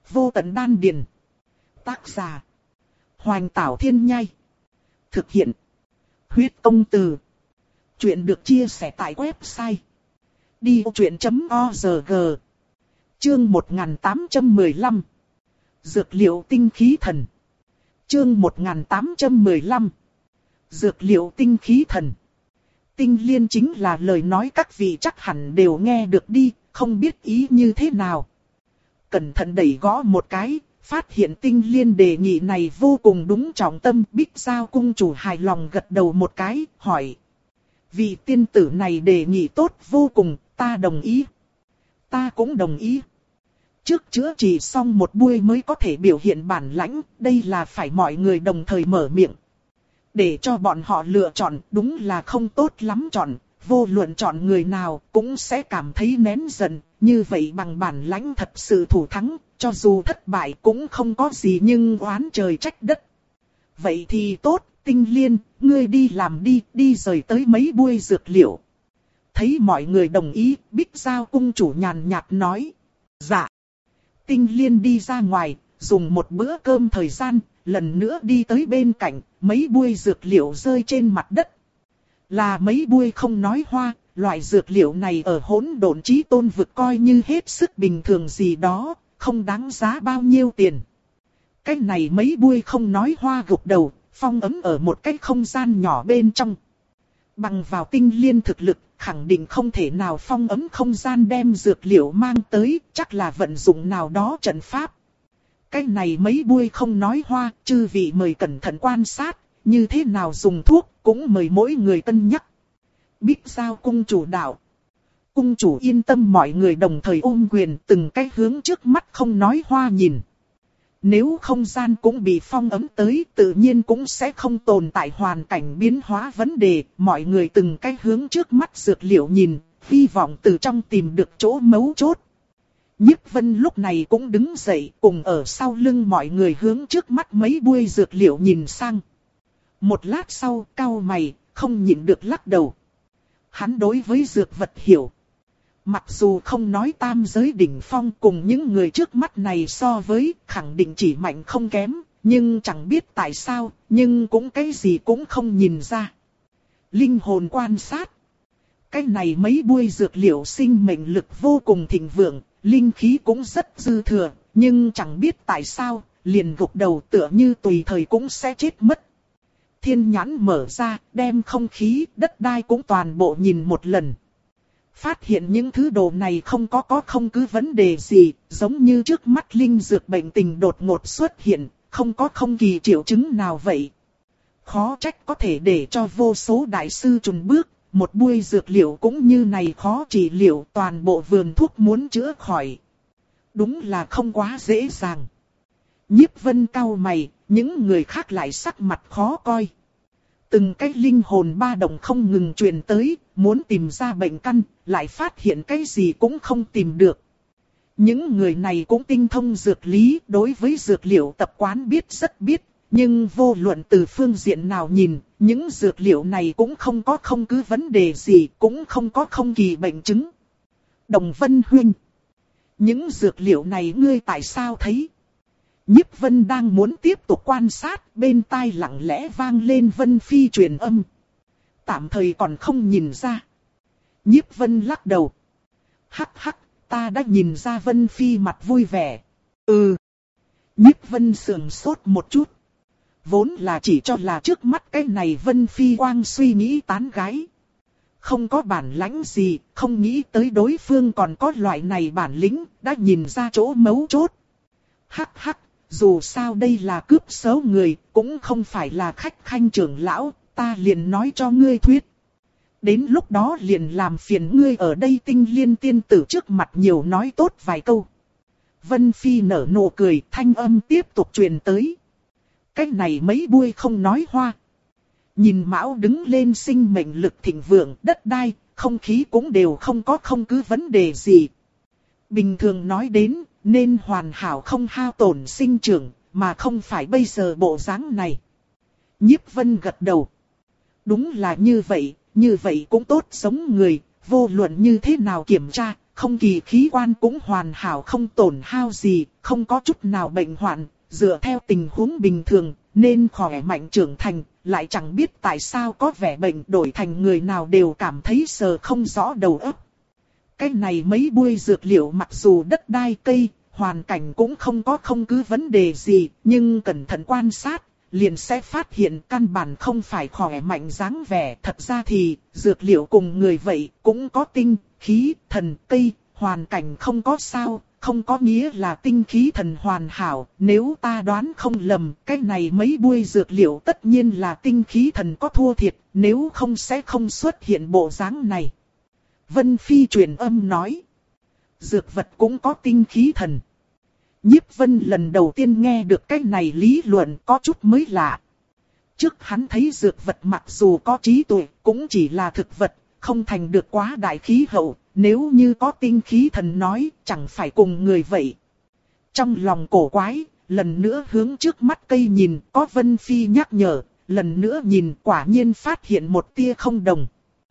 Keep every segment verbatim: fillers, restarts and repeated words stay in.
Vô tận đan điền. Tác giả. Hoành Tảo Thiên Nhai. Thực hiện. Huyết Công Từ. Chuyện được chia sẻ tại website đi vô chuyện chấm org. Chương một nghìn tám trăm mười lăm. Dược liệu tinh khí thần. Chương một nghìn tám trăm mười lăm. Dược liệu tinh khí thần. Tinh liên chính là lời nói các vị chắc hẳn đều nghe được đi, không biết ý như thế nào. Cẩn thận đẩy gõ một cái, phát hiện tinh liên đề nghị này vô cùng đúng trọng tâm. Bích Giao cung chủ hài lòng gật đầu một cái, hỏi. Vị tiên tử này đề nghị tốt vô cùng, ta đồng ý. Ta cũng đồng ý. Trước chữa trị xong một buổi mới có thể biểu hiện bản lãnh, đây là phải mọi người đồng thời mở miệng. Để cho bọn họ lựa chọn, đúng là không tốt lắm chọn, vô luận chọn người nào cũng sẽ cảm thấy nén giận, như vậy bằng bản lãnh thật sự thủ thắng, cho dù thất bại cũng không có gì nhưng oán trời trách đất. Vậy thì tốt, Tinh Liên, ngươi đi làm đi, đi rời tới mấy buổi dược liệu. Thấy mọi người đồng ý, Bích Giao cung chủ nhàn nhạt nói. Dạ. Tinh Liên đi ra ngoài, dùng một bữa cơm thời gian, lần nữa đi tới bên cạnh, mấy buổi dược liệu rơi trên mặt đất. Là mấy buổi không nói hoa, loại dược liệu này ở Hỗn Độn Chí Tôn vực coi như hết sức bình thường gì đó, không đáng giá bao nhiêu tiền. Cái này mấy buổi không nói hoa gục đầu, phong ấm ở một cái không gian nhỏ bên trong. Bằng vào Tinh Liên thực lực, khẳng định không thể nào phong ấm không gian đem dược liệu mang tới, chắc là vận dụng nào đó trận pháp. Cái này mấy buổi không nói hoa, chư vị mời cẩn thận quan sát, như thế nào dùng thuốc, cũng mời mỗi người cân nhắc. Bích Giao cung chủ đạo. Cung chủ yên tâm, mọi người đồng thời ôm quyền, từng cái hướng trước mắt không nói hoa nhìn. Nếu không gian cũng bị phong ấm tới, tự nhiên cũng sẽ không tồn tại hoàn cảnh biến hóa vấn đề. Mọi người từng cái hướng trước mắt dược liệu nhìn, hy vọng từ trong tìm được chỗ mấu chốt. Nhiếp Vân lúc này cũng đứng dậy, cùng ở sau lưng mọi người hướng trước mắt mấy buổi dược liệu nhìn sang. Một lát sau, cau mày, không nhịn được lắc đầu. Hắn đối với dược vật hiểu. Mặc dù không nói tam giới đỉnh phong cùng những người trước mắt này so với, khẳng định chỉ mạnh không kém, nhưng chẳng biết tại sao, nhưng cũng cái gì cũng không nhìn ra. Linh hồn quan sát. Cái này mấy buổi dược liệu sinh mệnh lực vô cùng thịnh vượng, linh khí cũng rất dư thừa, nhưng chẳng biết tại sao, liền gục đầu tựa như tùy thời cũng sẽ chết mất. Thiên nhãn mở ra, đem không khí, đất đai cũng toàn bộ nhìn một lần. Phát hiện những thứ đồ này không có có không cứ vấn đề gì, giống như trước mắt linh dược bệnh tình đột ngột xuất hiện, không có không kỳ triệu chứng nào vậy. Khó trách có thể để cho vô số đại sư chùn bước, một buổi dược liệu cũng như này khó trị liệu, toàn bộ vườn thuốc muốn chữa khỏi. Đúng là không quá dễ dàng. Nhiếp Vân cau mày, những người khác lại sắc mặt khó coi. Từng cái linh hồn ba động không ngừng truyền tới, muốn tìm ra bệnh căn, lại phát hiện cái gì cũng không tìm được. Những người này cũng tinh thông dược lý, đối với dược liệu tập quán biết rất biết, nhưng vô luận từ phương diện nào nhìn, những dược liệu này cũng không có không cứ vấn đề gì, cũng không có không kỳ bệnh chứng. Đồng Vân huynh, những dược liệu này ngươi tại sao thấy? Nhiếp Vân đang muốn tiếp tục quan sát, bên tai lặng lẽ vang lên Vân Phi truyền âm. Tạm thời còn không nhìn ra. Nhiếp Vân lắc đầu. Hắc hắc, ta đã nhìn ra. Vân Phi mặt vui vẻ. Ừ. Nhiếp Vân sườn sốt một chút. Vốn là chỉ cho là trước mắt cái này Vân Phi quang suy nghĩ tán gái. Không có bản lãnh gì, không nghĩ tới đối phương còn có loại này bản lĩnh, đã nhìn ra chỗ mấu chốt. Hắc hắc. Dù sao đây là cướp xấu người, cũng không phải là khách khanh trưởng lão, ta liền nói cho ngươi thuyết. Đến lúc đó liền làm phiền ngươi ở đây Tinh Liên tiên tử trước mặt nhiều nói tốt vài câu. Vân Phi nở nụ cười, thanh âm tiếp tục truyền tới. Cái này mấy buổi không nói hoa. Nhìn Mão đứng lên sinh mệnh lực thịnh vượng, đất đai, không khí cũng đều không có không cứ vấn đề gì. Bình thường nói đến, nên hoàn hảo không hao tổn sinh trưởng, mà không phải bây giờ bộ dáng này. Nhiếp Vân gật đầu. Đúng là như vậy, như vậy cũng tốt sống người, vô luận như thế nào kiểm tra, không kỳ khí quan cũng hoàn hảo không tổn hao gì, không có chút nào bệnh hoạn, dựa theo tình huống bình thường, nên khỏe mạnh trưởng thành, lại chẳng biết tại sao có vẻ bệnh đổi thành người nào đều cảm thấy sờ không rõ đầu óc. Cái này mấy bui dược liệu mặc dù đất đai cây, hoàn cảnh cũng không có không cứ vấn đề gì, nhưng cẩn thận quan sát, liền sẽ phát hiện căn bản không phải khỏe mạnh dáng vẻ. Thật ra thì, dược liệu cùng người vậy, cũng có tinh, khí, thần, cây, hoàn cảnh không có sao, không có nghĩa là tinh khí thần hoàn hảo. Nếu ta đoán không lầm, cái này mấy bui dược liệu tất nhiên là tinh khí thần có thua thiệt, nếu không sẽ không xuất hiện bộ dáng này. Vân Phi truyền âm nói, dược vật cũng có tinh khí thần. Nhiếp Vân lần đầu tiên nghe được cái này lý luận có chút mới lạ. Trước hắn thấy dược vật mặc dù có trí tuệ cũng chỉ là thực vật, không thành được quá đại khí hậu, nếu như có tinh khí thần nói chẳng phải cùng người vậy. Trong lòng cổ quái, lần nữa hướng trước mắt cây nhìn, có Vân Phi nhắc nhở, lần nữa nhìn quả nhiên phát hiện một tia không đồng.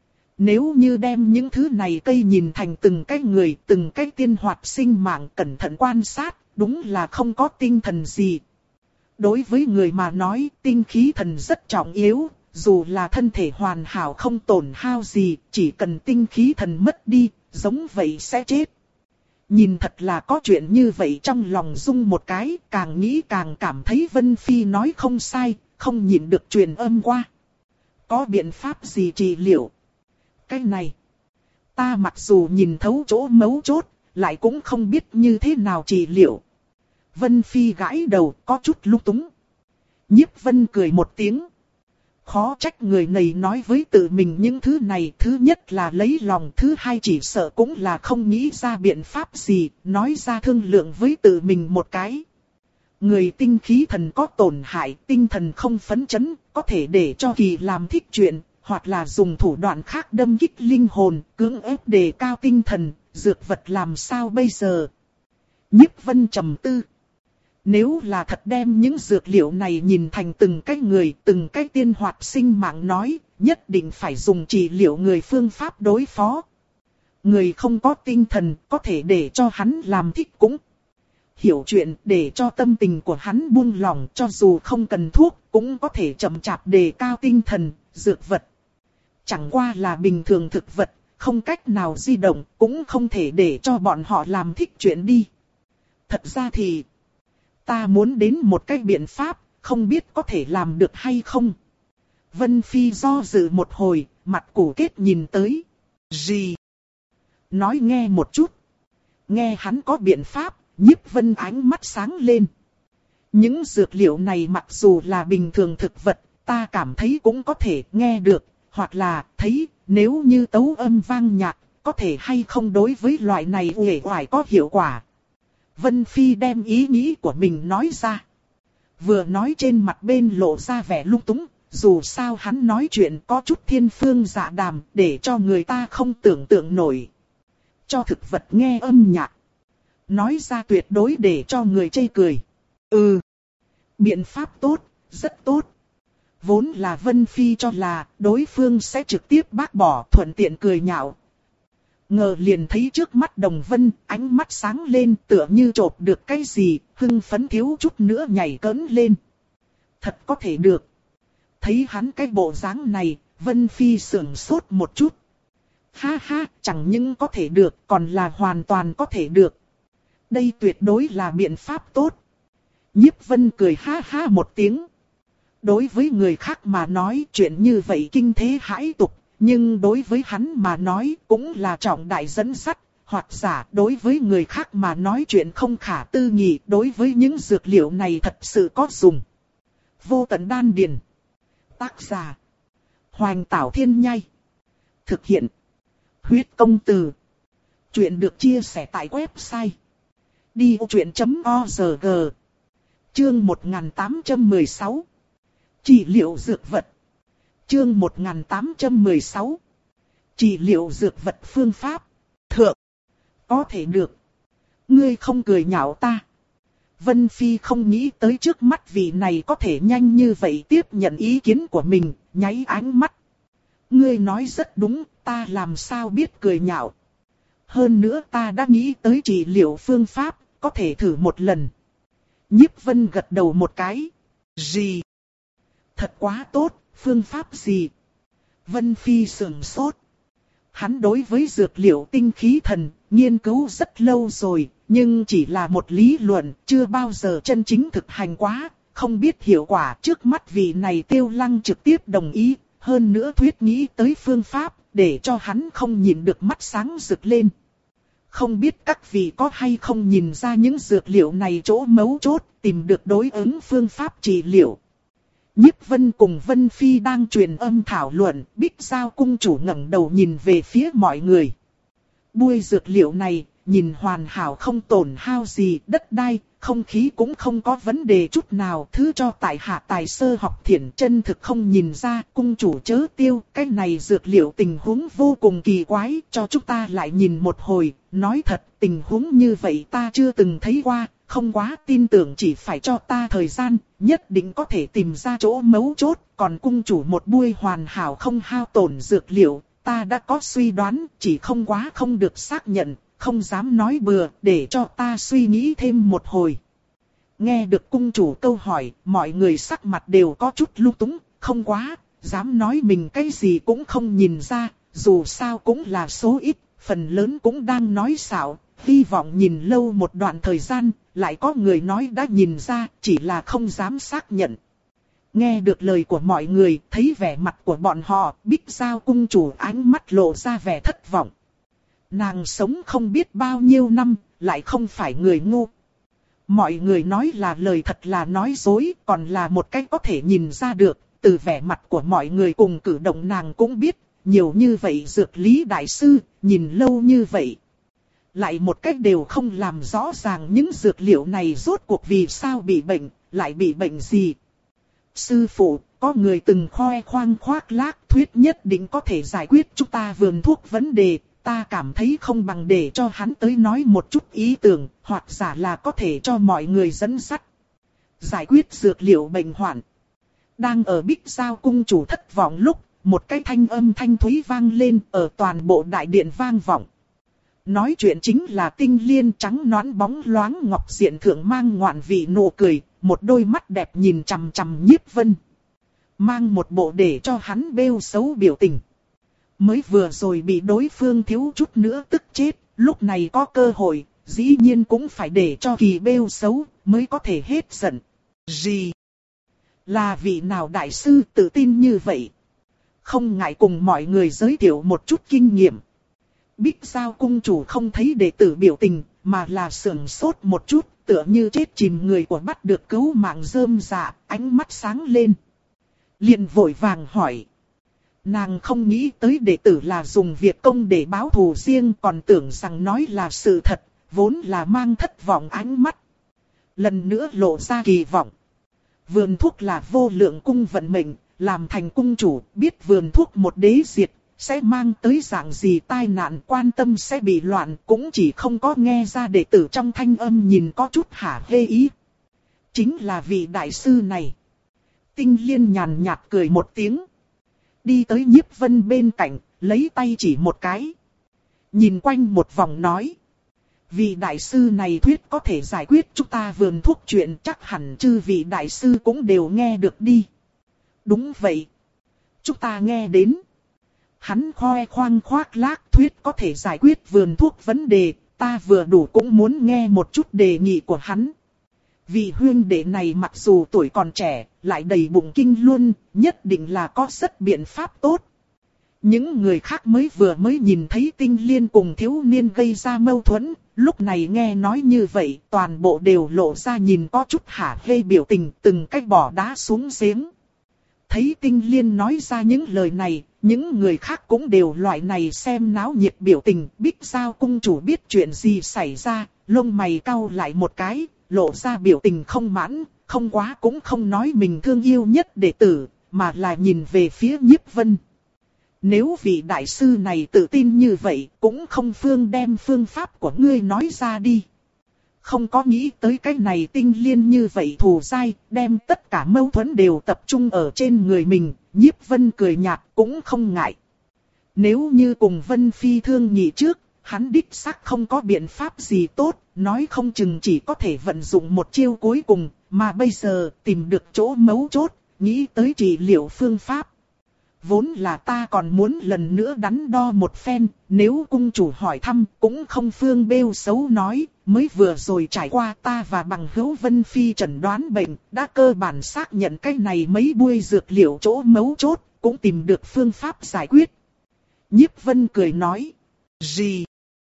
Nếu như đem những thứ này cây nhìn thành từng cái người, từng cái tiên hoạt sinh mạng cẩn thận quan sát, đúng là không có tinh thần gì. Đối với người mà nói, tinh khí thần rất trọng yếu, dù là thân thể hoàn hảo không tổn hao gì, chỉ cần tinh khí thần mất đi, giống vậy sẽ chết. Nhìn thật là có chuyện như vậy, trong lòng rung một cái, càng nghĩ càng cảm thấy Vân Phi nói không sai, không nhịn được truyền âm qua. Có biện pháp gì trị liệu? Cái này, ta mặc dù nhìn thấu chỗ mấu chốt, lại cũng không biết như thế nào trị liệu. Vân Phi gãi đầu, có chút lung túng. Nhiếp Vân cười một tiếng. Khó trách người này nói với tự mình những thứ này, thứ nhất là lấy lòng, thứ hai chỉ sợ cũng là không nghĩ ra biện pháp gì, nói ra thương lượng với tự mình một cái. Người tinh khí thần có tổn hại, tinh thần không phấn chấn, có thể để cho kỳ làm thích chuyện, hoặc là dùng thủ đoạn khác đâm kích linh hồn, cưỡng ép đề cao tinh thần, dược vật làm sao bây giờ? Nhiếp Vân trầm tư. Nếu là thật đem những dược liệu này nhìn thành từng cái người, từng cái tiên hoạt sinh mạng nói, nhất định phải dùng trị liệu người phương pháp đối phó. Người không có tinh thần, có thể để cho hắn làm thích cũng hiểu chuyện, để cho tâm tình của hắn buông lỏng, cho dù không cần thuốc, cũng có thể chậm chạp đề cao tinh thần, dược vật. Chẳng qua là bình thường thực vật, không cách nào di động, cũng không thể để cho bọn họ làm thích chuyện đi. Thật ra thì, ta muốn đến một cái biện pháp, không biết có thể làm được hay không. Vân Phi do dự một hồi, mặt cổ kết nhìn tới. Gì? Nói nghe một chút. Nghe hắn có biện pháp, Nhiếp Vân ánh mắt sáng lên. Những dược liệu này mặc dù là bình thường thực vật, ta cảm thấy cũng có thể nghe được, hoặc là thấy, nếu như tấu âm vang nhạc, có thể hay không đối với loại này uể oải có hiệu quả. Vân Phi đem ý nghĩ của mình nói ra. Vừa nói trên mặt bên lộ ra vẻ lung túng, dù sao hắn nói chuyện có chút thiên phương dạ đàm, để cho người ta không tưởng tượng nổi. Cho thực vật nghe âm nhạc. Nói ra tuyệt đối để cho người chê cười. Ừ. Biện pháp tốt, rất tốt. Vốn là Vân Phi cho là đối phương sẽ trực tiếp bác bỏ, thuận tiện cười nhạo. Ngờ liền thấy trước mắt Đồng Vân, ánh mắt sáng lên tựa như chộp được cái gì, hưng phấn thiếu chút nữa nhảy cẫng lên. Thật có thể được. Thấy hắn cái bộ dáng này, Vân Phi sững sốt một chút. Ha ha, chẳng những có thể được, còn là hoàn toàn có thể được. Đây tuyệt đối là biện pháp tốt. Nhiếp Vân cười ha ha một tiếng. Đối với người khác mà nói chuyện như vậy kinh thế hãi tục. Nhưng đối với hắn mà nói cũng là trọng đại dẫn sắt, hoặc giả đối với người khác mà nói chuyện không khả tư nghị, đối với những dược liệu này thật sự có dùng. Vô tận đan điền. Tác giả: Hoành Tảo Thiên Nhai. Thực hiện: Huyết Công Từ. Chuyện được chia sẻ tại website đi ô chuyện chấm org. Chương một nghìn tám trăm mười sáu. Trị liệu dược vật. Chương một nghìn tám trăm mười sáu. Trị liệu dược vật phương pháp. Thượng. Có thể được. Ngươi không cười nhạo ta. Vân Phi không nghĩ tới trước mắt vị này có thể nhanh như vậy tiếp nhận ý kiến của mình, nháy ánh mắt. Ngươi nói rất đúng, ta làm sao biết cười nhạo. hơn nữa ta đã nghĩ tới trị liệu phương pháp, có thể thử một lần. Nhiếp Vân gật đầu một cái. Gì? Thật quá tốt, phương pháp gì? Vân Phi sườn sốt. Hắn đối với dược liệu tinh khí thần, nghiên cứu rất lâu rồi, nhưng chỉ là một lý luận, chưa bao giờ chân chính thực hành quá, không biết hiệu quả. Trước mắt vị này Tiêu Lăng trực tiếp đồng ý, hơn nữa thuyết nghĩ tới phương pháp, để cho hắn không nhìn được mắt sáng rực lên. Không biết các vị có hay không nhìn ra những dược liệu này chỗ mấu chốt, tìm được đối ứng phương pháp trị liệu. Nhiếp Vân cùng Vân Phi đang truyền âm thảo luận, Bích Giao cung chủ ngẩng đầu nhìn về phía mọi người. Bui dược liệu này, nhìn hoàn hảo không tổn hao gì, đất đai, không khí cũng không có vấn đề chút nào. Thứ cho tại hạ tài sơ học thiển chân thực không nhìn ra, cung chủ chớ tiêu. Cái này dược liệu tình huống vô cùng kỳ quái, cho chúng ta lại nhìn một hồi. Nói thật, tình huống như vậy ta chưa từng thấy qua, không quá tin tưởng, chỉ phải cho ta thời gian, nhất định có thể tìm ra chỗ mấu chốt. Còn cung chủ một bui hoàn hảo không hao tổn dược liệu, ta đã có suy đoán, chỉ không quá không được xác nhận, không dám nói bừa, để cho ta suy nghĩ thêm một hồi. Nghe được cung chủ câu hỏi, mọi người sắc mặt đều có chút lung túng, không quá, dám nói mình cái gì cũng không nhìn ra, dù sao cũng là số ít, phần lớn cũng đang nói xạo, hy vọng nhìn lâu một đoạn thời gian, lại có người nói đã nhìn ra, chỉ là không dám xác nhận. Nghe được lời của mọi người, thấy vẻ mặt của bọn họ, Bích Giao cung chủ ánh mắt lộ ra vẻ thất vọng. Nàng sống không biết bao nhiêu năm, lại không phải người ngu. Mọi người nói là lời thật là nói dối, còn là một cách có thể nhìn ra được, từ vẻ mặt của mọi người cùng cử động nàng cũng biết, nhiều như vậy dược lý đại sư, nhìn lâu như vậy. Lại một cách đều không làm rõ ràng những dược liệu này rốt cuộc vì sao bị bệnh, lại bị bệnh gì. Sư phụ, có người từng khoe khoang khoác lác thuyết nhất định có thể giải quyết chúng ta vườn thuốc vấn đề. Ta cảm thấy không bằng để cho hắn tới nói một chút ý tưởng, hoặc giả là có thể cho mọi người dẫn dắt. Giải quyết dược liệu bệnh hoạn. Đang ở Bích Giao cung chủ thất vọng lúc, một cái thanh âm thanh thúy vang lên ở toàn bộ đại điện vang vọng. Nói chuyện chính là Tinh Liên, trắng nõn bóng loáng ngọc diện thượng mang ngoạn vị nụ cười, một đôi mắt đẹp nhìn chằm chằm Nhiếp Vân. Mang một bộ để cho hắn bêu xấu biểu tình. Mới vừa rồi bị đối phương thiếu chút nữa tức chết, lúc này có cơ hội, dĩ nhiên cũng phải để cho kỳ bêu xấu, mới có thể hết giận. Gì? Là vị nào đại sư tự tin như vậy? Không ngại cùng mọi người giới thiệu một chút kinh nghiệm. Bích Giao cung chủ không thấy đệ tử biểu tình, mà là sườn sốt một chút, tựa như chết chìm người của bắt được cứu mạng rơm dạ, ánh mắt sáng lên. Liền vội vàng hỏi. Nàng không nghĩ tới đệ tử là dùng việc công để báo thù riêng, còn tưởng rằng nói là sự thật, vốn là mang thất vọng ánh mắt. Lần nữa lộ ra kỳ vọng. Vườn thuốc là vô lượng cung vận mệnh, làm thành cung chủ, biết vườn thuốc một đế diệt, sẽ mang tới dạng gì tai nạn, quan tâm sẽ bị loạn, cũng chỉ không có nghe ra đệ tử trong thanh âm nhìn có chút hả hê ý. Chính là vị đại sư này. Tinh Liên nhàn nhạt cười một tiếng. Đi tới Nhiếp Vân bên cạnh, lấy tay chỉ một cái. Nhìn quanh một vòng nói. Vị đại sư này thuyết có thể giải quyết chúng ta vườn thuốc chuyện, chắc hẳn chư vị đại sư cũng đều nghe được đi. Đúng vậy. Chúng ta nghe đến. Hắn khoe khoang khoác lác thuyết có thể giải quyết vườn thuốc vấn đề, ta vừa đủ cũng muốn nghe một chút đề nghị của hắn. Vị huynh đệ này mặc dù tuổi còn trẻ, lại đầy bụng kinh luân, nhất định là có rất biện pháp tốt. Những người khác mới vừa mới nhìn thấy Tinh Liên cùng thiếu niên gây ra mâu thuẫn, lúc này nghe nói như vậy, toàn bộ đều lộ ra nhìn có chút hả hê biểu tình, từng cách bỏ đá xuống giếng. Thấy Tinh Liên nói ra những lời này, những người khác cũng đều loại này xem náo nhiệt biểu tình. Bích Giao cung chủ biết chuyện gì xảy ra, lông mày cau lại một cái, lộ ra biểu tình không mãn, không quá cũng không nói mình thương yêu nhất đệ tử, mà là nhìn về phía Nhiếp Vân. Nếu vị đại sư này tự tin như vậy, cũng không phương đem phương pháp của ngươi nói ra đi. Không có nghĩ tới cái này Tinh Liên như vậy thù dai, đem tất cả mâu thuẫn đều tập trung ở trên người mình, Nhiếp Vân cười nhạt cũng không ngại. Nếu như cùng Vân Phi thương nghị trước, hắn đích xác không có biện pháp gì tốt, nói không chừng chỉ có thể vận dụng một chiêu cuối cùng, mà bây giờ tìm được chỗ mấu chốt, nghĩ tới trị liệu phương pháp. Vốn là ta còn muốn lần nữa đắn đo một phen, nếu cung chủ hỏi thăm cũng không phương bêu xấu nói, mới vừa rồi trải qua ta và bằng hữu Vân Phi chẩn đoán bệnh, đã cơ bản xác nhận cái này mấy buôi dược liệu chỗ mấu chốt, cũng tìm được phương pháp giải quyết. Nhiếp Vân cười nói, gì?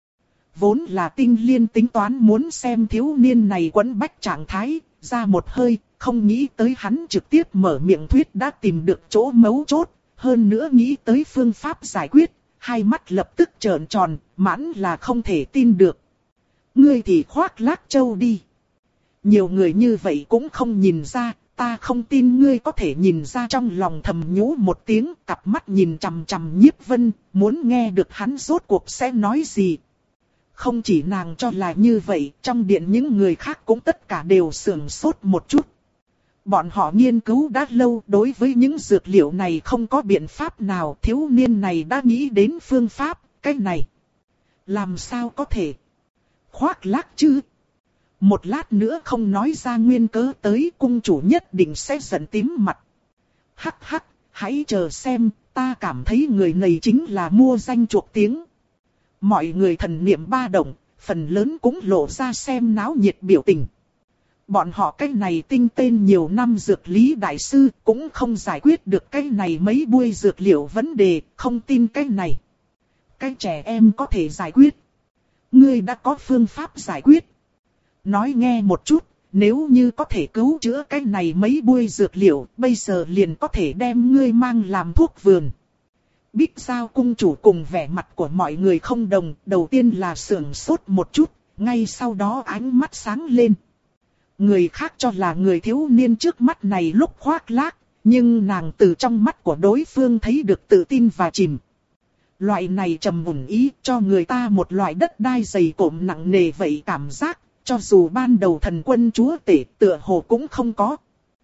Vốn là Tinh Liên tính toán muốn xem thiếu niên này quẫn bách trạng thái, ra một hơi, không nghĩ tới hắn trực tiếp mở miệng thuyết đã tìm được chỗ mấu chốt, hơn nữa nghĩ tới phương pháp giải quyết, hai mắt lập tức trợn tròn, mãn là không thể tin được. Ngươi thì khoác lác châu đi. Nhiều người như vậy cũng không nhìn ra, ta không tin ngươi có thể nhìn ra. Trong lòng thầm nhủ một tiếng, cặp mắt nhìn chằm chằm Nhiếp Vân, muốn nghe được hắn rốt cuộc sẽ nói gì. Không chỉ nàng cho là như vậy, trong điện những người khác cũng tất cả đều sửng sốt một chút. Bọn họ nghiên cứu đã lâu, đối với những dược liệu này không có biện pháp nào, thiếu niên này đã nghĩ đến phương pháp, cái này. Làm sao có thể? Khoác lác chứ? Một lát nữa không nói ra nguyên cớ tới, cung chủ nhất định sẽ giận tím mặt. Hắc hắc, hãy chờ xem, ta cảm thấy người này chính là mua danh chuộc tiếng. Mọi người thần niệm ba động, phần lớn cũng lộ ra xem náo nhiệt biểu tình. Bọn họ cái này tinh tên nhiều năm dược lý đại sư cũng không giải quyết được cái này mấy buôi dược liệu vấn đề, không tin cái này. Cái trẻ em có thể giải quyết. Ngươi đã có phương pháp giải quyết. Nói nghe một chút, nếu như có thể cứu chữa cái này mấy buôi dược liệu, bây giờ liền có thể đem ngươi mang làm thuốc vườn. Bích Giao cung chủ cùng vẻ mặt của mọi người không đồng, đầu tiên là sưởng sốt một chút, ngay sau đó ánh mắt sáng lên. Người khác cho là người thiếu niên trước mắt này lúc khoác lác, nhưng nàng từ trong mắt của đối phương thấy được tự tin và chìm. Loại này trầm ổn ý cho người ta một loại đất đai dày cộm nặng nề vậy cảm giác, cho dù ban đầu thần quân chúa tể tựa hồ cũng không có.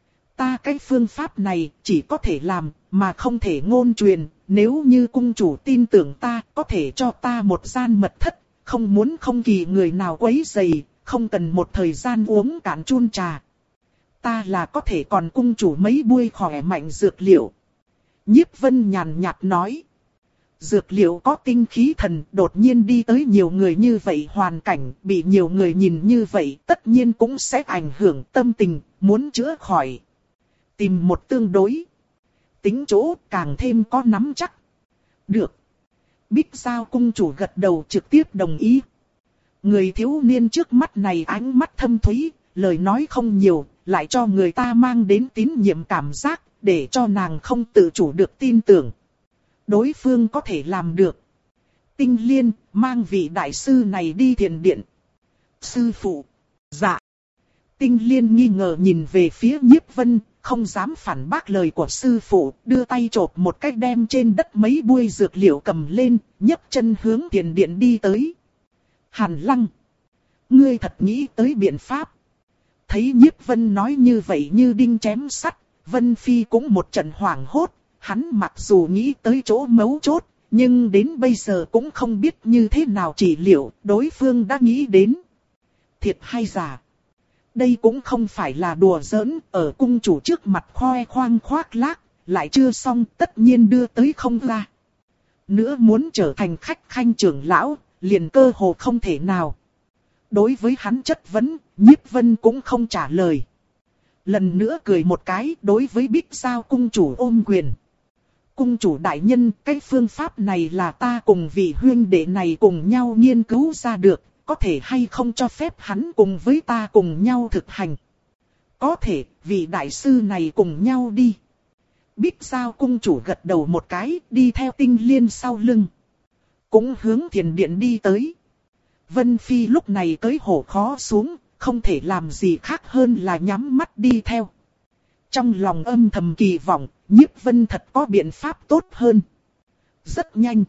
Ta cái phương pháp này chỉ có thể làm, mà không thể ngôn truyền, nếu như cung chủ tin tưởng ta, có thể cho ta một gian mật thất, không muốn không kỳ người nào quấy rầy, không cần một thời gian uống cạn chun trà. Ta là có thể còn cung chủ mấy buôi khỏe mạnh dược liệu. Nhiếp Vân nhàn nhạt nói. Dược liệu có tinh khí thần, đột nhiên đi tới nhiều người như vậy hoàn cảnh, bị nhiều người nhìn như vậy, tất nhiên cũng sẽ ảnh hưởng tâm tình, muốn chữa khỏi. Tìm một tương đối. Tính chỗ càng thêm có nắm chắc. Được. Bích Giao cung chủ gật đầu trực tiếp đồng ý. Người thiếu niên trước mắt này ánh mắt thâm thúy, lời nói không nhiều, lại cho người ta mang đến tín nhiệm cảm giác, để cho nàng không tự chủ được tin tưởng. Đối phương có thể làm được. Tinh Liên, mang vị đại sư này đi thiền điện. Sư phụ. Dạ. Tinh Liên nghi ngờ nhìn về phía Nhiếp Vân, không dám phản bác lời của sư phụ, đưa tay chộp một cách đem trên đất mấy buôi dược liệu cầm lên, nhấc chân hướng thiền điện đi tới. Hàn Lăng. Ngươi thật nghĩ tới biện pháp. Thấy Nhiếp Vân nói như vậy như đinh chém sắt, Vân Phi cũng một trận hoảng hốt. Hắn mặc dù nghĩ tới chỗ mấu chốt, nhưng đến bây giờ cũng không biết như thế nào trị liệu, đối phương đã nghĩ đến. Thiệt hay giả? Đây cũng không phải là đùa giỡn, ở cung chủ trước mặt khoe khoang khoác lác, lại chưa xong tất nhiên đưa tới không ra. Nữa muốn trở thành khách khanh trưởng lão, liền cơ hồ không thể nào. Đối với hắn chất vấn, Nhiếp Vân cũng không trả lời. Lần nữa cười một cái, đối với Bích Giao cung chủ ôm quyền. Cung chủ đại nhân, cái phương pháp này là ta cùng vị huynh đệ này cùng nhau nghiên cứu ra được, có thể hay không cho phép hắn cùng với ta cùng nhau thực hành. Có thể, vị đại sư này cùng nhau đi. Bích Giao cung chủ gật đầu một cái, đi theo Tinh Liên sau lưng. Cũng hướng thiền điện đi tới. Vân Phi lúc này tới hổ khó xuống, không thể làm gì khác hơn là nhắm mắt đi theo. Trong lòng âm thầm kỳ vọng, Nhiếp Vân thật có biện pháp tốt hơn. Rất nhanh.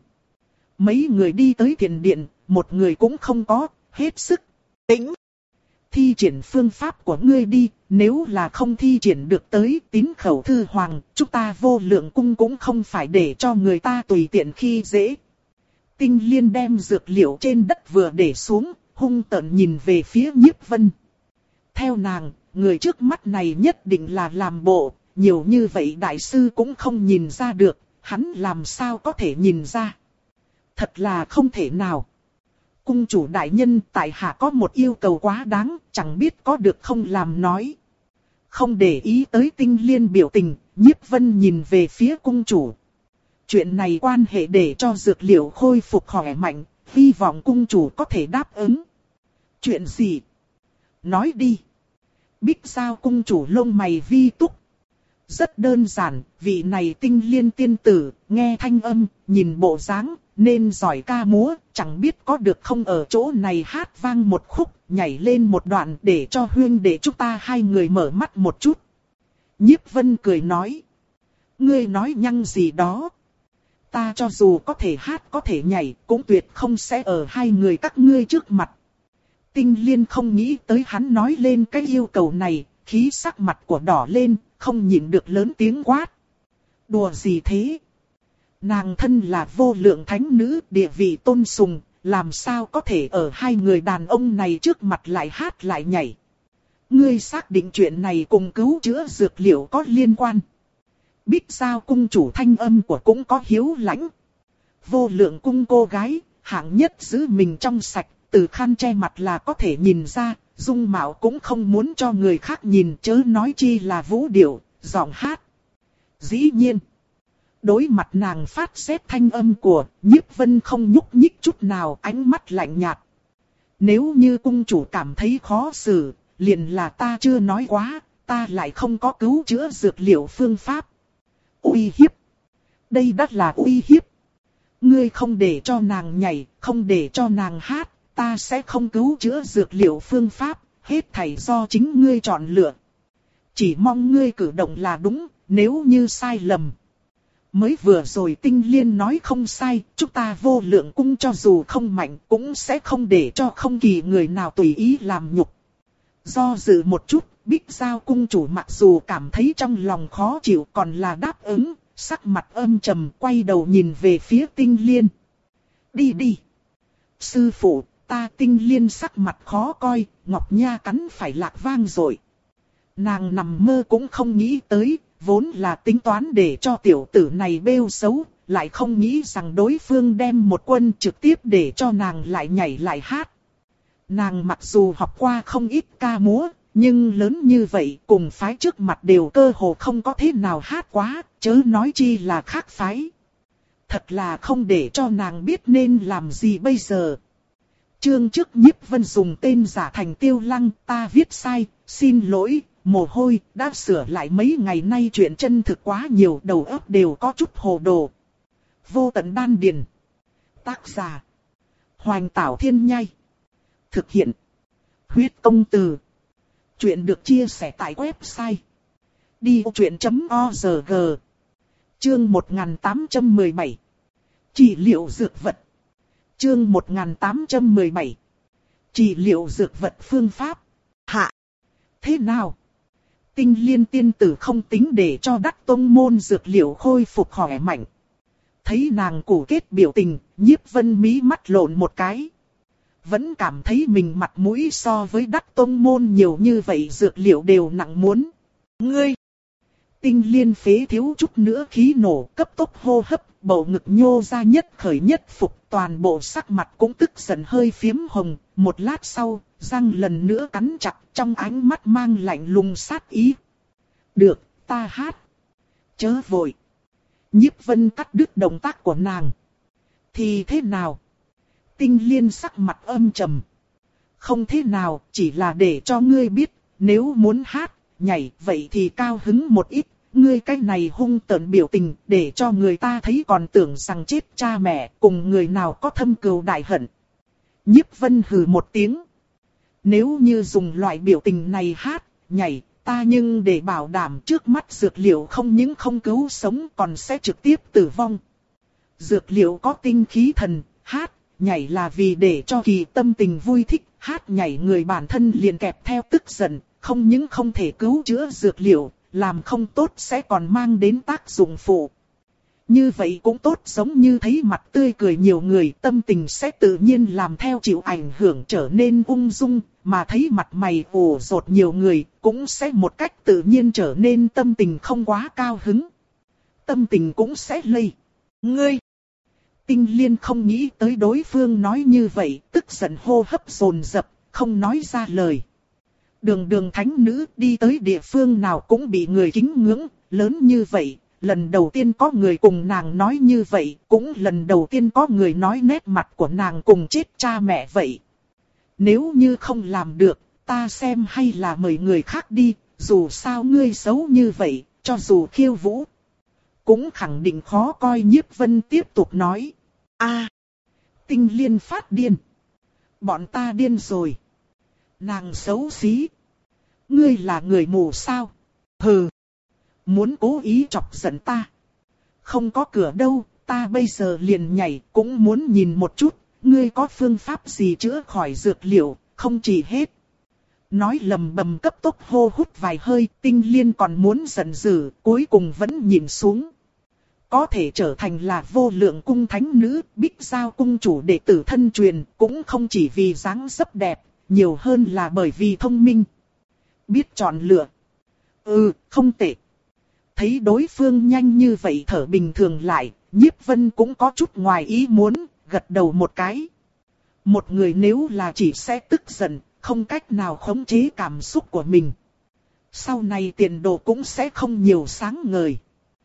Mấy người đi tới thiền điện, một người cũng không có, hết sức. Tĩnh. Thi triển phương pháp của ngươi đi, nếu là không thi triển được tới tín khẩu thư hoàng, chúng ta vô lượng cung cũng không phải để cho người ta tùy tiện khi dễ. Tinh Liên đem dược liệu trên đất vừa để xuống, hung tợn nhìn về phía Nhiếp Vân. Theo nàng, người trước mắt này nhất định là làm bộ, nhiều như vậy đại sư cũng không nhìn ra được, hắn làm sao có thể nhìn ra. Thật là không thể nào. Cung chủ đại nhân, tại hạ có một yêu cầu quá đáng, chẳng biết có được không làm nói. Không để ý tới Tinh Liên biểu tình, Nhiếp Vân nhìn về phía cung chủ. Chuyện này quan hệ để cho dược liệu khôi phục khỏe mạnh, hy vọng cung chủ có thể đáp ứng. Chuyện gì? Nói đi. Bích Giao cung chủ lông mày vi túc. Rất đơn giản, vị này Tinh Liên tiên tử, nghe thanh âm, nhìn bộ dáng, nên giỏi ca múa, chẳng biết có được không ở chỗ này hát vang một khúc, nhảy lên một đoạn để cho huyên để chúng ta hai người mở mắt một chút. Nhiếp Vân cười nói. Ngươi nói nhăng gì đó. Ta cho dù có thể hát có thể nhảy, cũng tuyệt không sẽ ở hai người các ngươi trước mặt. Tinh Liên không nghĩ tới hắn nói lên cái yêu cầu này, khí sắc mặt của đỏ lên, không nhịn được lớn tiếng quát. Đùa gì thế? Nàng thân là vô lượng thánh nữ, địa vị tôn sùng, làm sao có thể ở hai người đàn ông này trước mặt lại hát lại nhảy. Ngươi xác định chuyện này cùng cứu chữa dược liệu có liên quan. Bích Giao cung chủ thanh âm của cũng có hiếu lãnh. Vô lượng cung cô gái, hạng nhất giữ mình trong sạch, từ khăn che mặt là có thể nhìn ra, dung mạo cũng không muốn cho người khác nhìn, chớ nói chi là vũ điệu, giọng hát. Dĩ nhiên, đối mặt nàng phát xét thanh âm của, Nhiếp Vân không nhúc nhích chút nào, ánh mắt lạnh nhạt. Nếu như cung chủ cảm thấy khó xử, liền là ta chưa nói quá, ta lại không có cứu chữa dược liệu phương pháp. Uy hiếp. Đây đắt là uy hiếp. Ngươi không để cho nàng nhảy, không để cho nàng hát, ta sẽ không cứu chữa dược liệu phương pháp, hết thảy do chính ngươi chọn lựa. Chỉ mong ngươi cử động là đúng, nếu như sai lầm. Mới vừa rồi Tinh Liên nói không sai, chúng ta vô lượng cung cho dù không mạnh cũng sẽ không để cho không kỳ người nào tùy ý làm nhục. Do dự một chút, Bích Giao cung chủ mặc dù cảm thấy trong lòng khó chịu còn là đáp ứng, sắc mặt âm trầm quay đầu nhìn về phía Tinh Liên. Đi đi. Sư phụ, ta Tinh Liên sắc mặt khó coi, Ngọc Nha cắn phải lạc vang rồi. Nàng nằm mơ cũng không nghĩ tới, vốn là tính toán để cho tiểu tử này bêu xấu, lại không nghĩ rằng đối phương đem một quân trực tiếp để cho nàng lại nhảy lại hát. Nàng mặc dù học qua không ít ca múa, nhưng lớn như vậy cùng phái trước mặt đều cơ hồ không có thế nào hát quá, chớ nói chi là khác phái. Thật là không để cho nàng biết nên làm gì bây giờ. Chương trước Nhiếp Vân dùng tên giả thành Tiêu Lăng, ta viết sai, xin lỗi, mồ hôi, đã sửa lại mấy ngày nay chuyện chân thực quá nhiều, đầu óc đều có chút hồ đồ. Vô tận đan điền. Tác giả. Hoành Tảo Thiên Nhai. Thực hiện. Huyết Công Từ. Chuyện được chia sẻ tại website. đi ô chuyện chấm org. Chương một nghìn tám trăm mười bảy. Trị liệu dược vật. Chương một nghìn tám trăm mười bảy. Trị liệu dược vật phương pháp. Hạ. Thế nào? Tinh Liên tiên tử không tính để cho đắc tông môn dược liệu khôi phục khỏe mạnh. Thấy nàng cổ kết biểu tình, Nhiếp Vân mí mắt lộn một cái. Vẫn cảm thấy mình mặt mũi so với đắc tông môn nhiều như vậy dược liệu đều nặng muốn. Ngươi! Tinh Liên phế thiếu chút nữa khí nổ, cấp tốc hô hấp, bầu ngực nhô ra nhất khởi nhất phục, toàn bộ sắc mặt cũng tức giận hơi phiếm hồng. Một lát sau, răng lần nữa cắn chặt, trong ánh mắt mang lạnh lùng sát ý. Được, ta hát. Chớ vội. Nhiếp Vân cắt đứt động tác của nàng. Thì thế nào? Tinh Liên sắc mặt âm trầm. Không thế nào, chỉ là để cho ngươi biết, nếu muốn hát, nhảy, vậy thì cao hứng một ít. Ngươi cái này hung tợn biểu tình, để cho người ta thấy còn tưởng rằng chết cha mẹ, cùng người nào có thâm cừu đại hận. Nhiếp Vân hừ một tiếng. Nếu như dùng loại biểu tình này hát, nhảy, ta nhưng để bảo đảm trước mắt dược liệu không những không cứu sống còn sẽ trực tiếp tử vong. Dược liệu có tinh khí thần, hát, nhảy là vì để cho kỳ tâm tình vui thích, hát nhảy người bản thân liền kẹp theo tức giận, không những không thể cứu chữa dược liệu, làm không tốt sẽ còn mang đến tác dụng phụ. Như vậy cũng tốt, giống như thấy mặt tươi cười nhiều người, tâm tình sẽ tự nhiên làm theo chịu ảnh hưởng trở nên ung dung, mà thấy mặt mày ủ rột nhiều người, cũng sẽ một cách tự nhiên trở nên tâm tình không quá cao hứng. Tâm tình cũng sẽ lây. Ngươi! Tinh Liên không nghĩ tới đối phương nói như vậy, tức giận hô hấp dồn dập, không nói ra lời. Đường đường thánh nữ đi tới địa phương nào cũng bị người kính ngưỡng, lớn như vậy. Lần đầu tiên có người cùng nàng nói như vậy, cũng lần đầu tiên có người nói nét mặt của nàng cùng chết cha mẹ vậy. Nếu như không làm được, ta xem hay là mời người khác đi, dù sao ngươi xấu như vậy, cho dù khiêu vũ. Cũng khẳng định khó coi. Nhiếp Vân tiếp tục nói. A, Tinh Liên phát điên. Bọn ta điên rồi. Nàng xấu xí. Ngươi là người mù sao? Hừ. Muốn cố ý chọc giận ta. Không có cửa đâu, ta bây giờ liền nhảy, cũng muốn nhìn một chút, ngươi có phương pháp gì chữa khỏi dược liệu, không chỉ hết. Nói lầm bầm cấp tốc hô hút vài hơi, Tinh Liên còn muốn giận dữ, cuối cùng vẫn nhìn xuống. Có thể trở thành là Vô Lượng cung thánh nữ, Bích Giao cung chủ đệ tử thân truyền, cũng không chỉ vì dáng dấp đẹp, nhiều hơn là bởi vì thông minh. Biết chọn lựa. Ừ, không tệ. Thấy đối phương nhanh như vậy thở bình thường lại, Nhiếp Vân cũng có chút ngoài ý muốn, gật đầu một cái. Một người nếu là chỉ sẽ tức giận, không cách nào khống chế cảm xúc của mình. Sau này tiền đồ cũng sẽ không nhiều sáng ngời.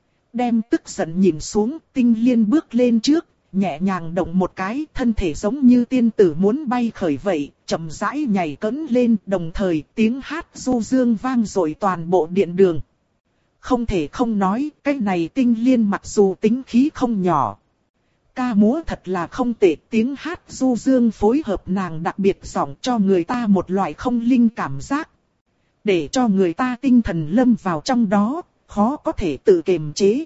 Đem tức giận nhìn xuống, Tinh Liên bước lên trước, nhẹ nhàng động một cái, thân thể giống như tiên tử muốn bay khởi vậy, chậm rãi nhảy cẫng lên, đồng thời tiếng hát du dương vang dội toàn bộ điện đường. Không thể không nói, cái này Tinh Liên mặc dù tính khí không nhỏ. Ca múa thật là không tệ, tiếng hát du dương phối hợp nàng đặc biệt giọng cho người ta một loại không linh cảm giác. Để cho người ta tinh thần lâm vào trong đó, khó có thể tự kiềm chế.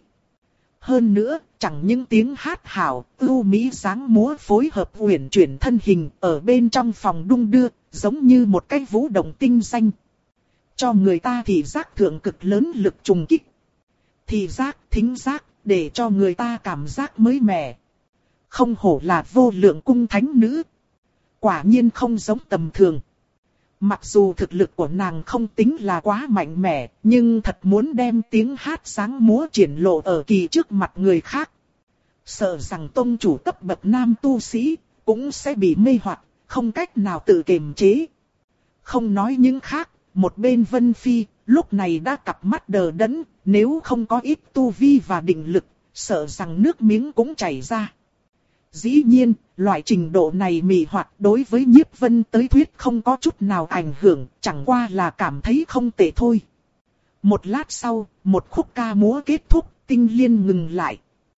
Hơn nữa, chẳng những tiếng hát hảo, ưu mỹ dáng múa phối hợp uyển chuyển thân hình ở bên trong phòng đung đưa, giống như một cái vũ động tinh danh. Cho người ta thị giác thượng cực lớn lực trùng kích. Thị giác, thính giác, để cho người ta cảm giác mới mẻ. Không hổ là Vô Lượng cung thánh nữ. Quả nhiên không giống tầm thường. Mặc dù thực lực của nàng không tính là quá mạnh mẽ, nhưng thật muốn đem tiếng hát sáng múa triển lộ ở kỳ trước mặt người khác. Sợ rằng tông chủ cấp bậc nam tu sĩ, cũng sẽ bị mê hoặc, không cách nào tự kiềm chế. Không nói những khác, một bên Vân Phi, lúc này đã cặp mắt đờ đẫn, nếu không có ít tu vi và định lực, sợ rằng nước miếng cũng chảy ra. Dĩ nhiên, loại trình độ này mị hoặc đối với Nhiếp Vân tới thuyết không có chút nào ảnh hưởng, chẳng qua là cảm thấy không tệ thôi. Một lát sau, một khúc ca múa kết thúc, Tinh Liên ngừng lại.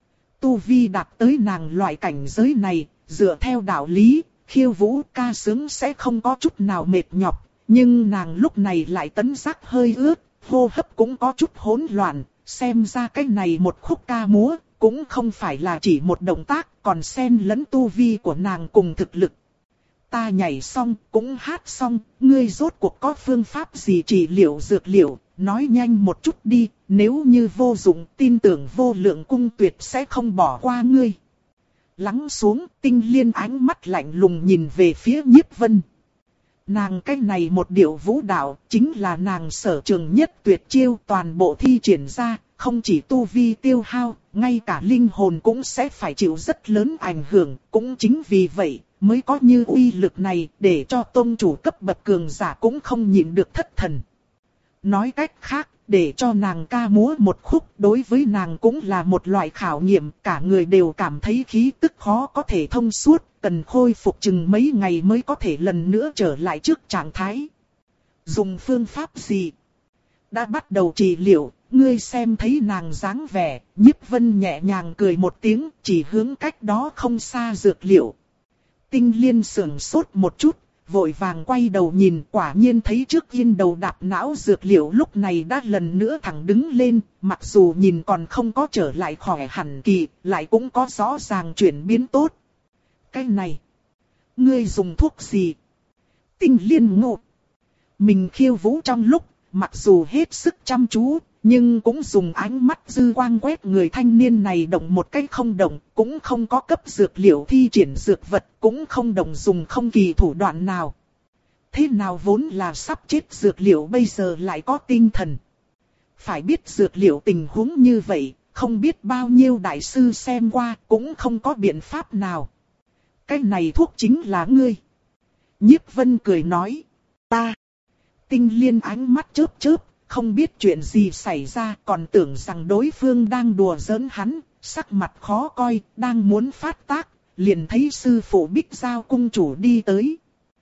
Tu vi đạt tới nàng loại cảnh giới này, dựa theo đạo lý, khiêu vũ ca sướng sẽ không có chút nào mệt nhọc, nhưng nàng lúc này lại tấn giác hơi ướt, hô hấp cũng có chút hỗn loạn, xem ra cái này một khúc ca múa. Cũng không phải là chỉ một động tác, còn xen lẫn tu vi của nàng cùng thực lực. Ta nhảy xong, cũng hát xong, ngươi rốt cuộc có phương pháp gì trị liệu dược liệu, nói nhanh một chút đi, nếu như vô dụng, tin tưởng Vô Lượng cung tuyệt sẽ không bỏ qua ngươi. Lắng xuống, Tinh Liên ánh mắt lạnh lùng nhìn về phía Nhiếp Vân. Nàng cái này một điệu vũ đạo, chính là nàng sở trường nhất tuyệt chiêu toàn bộ thi triển ra, không chỉ tu vi tiêu hao, ngay cả linh hồn cũng sẽ phải chịu rất lớn ảnh hưởng, cũng chính vì vậy, mới có như uy lực này, để cho tông chủ cấp bậc cường giả cũng không nhịn được thất thần. Nói cách khác, để cho nàng ca múa một khúc, đối với nàng cũng là một loại khảo nghiệm, cả người đều cảm thấy khí tức khó có thể thông suốt, cần khôi phục chừng mấy ngày mới có thể lần nữa trở lại trước trạng thái. Dùng phương pháp gì? Đã bắt đầu trị liệu. Ngươi xem thấy nàng dáng vẻ, Nhiếp Vân nhẹ nhàng cười một tiếng, chỉ hướng cách đó không xa dược liệu. Tinh Liên sững sốt một chút, vội vàng quay đầu nhìn, quả nhiên thấy trước yên đầu đạp não dược liệu lúc này đã lần nữa thẳng đứng lên, mặc dù nhìn còn không có trở lại khỏe hẳn kỳ, lại cũng có rõ ràng chuyển biến tốt. Cái này, ngươi dùng thuốc gì? Tinh Liên ngộ. Mình khiêu vũ trong lúc, mặc dù hết sức chăm chú, Nhưng cũng dùng ánh mắt dư quang quét người thanh niên này động một cách không động, cũng không có cấp dược liệu thi triển dược vật, cũng không động dùng không kỳ thủ đoạn nào. Thế nào vốn là sắp chết dược liệu bây giờ lại có tinh thần. Phải biết dược liệu tình huống như vậy, không biết bao nhiêu đại sư xem qua cũng không có biện pháp nào. Cái này thuốc chính là ngươi. Nhiếp Vân cười nói. Ta. Tinh Liên ánh mắt chớp chớp, không biết chuyện gì xảy ra, còn tưởng rằng đối phương đang đùa giỡn hắn, sắc mặt khó coi, đang muốn phát tác, liền thấy sư phụ Bích Giao cung chủ đi tới.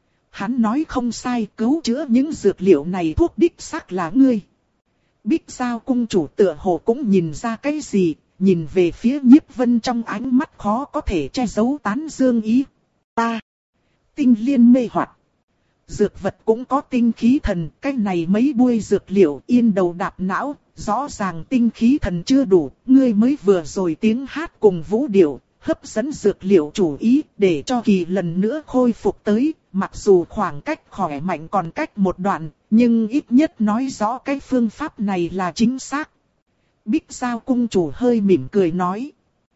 Hắn nói không sai, cứu chữa những dược liệu này thuốc đích xác là ngươi. Bích Giao cung chủ tựa hồ cũng nhìn ra cái gì, nhìn về phía Nhiếp Vân trong ánh mắt khó có thể che giấu tán dương ý. Ta. Tinh Liên mê hoặc. Dược vật cũng có tinh khí thần, cái này mấy buôi dược liệu yên đầu đạp não, rõ ràng tinh khí thần chưa đủ, ngươi mới vừa rồi tiếng hát cùng vũ điệu, hấp dẫn dược liệu chủ ý, để cho kỳ lần nữa khôi phục tới, mặc dù khoảng cách khỏe mạnh còn cách một đoạn, nhưng ít nhất nói rõ cái phương pháp này là chính xác. Bích Giao cung chủ hơi mỉm cười nói.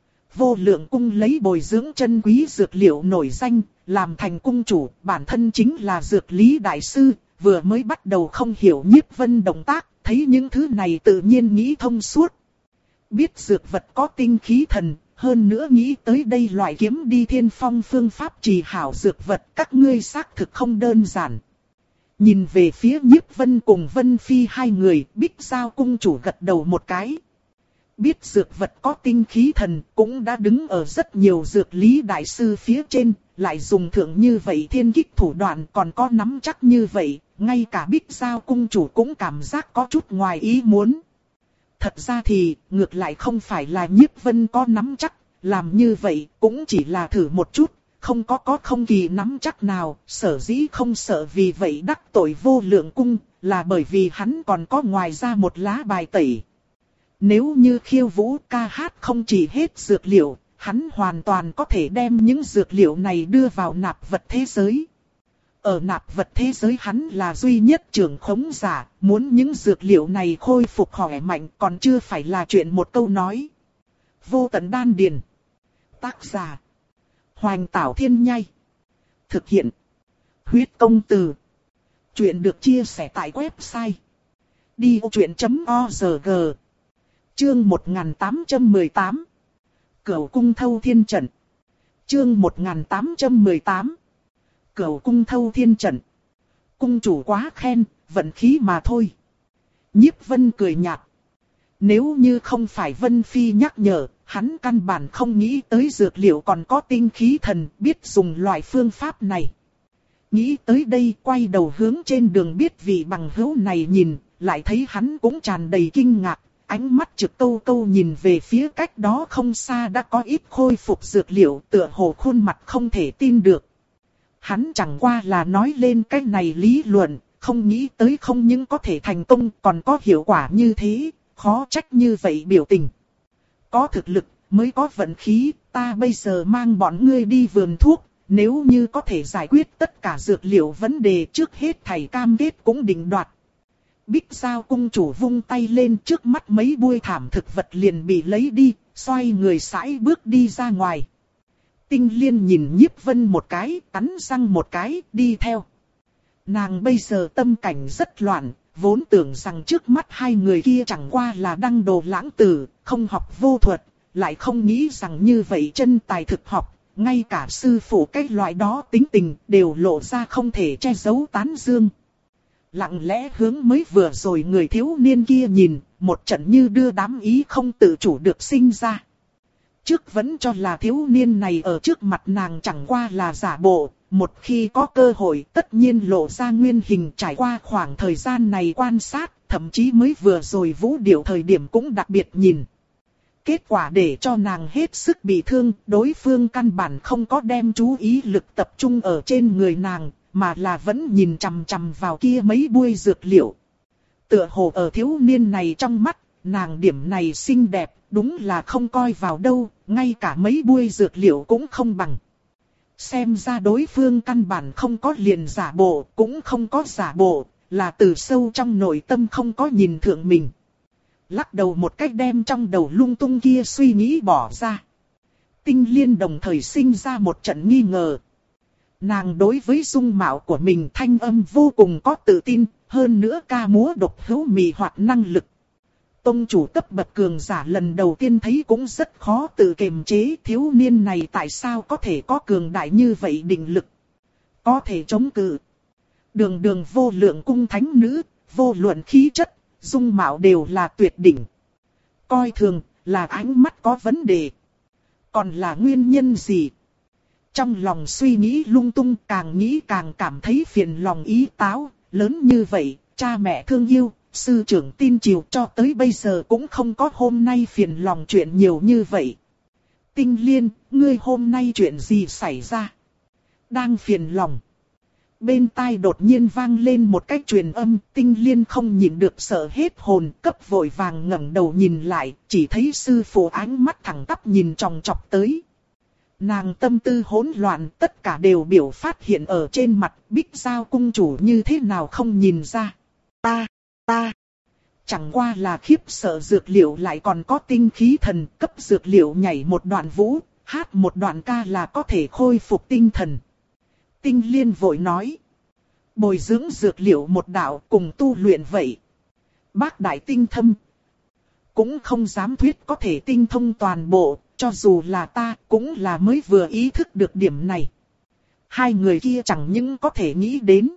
Vô Lượng cung lấy bồi dưỡng chân quý dược liệu nổi danh, làm thành cung chủ, bản thân chính là dược lý đại sư, vừa mới bắt đầu không hiểu Nhiếp Vân động tác, thấy những thứ này tự nhiên nghĩ thông suốt. Biết dược vật có tinh khí thần, hơn nữa nghĩ tới đây loại kiếm đi thiên phong phương pháp trì hảo dược vật, các ngươi xác thực không đơn giản. Nhìn về phía Nhiếp Vân cùng Vân Phi hai người, Bích Giao cung chủ gật đầu một cái. Biết dược vật có tinh khí thần, cũng đã đứng ở rất nhiều dược lý đại sư phía trên, lại dùng thượng như vậy thiên kích thủ đoạn còn có nắm chắc như vậy, ngay cả Bích Giao cung chủ cũng cảm giác có chút ngoài ý muốn. Thật ra thì, ngược lại không phải là Nhiếp Vân có nắm chắc, làm như vậy cũng chỉ là thử một chút, không có có không kỳ nắm chắc nào, sở dĩ không sợ vì vậy đắc tội Vô Lượng cung, là bởi vì hắn còn có ngoài ra một lá bài tẩy. Nếu như khiêu vũ ca hát không chỉ hết dược liệu, hắn hoàn toàn có thể đem những dược liệu này đưa vào nạp vật thế giới. Ở nạp vật thế giới hắn là duy nhất trưởng khống giả, muốn những dược liệu này khôi phục khỏe mạnh còn chưa phải là chuyện một câu nói. Vô Tận Đan Điền. Tác giả. Hoành Tảo Thiên Nhai. Thực hiện. Huyết Công Từ. Chuyện được chia sẻ tại website đi ô chuyện chấm org. Chương một nghìn tám trăm mười tám. Cửu cung thâu thiên trận. Chương một nghìn tám trăm mười tám. Cửu cung thâu thiên trận. Cung chủ quá khen, vận khí mà thôi. Nhiếp Vân cười nhạt. Nếu như không phải Vân Phi nhắc nhở, hắn căn bản không nghĩ tới dược liệu còn có tinh khí thần, biết dùng loại phương pháp này. Nghĩ tới đây, quay đầu hướng trên đường biết vị bằng hữu này nhìn, lại thấy hắn cũng tràn đầy kinh ngạc. Ánh mắt trực câu câu nhìn về phía cách đó không xa đã có ít khôi phục dược liệu, tựa hồ khuôn mặt không thể tin được. Hắn chẳng qua là nói lên cái này lý luận, không nghĩ tới không những có thể thành công còn có hiệu quả như thế, khó trách như vậy biểu tình. Có thực lực mới có vận khí, ta bây giờ mang bọn ngươi đi vườn thuốc, nếu như có thể giải quyết tất cả dược liệu vấn đề trước hết thầy cam kết cũng định đoạt. Bích Giao cung chủ vung tay lên, trước mắt mấy buôi thảm thực vật liền bị lấy đi, xoay người sải bước đi ra ngoài. Tinh Liên nhìn Nhiếp Vân một cái, cắn răng một cái, đi theo. Nàng bây giờ tâm cảnh rất loạn, vốn tưởng rằng trước mắt hai người kia chẳng qua là đăng đồ lãng tử, không học vô thuật, lại không nghĩ rằng như vậy chân tài thực học, ngay cả sư phụ cái loại đó tính tình đều lộ ra không thể che giấu tán dương. Lặng lẽ hướng mới vừa rồi người thiếu niên kia nhìn, một trận như đưa đám ý không tự chủ được sinh ra. Trước vẫn cho là thiếu niên này ở trước mặt nàng chẳng qua là giả bộ, một khi có cơ hội tất nhiên lộ ra nguyên hình. Trải qua khoảng thời gian này quan sát, thậm chí mới vừa rồi vũ điệu thời điểm cũng đặc biệt nhìn. Kết quả để cho nàng hết sức bị thương, đối phương căn bản không có đem chú ý lực tập trung ở trên người nàng, mà là vẫn nhìn chằm chằm vào kia mấy buôi dược liệu. Tựa hồ ở thiếu niên này trong mắt, nàng điểm này xinh đẹp, đúng là không coi vào đâu, ngay cả mấy buôi dược liệu cũng không bằng. Xem ra đối phương căn bản không có liền giả bộ, cũng không có giả bộ, là từ sâu trong nội tâm không có nhìn thượng mình. lắc đầu một cách đem trong đầu lung tung kia suy nghĩ bỏ ra. Tinh Liên đồng thời sinh ra một trận nghi ngờ. Nàng đối với dung mạo của mình thanh âm vô cùng có tự tin, hơn nữa ca múa độc hữu mị hoặc năng lực. Tông chủ cấp bậc cường giả lần đầu tiên thấy cũng rất khó tự kiềm chế, thiếu niên này tại sao có thể có cường đại như vậy định lực. Có thể chống cự. Đường đường vô lượng cung thánh nữ, vô luận khí chất, dung mạo đều là tuyệt đỉnh. Coi thường là ánh mắt có vấn đề. Còn là nguyên nhân gì? Trong lòng suy nghĩ lung tung, càng nghĩ càng cảm thấy phiền lòng ý táo. Lớn như vậy, cha mẹ thương yêu, sư trưởng tin chiều, cho tới bây giờ cũng không có hôm nay phiền lòng chuyện nhiều như vậy. Tinh Liên, ngươi hôm nay chuyện gì xảy ra? Đang phiền lòng. Bên tai đột nhiên vang lên một cái truyền âm, Tinh Liên không nhịn được sợ hết hồn, cấp vội vàng ngẩng đầu nhìn lại, chỉ thấy sư phụ ánh mắt thẳng tắp nhìn chòng chọc tới. Nàng tâm tư hỗn loạn, tất cả đều biểu phát hiện ở trên mặt. Bích Giao cung chủ như thế nào không nhìn ra. Ta, ta, chẳng qua là khiếp sợ dược liệu lại còn có tinh khí thần, cấp dược liệu nhảy một đoạn vũ, hát một đoạn ca là có thể khôi phục tinh thần. Tinh Liên vội nói, bồi dưỡng dược liệu một đạo cùng tu luyện vậy. Bác đại tinh thâm, cũng không dám thuyết có thể tinh thông toàn bộ, cho dù là ta cũng là mới vừa ý thức được điểm này. Hai người kia chẳng những có thể nghĩ đến,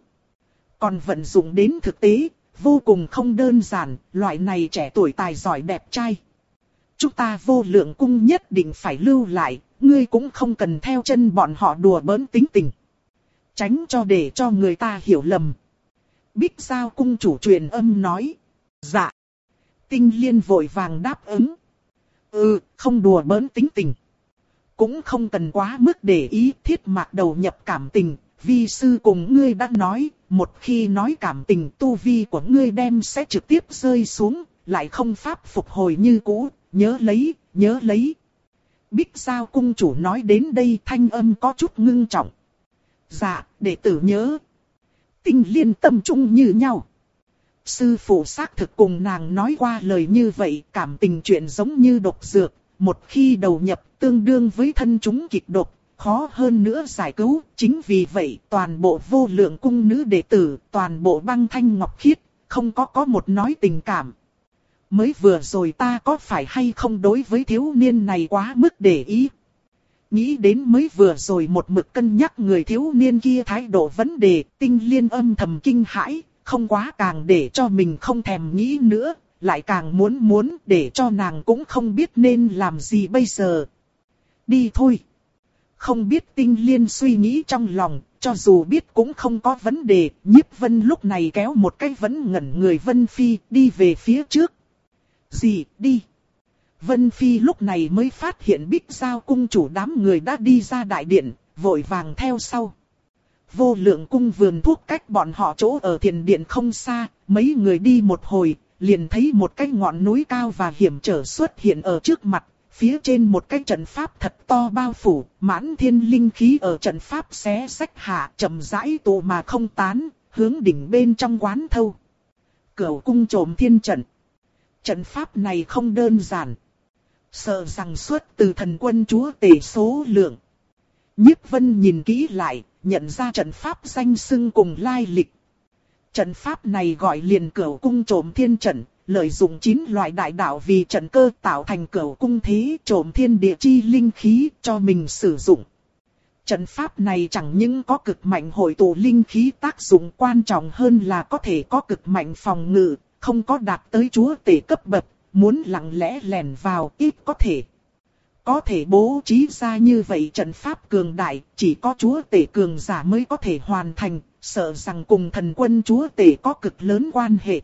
còn vận dụng đến thực tế, vô cùng không đơn giản, loại này trẻ tuổi tài giỏi đẹp trai. Chúng ta vô lượng cung nhất định phải lưu lại, ngươi cũng không cần theo chân bọn họ đùa bỡn tính tình. Tránh cho để cho người ta hiểu lầm. Bích Giao cung chủ truyền âm nói. Dạ. Tinh Liên vội vàng đáp ứng. Ừ, không đùa bỡn tính tình. Cũng không cần quá mức để ý, Thiết Mạc đầu nhập cảm tình. Vi sư cùng ngươi đã nói, một khi nói cảm tình tu vi của ngươi đem sẽ trực tiếp rơi xuống, lại không pháp phục hồi như cũ, nhớ lấy, nhớ lấy. Bích Giao cung chủ nói đến đây thanh âm có chút ngưng trọng. Dạ, đệ tử nhớ. Tinh Liên tâm trung như nhau. Sư phụ xác thực cùng nàng nói qua lời như vậy, cảm tình chuyện giống như độc dược, một khi đầu nhập tương đương với thân chúng kịch độc, khó hơn nữa giải cứu. Chính vì vậy toàn bộ vô lượng cung nữ đệ tử, toàn bộ băng thanh ngọc khiết, không có có một nói tình cảm. Mới vừa rồi ta có phải hay không đối với thiếu niên này quá mức để ý? Nghĩ đến mới vừa rồi một mực cân nhắc người thiếu niên kia thái độ vấn đề, Tinh Liên âm thầm kinh hãi, không quá càng để cho mình không thèm nghĩ nữa, lại càng muốn muốn để cho nàng cũng không biết nên làm gì bây giờ. Đi thôi. Không biết Tinh Liên suy nghĩ trong lòng, cho dù biết cũng không có vấn đề, Nhiếp Vân lúc này kéo một cái vẫn ngẩn người Vân Phi đi về phía trước. Gì, đi. Vân Phi lúc này mới phát hiện Bích Giao cung chủ đám người đã đi ra đại điện, vội vàng theo sau. Vô lượng cung vườn thuốc cách bọn họ chỗ ở thiền điện không xa, mấy người đi một hồi, liền thấy một cái ngọn núi cao và hiểm trở xuất hiện ở trước mặt, phía trên một cái trận pháp thật to bao phủ, mãn thiên linh khí ở trận pháp xé xách hạ chậm rãi tụ mà không tán, hướng đỉnh bên trong quán thâu. Cửu cung trộm thiên trận. Trận pháp này không đơn giản. Sợ rằng xuất từ thần quân chúa tể số lượng. Nhiếp Vân nhìn kỹ lại, nhận ra trận pháp danh xưng cùng lai lịch. Trận pháp này gọi liền Cửu cung trộm thiên trận, lợi dụng chín loại đại đạo vì trận cơ tạo thành Cửu cung thế trộm thiên địa chi linh khí cho mình sử dụng. Trận pháp này chẳng những có cực mạnh hội tụ linh khí tác dụng, quan trọng hơn là có thể có cực mạnh phòng ngự, không có đạt tới chúa tể cấp bậc, muốn lặng lẽ lẻn vào ít có thể. Có thể bố trí ra như vậy trận pháp cường đại, chỉ có chúa tể cường giả mới có thể hoàn thành, sợ rằng cùng thần quân chúa tể có cực lớn quan hệ.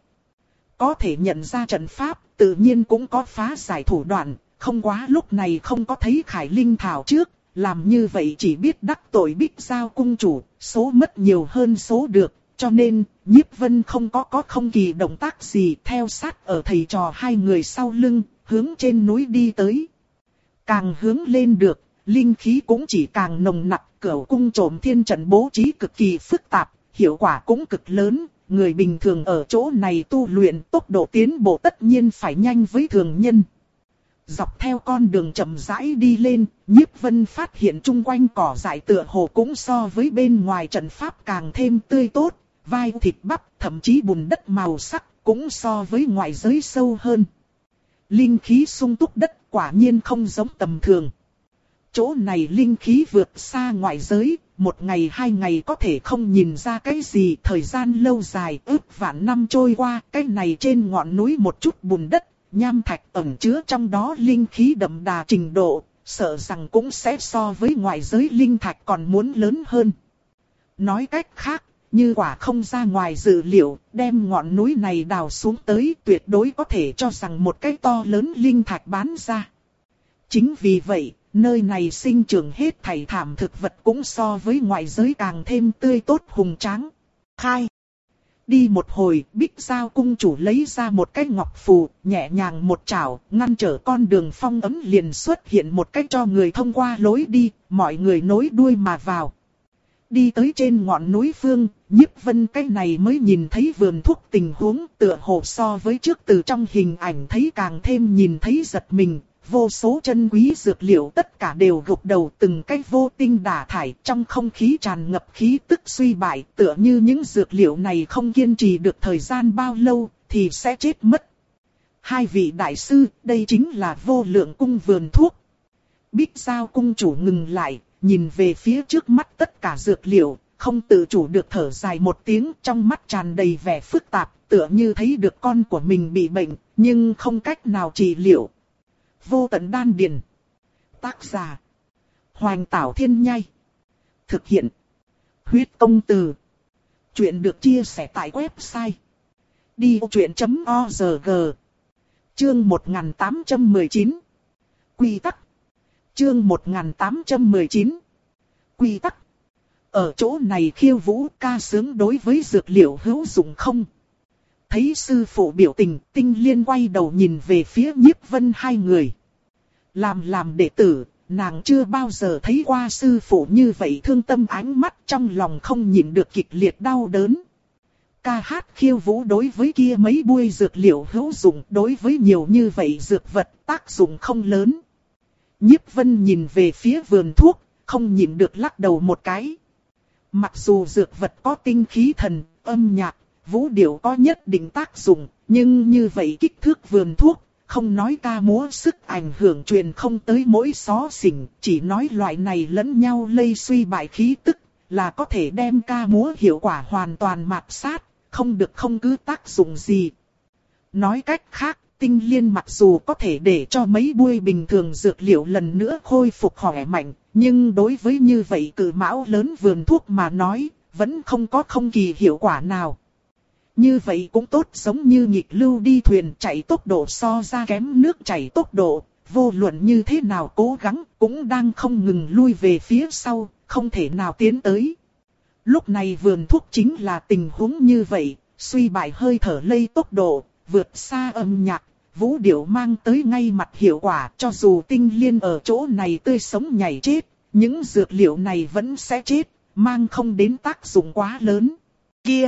Có thể nhận ra trận pháp, tự nhiên cũng có phá giải thủ đoạn, không quá lúc này không có thấy Khải Linh Thảo trước, làm như vậy chỉ biết đắc tội Bích Giao cung chủ, số mất nhiều hơn số được. Cho nên, Nhiếp Vân không có có không kỳ động tác gì, theo sát ở thầy trò hai người sau lưng, hướng trên núi đi tới. Càng hướng lên được, linh khí cũng chỉ càng nồng nặc, Cửu cung trộm thiên trận bố trí cực kỳ phức tạp, hiệu quả cũng cực lớn, người bình thường ở chỗ này tu luyện tốc độ tiến bộ tất nhiên phải nhanh với thường nhân. Dọc theo con đường chậm rãi đi lên, Nhiếp Vân phát hiện chung quanh cỏ dại tựa hồ cũng so với bên ngoài trận pháp càng thêm tươi tốt, vai thịt bắp, thậm chí bùn đất màu sắc cũng so với ngoại giới sâu hơn. Linh khí sung túc đất quả nhiên không giống tầm thường. Chỗ này linh khí vượt xa ngoại giới, một ngày hai ngày có thể không nhìn ra cái gì, thời gian lâu dài ước vạn năm trôi qua, cái này trên ngọn núi một chút bùn đất, nham thạch ẩn chứa trong đó linh khí đậm đà trình độ, sợ rằng cũng sẽ so với ngoại giới linh thạch còn muốn lớn hơn. Nói cách khác, như quả không ra ngoài dự liệu, đem ngọn núi này đào xuống tới tuyệt đối có thể cho rằng một cái to lớn linh thạch bán ra. Chính vì vậy, nơi này sinh trưởng hết thảy thảm thực vật cũng so với ngoại giới càng thêm tươi tốt hùng tráng. Khai. Đi một hồi, Bích Giao cung chủ lấy ra một cái ngọc phù, nhẹ nhàng một chảo, ngăn trở con đường phong ấm liền xuất hiện một cách cho người thông qua lối đi, mọi người nối đuôi mà vào. Đi tới trên ngọn núi phương, Nhiếp Vân cái này mới nhìn thấy vườn thuốc tình huống tựa hồ so với trước từ trong hình ảnh thấy càng thêm nhìn thấy giật mình. Vô số chân quý dược liệu tất cả đều gục đầu từng cái vô tinh đả thải trong không khí tràn ngập khí tức suy bại tựa như những dược liệu này không kiên trì được thời gian bao lâu thì sẽ chết mất. Hai vị đại sư, đây chính là Vô Lượng cung vườn thuốc. Bích Giao cung chủ ngừng lại, nhìn về phía trước mắt tất cả dược liệu, không tự chủ được thở dài một tiếng trong mắt tràn đầy vẻ phức tạp tựa như thấy được con của mình bị bệnh nhưng không cách nào trị liệu. Vô Tận Đan Điền. Tác giả: Hoành Tảo Thiên Nhai. Thực hiện: Huyết Công Từ. Chuyện được chia sẻ tại website đi ô chuyện chấm org. Chương một nghìn tám trăm mười chín. Quy tắc. Chương một nghìn tám trăm mười chín. Quy tắc. Ở chỗ này khiêu vũ ca sướng đối với dược liệu hữu dụng không? Thấy sư phụ biểu tình, Tinh Liên quay đầu nhìn về phía Nhiếp Vân hai người. Làm làm đệ tử, nàng chưa bao giờ thấy qua sư phụ như vậy thương tâm ánh mắt trong lòng không nhịn được kịch liệt đau đớn. Ca hát khiêu vũ đối với kia mấy buôi dược liệu hữu dụng đối với nhiều như vậy dược vật tác dụng không lớn. Nhiếp Vân nhìn về phía vườn thuốc, không nhịn được lắc đầu một cái. Mặc dù dược vật có tinh khí thần, âm nhạc, vũ điệu có nhất định tác dụng, nhưng như vậy kích thước vườn thuốc, không nói ca múa sức ảnh hưởng truyền không tới mỗi xó xỉnh, chỉ nói loại này lẫn nhau lây suy bại khí tức, là có thể đem ca múa hiệu quả hoàn toàn mạt sát, không được không cứ tác dụng gì. Nói cách khác, Tinh Liên mặc dù có thể để cho mấy buôi bình thường dược liệu lần nữa khôi phục khỏe mạnh, nhưng đối với như vậy cự mão lớn vườn thuốc mà nói, vẫn không có không kỳ hiệu quả nào. Như vậy cũng tốt, giống như nghịch lưu đi thuyền chạy tốc độ so ra kém nước chảy tốc độ, vô luận như thế nào cố gắng cũng đang không ngừng lui về phía sau, không thể nào tiến tới. Lúc này vườn thuốc chính là tình huống như vậy, suy bại hơi thở lây tốc độ, vượt xa âm nhạc, vũ điệu mang tới ngay mặt hiệu quả, cho dù Tinh Liên ở chỗ này tươi sống nhảy chết, những dược liệu này vẫn sẽ chết, mang không đến tác dụng quá lớn. Kia!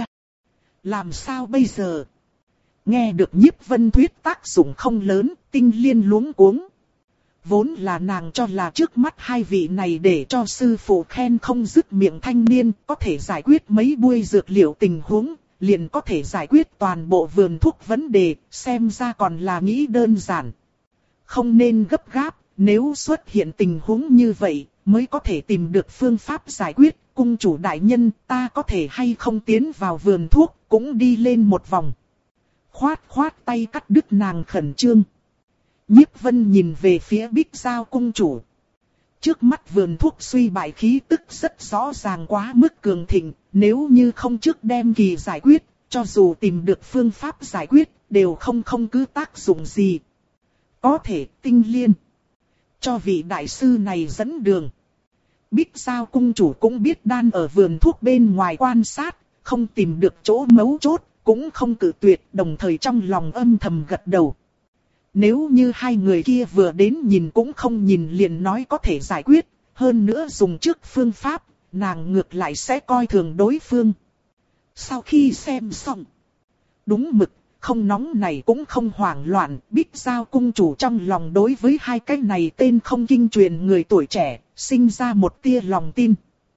Làm sao bây giờ? Nghe được Nhiếp Vân thuyết tác dụng không lớn, Tinh Liên luống cuống. Vốn là nàng cho là trước mắt hai vị này để cho sư phụ khen không dứt miệng thanh niên, có thể giải quyết mấy buôi dược liệu tình huống, liền có thể giải quyết toàn bộ vườn thuốc vấn đề, xem ra còn là nghĩ đơn giản. Không nên gấp gáp, nếu xuất hiện tình huống như vậy, mới có thể tìm được phương pháp giải quyết. Cung chủ đại nhân, ta có thể hay không tiến vào vườn thuốc, cũng đi lên một vòng. Khoát khoát tay cắt đứt nàng khẩn trương. Nhiếp Vân nhìn về phía Bích Giao cung chủ. Trước mắt vườn thuốc suy bại khí tức rất rõ ràng quá mức cường thịnh, nếu như không trước đem kỳ giải quyết, cho dù tìm được phương pháp giải quyết, đều không không cứ tác dụng gì. Có thể Tinh Liên cho vị đại sư này dẫn đường. Bích Giao cung chủ cũng biết đan ở vườn thuốc bên ngoài quan sát, không tìm được chỗ mấu chốt, cũng không cự tuyệt, đồng thời trong lòng âm thầm gật đầu. Nếu như hai người kia vừa đến nhìn cũng không nhìn liền nói có thể giải quyết, hơn nữa dùng trước phương pháp, nàng ngược lại sẽ coi thường đối phương. Sau khi xem xong, đúng mực, không nóng này cũng không hoảng loạn, Bích Giao cung chủ trong lòng đối với hai cái này tên không kinh truyền người tuổi trẻ, sinh ra một tia lòng tin.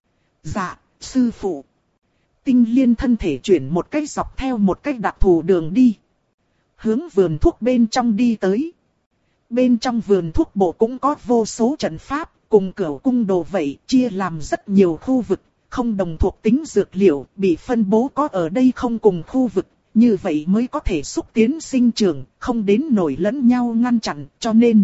Dạ, sư phụ. Tinh Liên thân thể chuyển một cách dọc theo một cách đặc thù đường đi. Hướng vườn thuốc bên trong đi tới. Bên trong vườn thuốc bộ cũng có vô số trận pháp, cùng cửu cung đồ vậy, chia làm rất nhiều khu vực, không đồng thuộc tính dược liệu, bị phân bố có ở đây không cùng khu vực. Như vậy mới có thể xúc tiến sinh trưởng, không đến nổi lẫn nhau ngăn chặn, cho nên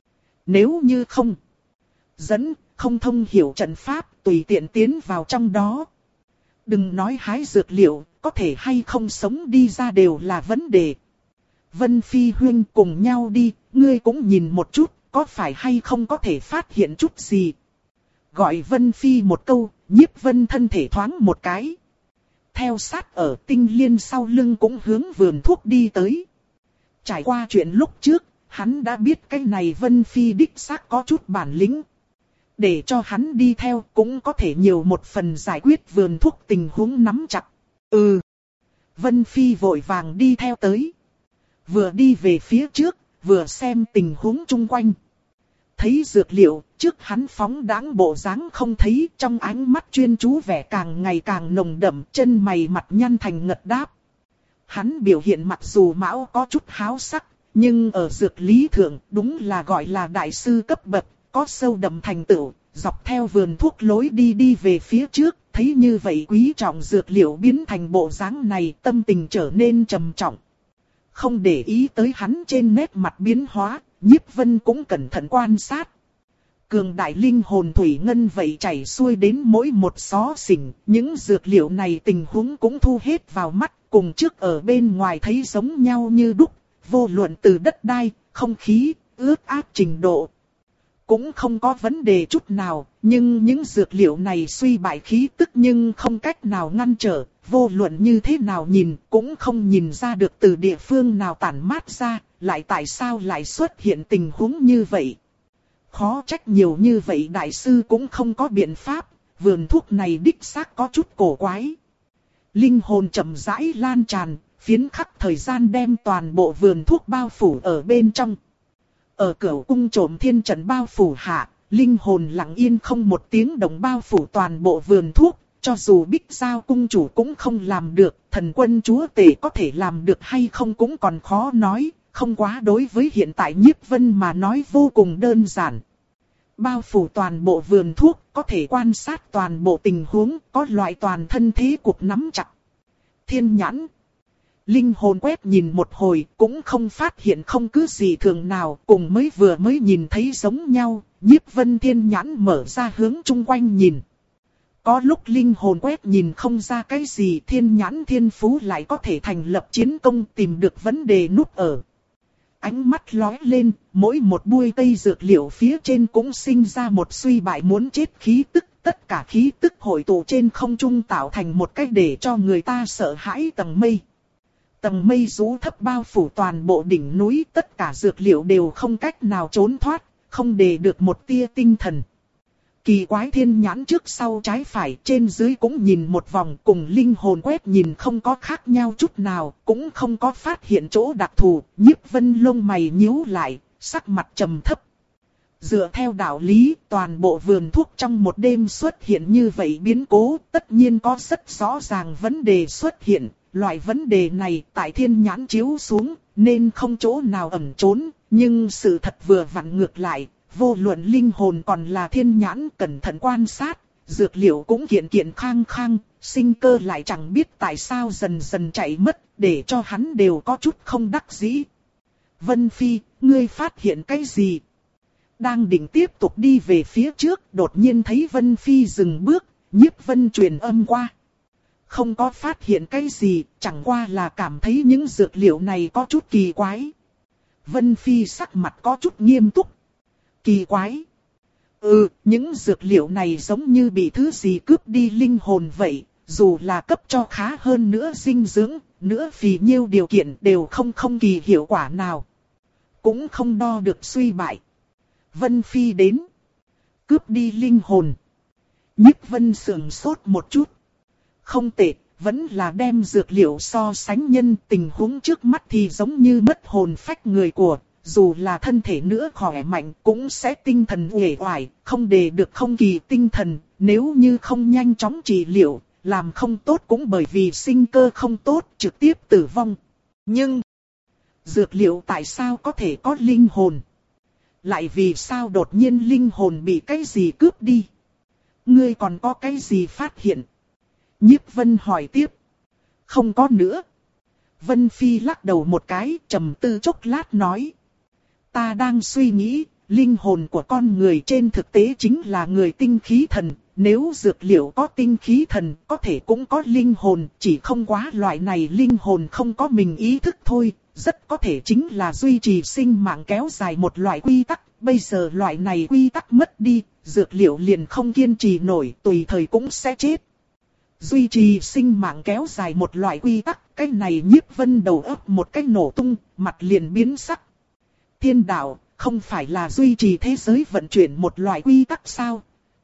nếu như không dẫn, không thông hiểu trận pháp, tùy tiện tiến vào trong đó. Đừng nói hái dược liệu, có thể hay không sống đi ra đều là vấn đề. Vân Phi huynh cùng nhau đi, ngươi cũng nhìn một chút, có phải hay không có thể phát hiện chút gì. Gọi Vân Phi một câu, Nhiếp Vân thân thể thoáng một cái. Theo sát ở Tinh Liên sau lưng cũng hướng vườn thuốc đi tới. Trải qua chuyện lúc trước, hắn đã biết cái này Vân Phi đích xác có chút bản lĩnh. Để cho hắn đi theo cũng có thể nhiều một phần giải quyết vườn thuốc tình huống nắm chặt. Ừ. Vân Phi vội vàng đi theo tới. Vừa đi về phía trước, vừa xem tình huống chung quanh. Thấy dược liệu, trước hắn phóng đãng bộ dáng không thấy, trong ánh mắt chuyên chú vẻ càng ngày càng nồng đậm, chân mày mặt nhăn thành ngật đáp. Hắn biểu hiện mặc dù mão có chút háo sắc, nhưng ở dược lý thượng đúng là gọi là đại sư cấp bậc, có sâu đậm thành tựu, dọc theo vườn thuốc lối đi đi về phía trước, thấy như vậy quý trọng dược liệu biến thành bộ dáng này, tâm tình trở nên trầm trọng. Không để ý tới hắn trên nét mặt biến hóa, Nhiếp Vân cũng cẩn thận quan sát. Cường đại linh hồn thủy ngân vậy chảy xuôi đến mỗi một xó xỉnh, những dược liệu này tình huống cũng thu hết vào mắt, cùng trước ở bên ngoài thấy giống nhau như đúc, vô luận từ đất đai, không khí, ướt át trình độ. Cũng không có vấn đề chút nào, nhưng những dược liệu này suy bại khí tức nhưng không cách nào ngăn trở, vô luận như thế nào nhìn cũng không nhìn ra được từ địa phương nào tản mát ra, lại tại sao lại xuất hiện tình huống như vậy. Khó trách nhiều như vậy đại sư cũng không có biện pháp, vườn thuốc này đích xác có chút cổ quái. Linh hồn chậm rãi lan tràn, phiến khắc thời gian đem toàn bộ vườn thuốc bao phủ ở bên trong. Ở cửu cung trộm thiên trận bao phủ hạ, linh hồn lặng yên không một tiếng động bao phủ toàn bộ vườn thuốc, cho dù Bích Giao cung chủ cũng không làm được, thần quân chúa tể có thể làm được hay không cũng còn khó nói, không quá đối với hiện tại Nhiếp Vân mà nói vô cùng đơn giản. Bao phủ toàn bộ vườn thuốc, có thể quan sát toàn bộ tình huống, có loại toàn thân thế cuộc nắm chặt. Thiên nhãn. Linh hồn quét nhìn một hồi, cũng không phát hiện không cứ gì thường nào, cùng mới vừa mới nhìn thấy giống nhau, Nhiếp Vân thiên nhãn mở ra hướng chung quanh nhìn. Có lúc linh hồn quét nhìn không ra cái gì, thiên nhãn thiên phú lại có thể thành lập chiến công tìm được vấn đề nút ở. Ánh mắt lóe lên, mỗi một bụi cây dược liệu phía trên cũng sinh ra một suy bại muốn chết khí tức, tất cả khí tức hội tụ trên không trung tạo thành một cách để cho người ta sợ hãi tầng mây. Tầng mây rũ thấp bao phủ toàn bộ đỉnh núi, tất cả dược liệu đều không cách nào trốn thoát, không để được một tia tinh thần. Kỳ quái thiên nhãn trước sau trái phải trên dưới cũng nhìn một vòng, cùng linh hồn quét nhìn không có khác nhau chút nào, cũng không có phát hiện chỗ đặc thù. Nhiếp Vân lông mày nhíu lại, sắc mặt trầm thấp. Dựa theo đạo lý, toàn bộ vườn thuốc trong một đêm xuất hiện như vậy biến cố, tất nhiên có rất rõ ràng vấn đề xuất hiện. Loại vấn đề này tại thiên nhãn chiếu xuống, nên không chỗ nào ẩn trốn, nhưng sự thật vừa vặn ngược lại. Vô luận linh hồn còn là thiên nhãn cẩn thận quan sát, dược liệu cũng kiện kiện khang khang, sinh cơ lại chẳng biết tại sao dần dần chạy mất, để cho hắn đều có chút không đắc dĩ. Vân Phi, ngươi phát hiện cái gì? Đang định tiếp tục đi về phía trước, đột nhiên thấy Vân Phi dừng bước, Nhiếp Vân truyền âm qua. Không có phát hiện cái gì, chẳng qua là cảm thấy những dược liệu này có chút kỳ quái. Vân Phi sắc mặt có chút nghiêm túc. Kỳ quái. Ừ, những dược liệu này giống như bị thứ gì cướp đi linh hồn vậy, dù là cấp cho khá hơn nữa dinh dưỡng, nữa phì nhiêu điều kiện đều không không kỳ hiệu quả nào. Cũng không đo được suy bại. Vân Phi đến. Cướp đi linh hồn. Nhiếp Vân sườn sốt một chút. Không tệ, vẫn là đem dược liệu so sánh nhân, tình huống trước mắt thì giống như mất hồn phách người của, dù là thân thể nữa khỏe mạnh cũng sẽ tinh thần uể oải, không để được không kỳ tinh thần, nếu như không nhanh chóng trị liệu, làm không tốt cũng bởi vì sinh cơ không tốt, trực tiếp tử vong. Nhưng, dược liệu tại sao có thể có linh hồn? Lại vì sao đột nhiên linh hồn bị cái gì cướp đi? Ngươi còn có cái gì phát hiện? Nhiếp Vân hỏi tiếp. Không có nữa. Vân Phi lắc đầu một cái, trầm tư chốc lát nói. Ta đang suy nghĩ, linh hồn của con người trên thực tế chính là người tinh khí thần. Nếu dược liệu có tinh khí thần, có thể cũng có linh hồn, chỉ không quá loại này linh hồn không có mình ý thức thôi. Rất có thể chính là duy trì sinh mạng kéo dài một loại quy tắc. Bây giờ loại này quy tắc mất đi, dược liệu liền không kiên trì nổi, tùy thời cũng sẽ chết. Duy trì sinh mạng kéo dài một loại quy tắc, cái này Nhiếp Vân đầu óc một cái nổ tung, mặt liền biến sắc. Thiên đạo, không phải là duy trì thế giới vận chuyển một loại quy tắc sao?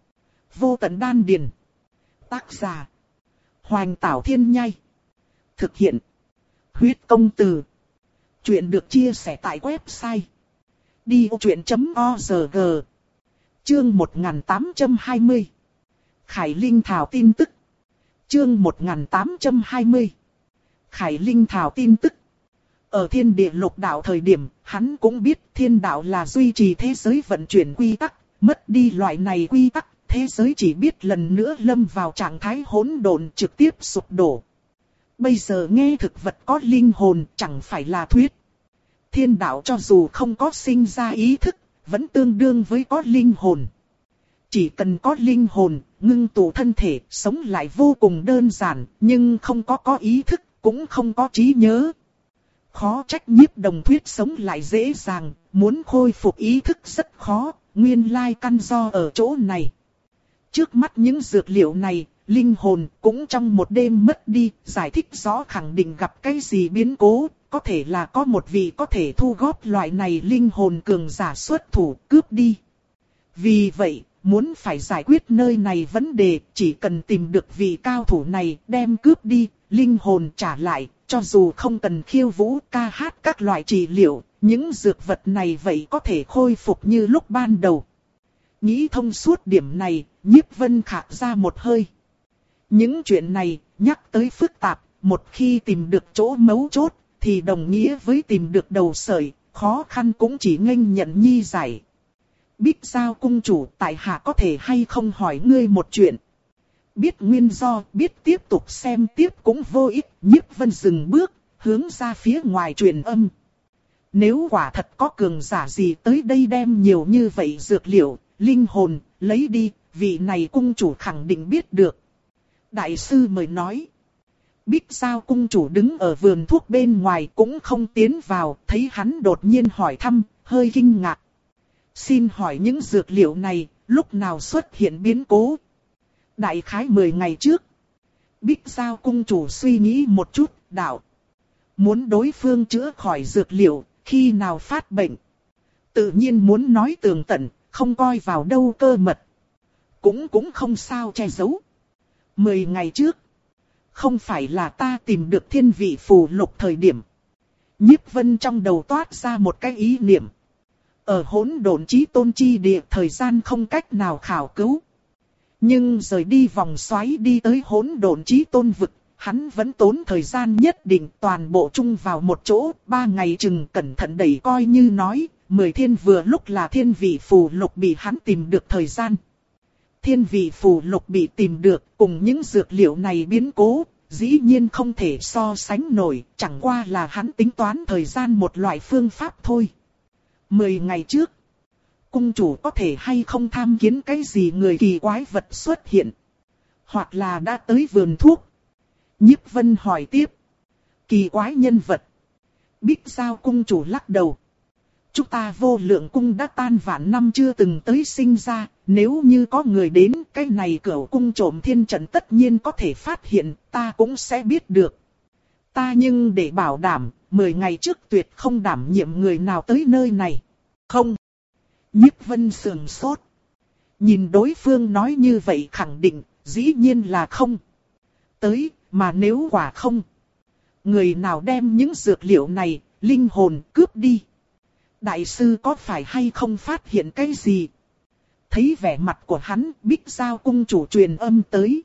Vô tận đan điền. Tác giả. Hoành Tảo Thiên Nhai. Thực hiện. Huyết công từ. Chuyện được chia sẻ tại website. đi ô chuyện chấm o rờ giê. Chương một nghìn tám trăm hai mươi. Khải Linh Thảo tin tức. Chương một nghìn tám trăm hai mươi. Khải Linh Thảo tin tức. Ở thiên địa lục đạo thời điểm, hắn cũng biết thiên đạo là duy trì thế giới vận chuyển quy tắc, mất đi loại này quy tắc, thế giới chỉ biết lần nữa lâm vào trạng thái hỗn độn trực tiếp sụp đổ. Bây giờ nghe thực vật có linh hồn chẳng phải là thuyết. Thiên đạo cho dù không có sinh ra ý thức, vẫn tương đương với có linh hồn. Chỉ cần có linh hồn, ngưng tụ thân thể, sống lại vô cùng đơn giản, nhưng không có có ý thức, cũng không có trí nhớ. Khó trách Nhiếp Đồng thuyết sống lại dễ dàng, muốn khôi phục ý thức rất khó, nguyên lai căn do ở chỗ này. Trước mắt những dược liệu này, linh hồn cũng trong một đêm mất đi, giải thích rõ khẳng định gặp cái gì biến cố, có thể là có một vị có thể thu góp loại này linh hồn cường giả xuất thủ cướp đi. Vì vậy, muốn phải giải quyết nơi này vấn đề, chỉ cần tìm được vị cao thủ này đem cướp đi, linh hồn trả lại, cho dù không cần khiêu vũ ca hát các loại trị liệu, những dược vật này vậy có thể khôi phục như lúc ban đầu. Nghĩ thông suốt điểm này, Nhiếp Vân khạc ra một hơi. Những chuyện này, nhắc tới phức tạp, một khi tìm được chỗ mấu chốt, thì đồng nghĩa với tìm được đầu sợi, khó khăn cũng chỉ nghênh nhận nhi giải. Bích Giao cung chủ, tại hạ có thể hay không hỏi ngươi một chuyện? Biết nguyên do, biết tiếp tục xem tiếp cũng vô ích, Nhiếp Vân dừng bước, hướng ra phía ngoài truyền âm. Nếu quả thật có cường giả gì tới đây đem nhiều như vậy dược liệu, linh hồn, lấy đi, vị này cung chủ khẳng định biết được. Đại sư mời nói. Bích Giao cung chủ đứng ở vườn thuốc bên ngoài cũng không tiến vào, thấy hắn đột nhiên hỏi thăm, hơi kinh ngạc. Xin hỏi những dược liệu này, lúc nào xuất hiện biến cố? Đại khái mười ngày trước. Bích Giao cung chủ suy nghĩ một chút, đạo. Muốn đối phương chữa khỏi dược liệu, khi nào phát bệnh? Tự nhiên muốn nói tường tận, không coi vào đâu cơ mật. Cũng cũng không sao che giấu. Mười ngày trước. Không phải là ta tìm được thiên vị phù lục thời điểm. Nhiếp Vân trong đầu toát ra một cái ý niệm. Ở hỗn độn chí tôn chi địa thời gian không cách nào khảo cứu. Nhưng rời đi vòng xoáy đi tới hỗn độn chí tôn vực, hắn vẫn tốn thời gian nhất định toàn bộ chung vào một chỗ, ba ngày chừng cẩn thận đẩy coi như nói, mười thiên vừa lúc là thiên vị phù lục bị hắn tìm được thời gian. Thiên vị phù lục bị tìm được cùng những dược liệu này biến cố, dĩ nhiên không thể so sánh nổi, chẳng qua là hắn tính toán thời gian một loại phương pháp thôi. Mười ngày trước, cung chủ có thể hay không tham kiến cái gì người kỳ quái vật xuất hiện, hoặc là đã tới vườn thuốc. Nhiếp Vân hỏi tiếp. Kỳ quái nhân vật. Bích Giao cung chủ lắc đầu. Chúng ta vô lượng cung đã tan vạn năm chưa từng tới sinh ra, nếu như có người đến cái này cửu cung trộm thiên trận tất nhiên có thể phát hiện, ta cũng sẽ biết được. Ta nhưng để bảo đảm, mười ngày trước tuyệt không đảm nhiệm người nào tới nơi này. Không. Nhiếp Vân sườn sốt. Nhìn đối phương nói như vậy khẳng định, dĩ nhiên là không. Tới, mà nếu quả không, người nào đem những dược liệu này, linh hồn cướp đi? Đại sư có phải hay không phát hiện cái gì? Thấy vẻ mặt của hắn, Bích Giao cung chủ truyền âm tới.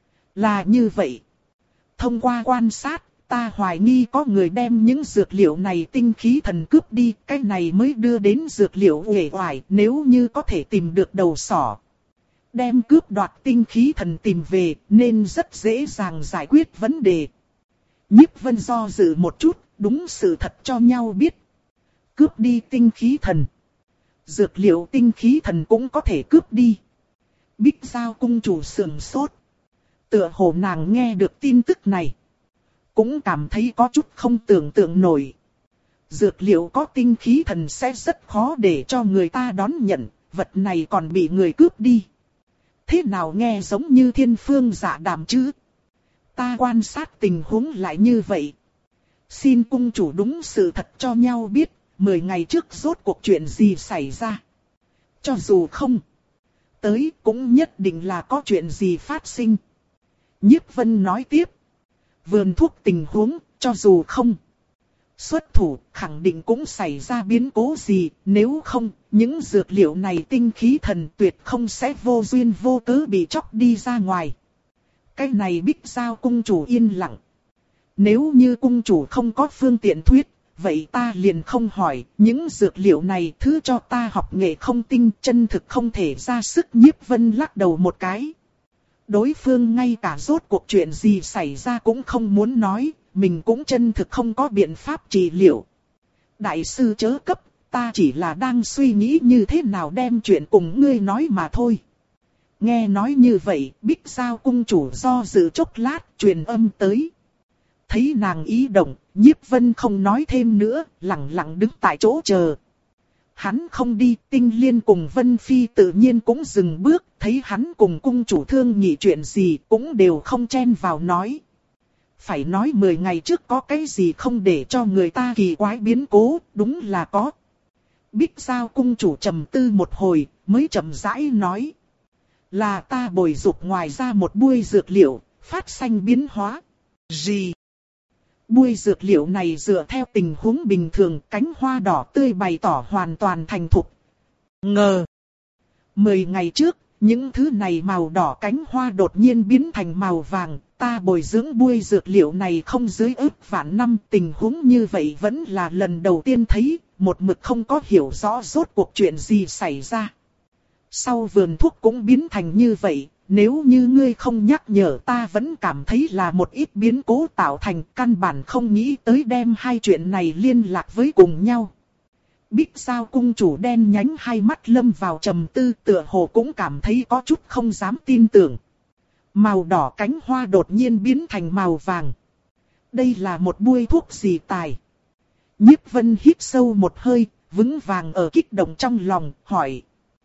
Là như vậy. Thông qua quan sát, ta hoài nghi có người đem những dược liệu này tinh khí thần cướp đi, cái này mới đưa đến dược liệu uể oải. Nếu như có thể tìm được đầu sỏ, đem cướp đoạt tinh khí thần tìm về, nên rất dễ dàng giải quyết vấn đề. Nhiếp Vân do dự một chút, đúng sự thật cho nhau biết. Cướp đi tinh khí thần. Dược liệu tinh khí thần cũng có thể cướp đi. Bích Giao cung chủ sườn sốt. Tựa hồ nàng nghe được tin tức này, cũng cảm thấy có chút không tưởng tượng nổi. Dược liệu có tinh khí thần sẽ rất khó để cho người ta đón nhận, vật này còn bị người cướp đi. Thế nào nghe giống như thiên phương dạ đàm chứ? Ta quan sát tình huống lại như vậy. Xin cung chủ đúng sự thật cho nhau biết, mười ngày trước rốt cuộc chuyện gì xảy ra. Cho dù không tới cũng nhất định là có chuyện gì phát sinh. Nhiếp Vân nói tiếp. Vườn thuốc tình huống, cho dù không xuất thủ, khẳng định cũng xảy ra biến cố gì. Nếu không, những dược liệu này tinh khí thần tuyệt không sẽ vô duyên vô cớ bị chóc đi ra ngoài. Cái này Bích Giao cung chủ yên lặng. Nếu như cung chủ không có phương tiện thuyết, vậy ta liền không hỏi. Những dược liệu này thứ cho ta học nghệ không tinh, chân thực không thể ra sức. Nhiếp Vân lắc đầu một cái. Đối phương ngay cả rốt cuộc chuyện gì xảy ra cũng không muốn nói, mình cũng chân thực không có biện pháp trị liệu. Đại sư chớ cấp, ta chỉ là đang suy nghĩ như thế nào đem chuyện cùng ngươi nói mà thôi. Nghe nói như vậy, Bích Giao cung chủ do dự chốc lát, truyền âm tới. Thấy nàng ý động, Nhiếp Vân không nói thêm nữa, lặng lặng đứng tại chỗ chờ. Hắn không đi, Tinh Liên cùng Vân Phi tự nhiên cũng dừng bước, thấy hắn cùng cung chủ thương nghị chuyện gì cũng đều không chen vào nói. Phải nói mười ngày trước có cái gì không để cho người ta kỳ quái biến cố, đúng là có. Bích Giao cung chủ trầm tư một hồi, mới chậm rãi nói. Là ta bồi dục ngoài ra một buôi dược liệu, phát sanh biến hóa. Gì? Buôi dược liệu này dựa theo tình huống bình thường, cánh hoa đỏ tươi bày tỏ hoàn toàn thành thục. Ngờ. Mười ngày trước, những thứ này màu đỏ cánh hoa đột nhiên biến thành màu vàng. Ta bồi dưỡng buôi dược liệu này không dưới ước vạn năm. Tình huống như vậy vẫn là lần đầu tiên thấy, một mực không có hiểu rõ rốt cuộc chuyện gì xảy ra. Sau vườn thuốc cũng biến thành như vậy. Nếu như ngươi không nhắc nhở ta vẫn cảm thấy là một ít biến cố tạo thành, căn bản không nghĩ tới đem hai chuyện này liên lạc với cùng nhau. Bích Giao cung chủ đen nhánh hai mắt lâm vào trầm tư, tựa hồ cũng cảm thấy có chút không dám tin tưởng. Màu đỏ cánh hoa đột nhiên biến thành màu vàng. Đây là một buôi thuốc gì tài? Nhiếp Vân hít sâu một hơi, vững vàng ở kích động trong lòng, hỏi.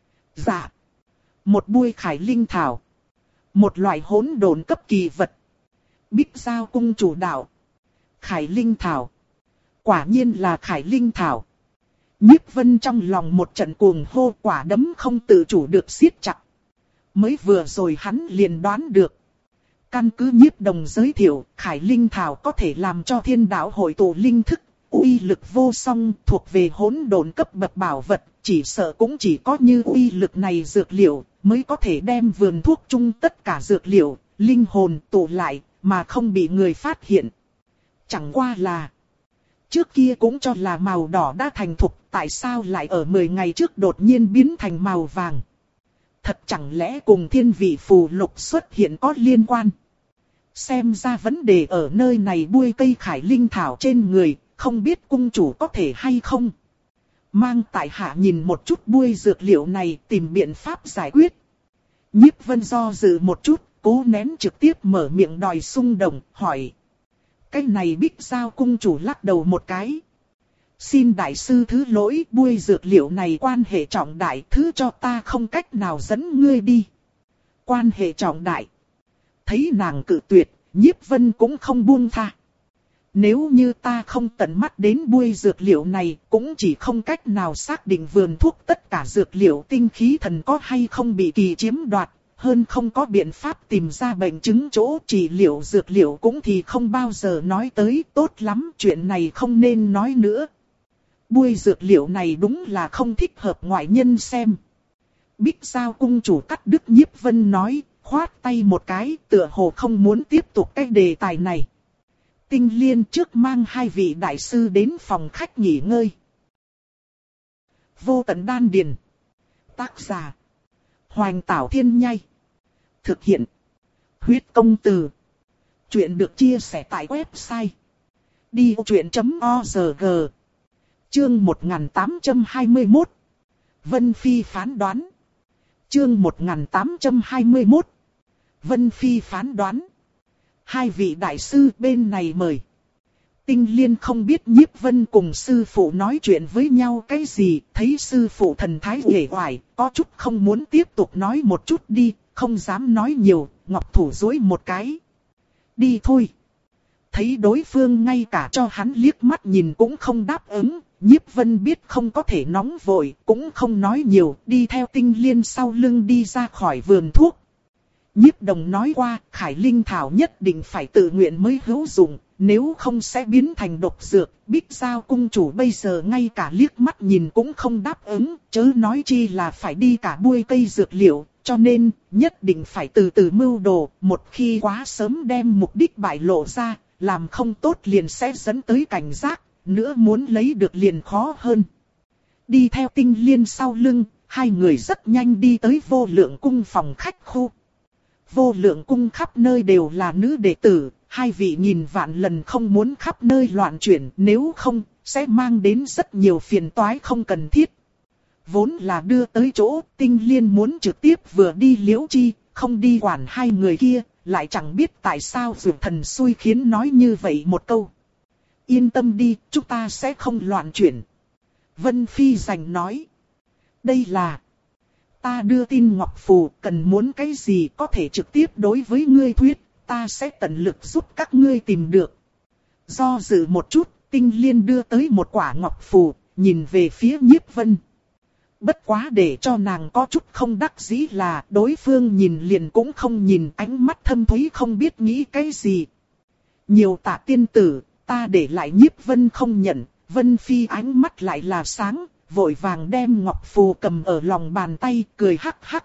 Dạ. Một buôi khải linh thảo. Một loại hỗn độn cấp kỳ vật. Bích Giao cung chủ đạo. Khải linh thảo. Quả nhiên là khải linh thảo. Nhiếp Vân trong lòng một trận cuồng hô, quả đấm không tự chủ được siết chặt. Mới vừa rồi hắn liền đoán được. Căn cứ Nhiếp Đồng giới thiệu, khải linh thảo có thể làm cho thiên đạo hội tụ linh thức, uy lực vô song, thuộc về hỗn độn cấp bậc bảo vật. Chỉ sợ cũng chỉ có như uy lực này dược liệu, mới có thể đem vườn thuốc chung tất cả dược liệu, linh hồn tụ lại, mà không bị người phát hiện. Chẳng qua là, trước kia cũng cho là màu đỏ đã thành thục, tại sao lại ở mười ngày trước đột nhiên biến thành màu vàng? Thật chẳng lẽ cùng thiên vị phù lục xuất hiện có liên quan? Xem ra vấn đề ở nơi này buôi cây khải linh thảo trên người, không biết cung chủ có thể hay không? Mang tại hạ nhìn một chút buôi dược liệu này, tìm biện pháp giải quyết. Nhiếp Vân do dự một chút, cố nén trực tiếp mở miệng đòi xung động, hỏi. Cái này Bích Giao cung chủ lắc đầu một cái. Xin đại sư thứ lỗi, buôi dược liệu này quan hệ trọng đại, thứ cho ta không cách nào dẫn ngươi đi. Quan hệ trọng đại. Thấy nàng cự tuyệt, Nhiếp Vân cũng không buông tha. Nếu như ta không tận mắt đến buôi dược liệu này, cũng chỉ không cách nào xác định vườn thuốc tất cả dược liệu tinh khí thần có hay không bị kỳ chiếm đoạt, hơn không có biện pháp tìm ra bệnh chứng chỗ trị liệu dược liệu cũng thì không bao giờ nói tới. Tốt lắm, chuyện này không nên nói nữa. Bui dược liệu này đúng là không thích hợp ngoại nhân xem. Bích Giao cung chủ cắt đứt Nhiếp Vân nói, khoát tay một cái, tựa hồ không muốn tiếp tục cái đề tài này. Tinh Liên trước mang hai vị đại sư đến phòng khách nghỉ ngơi. Vô Tận Đan Điền. Tác giả: Hoành Tảo Thiên Nhai. Thực hiện: Huyết Công Từ. Chuyện được chia sẻ tại website đi ô chuyện chấm org. Chương một nghìn tám trăm hai mươi mốt. Vân Phi phán đoán. Chương một nghìn tám trăm hai mươi mốt. Vân Phi phán đoán. Hai vị đại sư bên này mời. Tinh Liên không biết Nhiếp Vân cùng sư phụ nói chuyện với nhau cái gì, thấy sư phụ thần thái uể oải, có chút không muốn tiếp tục nói một chút đi, không dám nói nhiều, ngọc thủ duỗi một cái. Đi thôi. Thấy đối phương ngay cả cho hắn liếc mắt nhìn cũng không đáp ứng, Nhiếp Vân biết không có thể nóng vội, cũng không nói nhiều, đi theo Tinh Liên sau lưng đi ra khỏi vườn thuốc. Nhiếp Đồng nói qua, Khải Linh Thảo nhất định phải tự nguyện mới hữu dụng, nếu không sẽ biến thành độc dược. Bích Giao cung chủ bây giờ ngay cả liếc mắt nhìn cũng không đáp ứng, chớ nói chi là phải đi cả bui cây dược liệu, cho nên nhất định phải từ từ mưu đồ, một khi quá sớm đem mục đích bại lộ ra, làm không tốt liền sẽ dẫn tới cảnh giác, nữa muốn lấy được liền khó hơn. Đi theo Tinh Liên sau lưng, hai người rất nhanh đi tới Vô Lượng cung phòng khách khu. Vô Lượng cung khắp nơi đều là nữ đệ tử, hai vị nghìn vạn lần không muốn khắp nơi loạn chuyển, nếu không, sẽ mang đến rất nhiều phiền toái không cần thiết. Vốn là đưa tới chỗ, Tinh Liên muốn trực tiếp vừa đi Liễu Chi, không đi quản hai người kia, lại chẳng biết tại sao Dược Thần xui khiến nói như vậy một câu. Yên tâm đi, chúng ta sẽ không loạn chuyển. Vân Phi giành nói. Đây là... Ta đưa tin Ngọc Phù, cần muốn cái gì có thể trực tiếp đối với ngươi thuyết, ta sẽ tận lực giúp các ngươi tìm được. Do dự một chút, Tinh Liên đưa tới một quả Ngọc Phù, nhìn về phía Nhiếp Vân. Bất quá để cho nàng có chút không đắc dĩ là đối phương nhìn liền cũng không nhìn, ánh mắt thâm thúy không biết nghĩ cái gì. Nhiều Tạ tiên tử, ta để lại Nhiếp Vân không nhận, Vân Phi ánh mắt lại là sáng, vội vàng đem Ngọc Phù cầm ở lòng bàn tay, cười hắc hắc.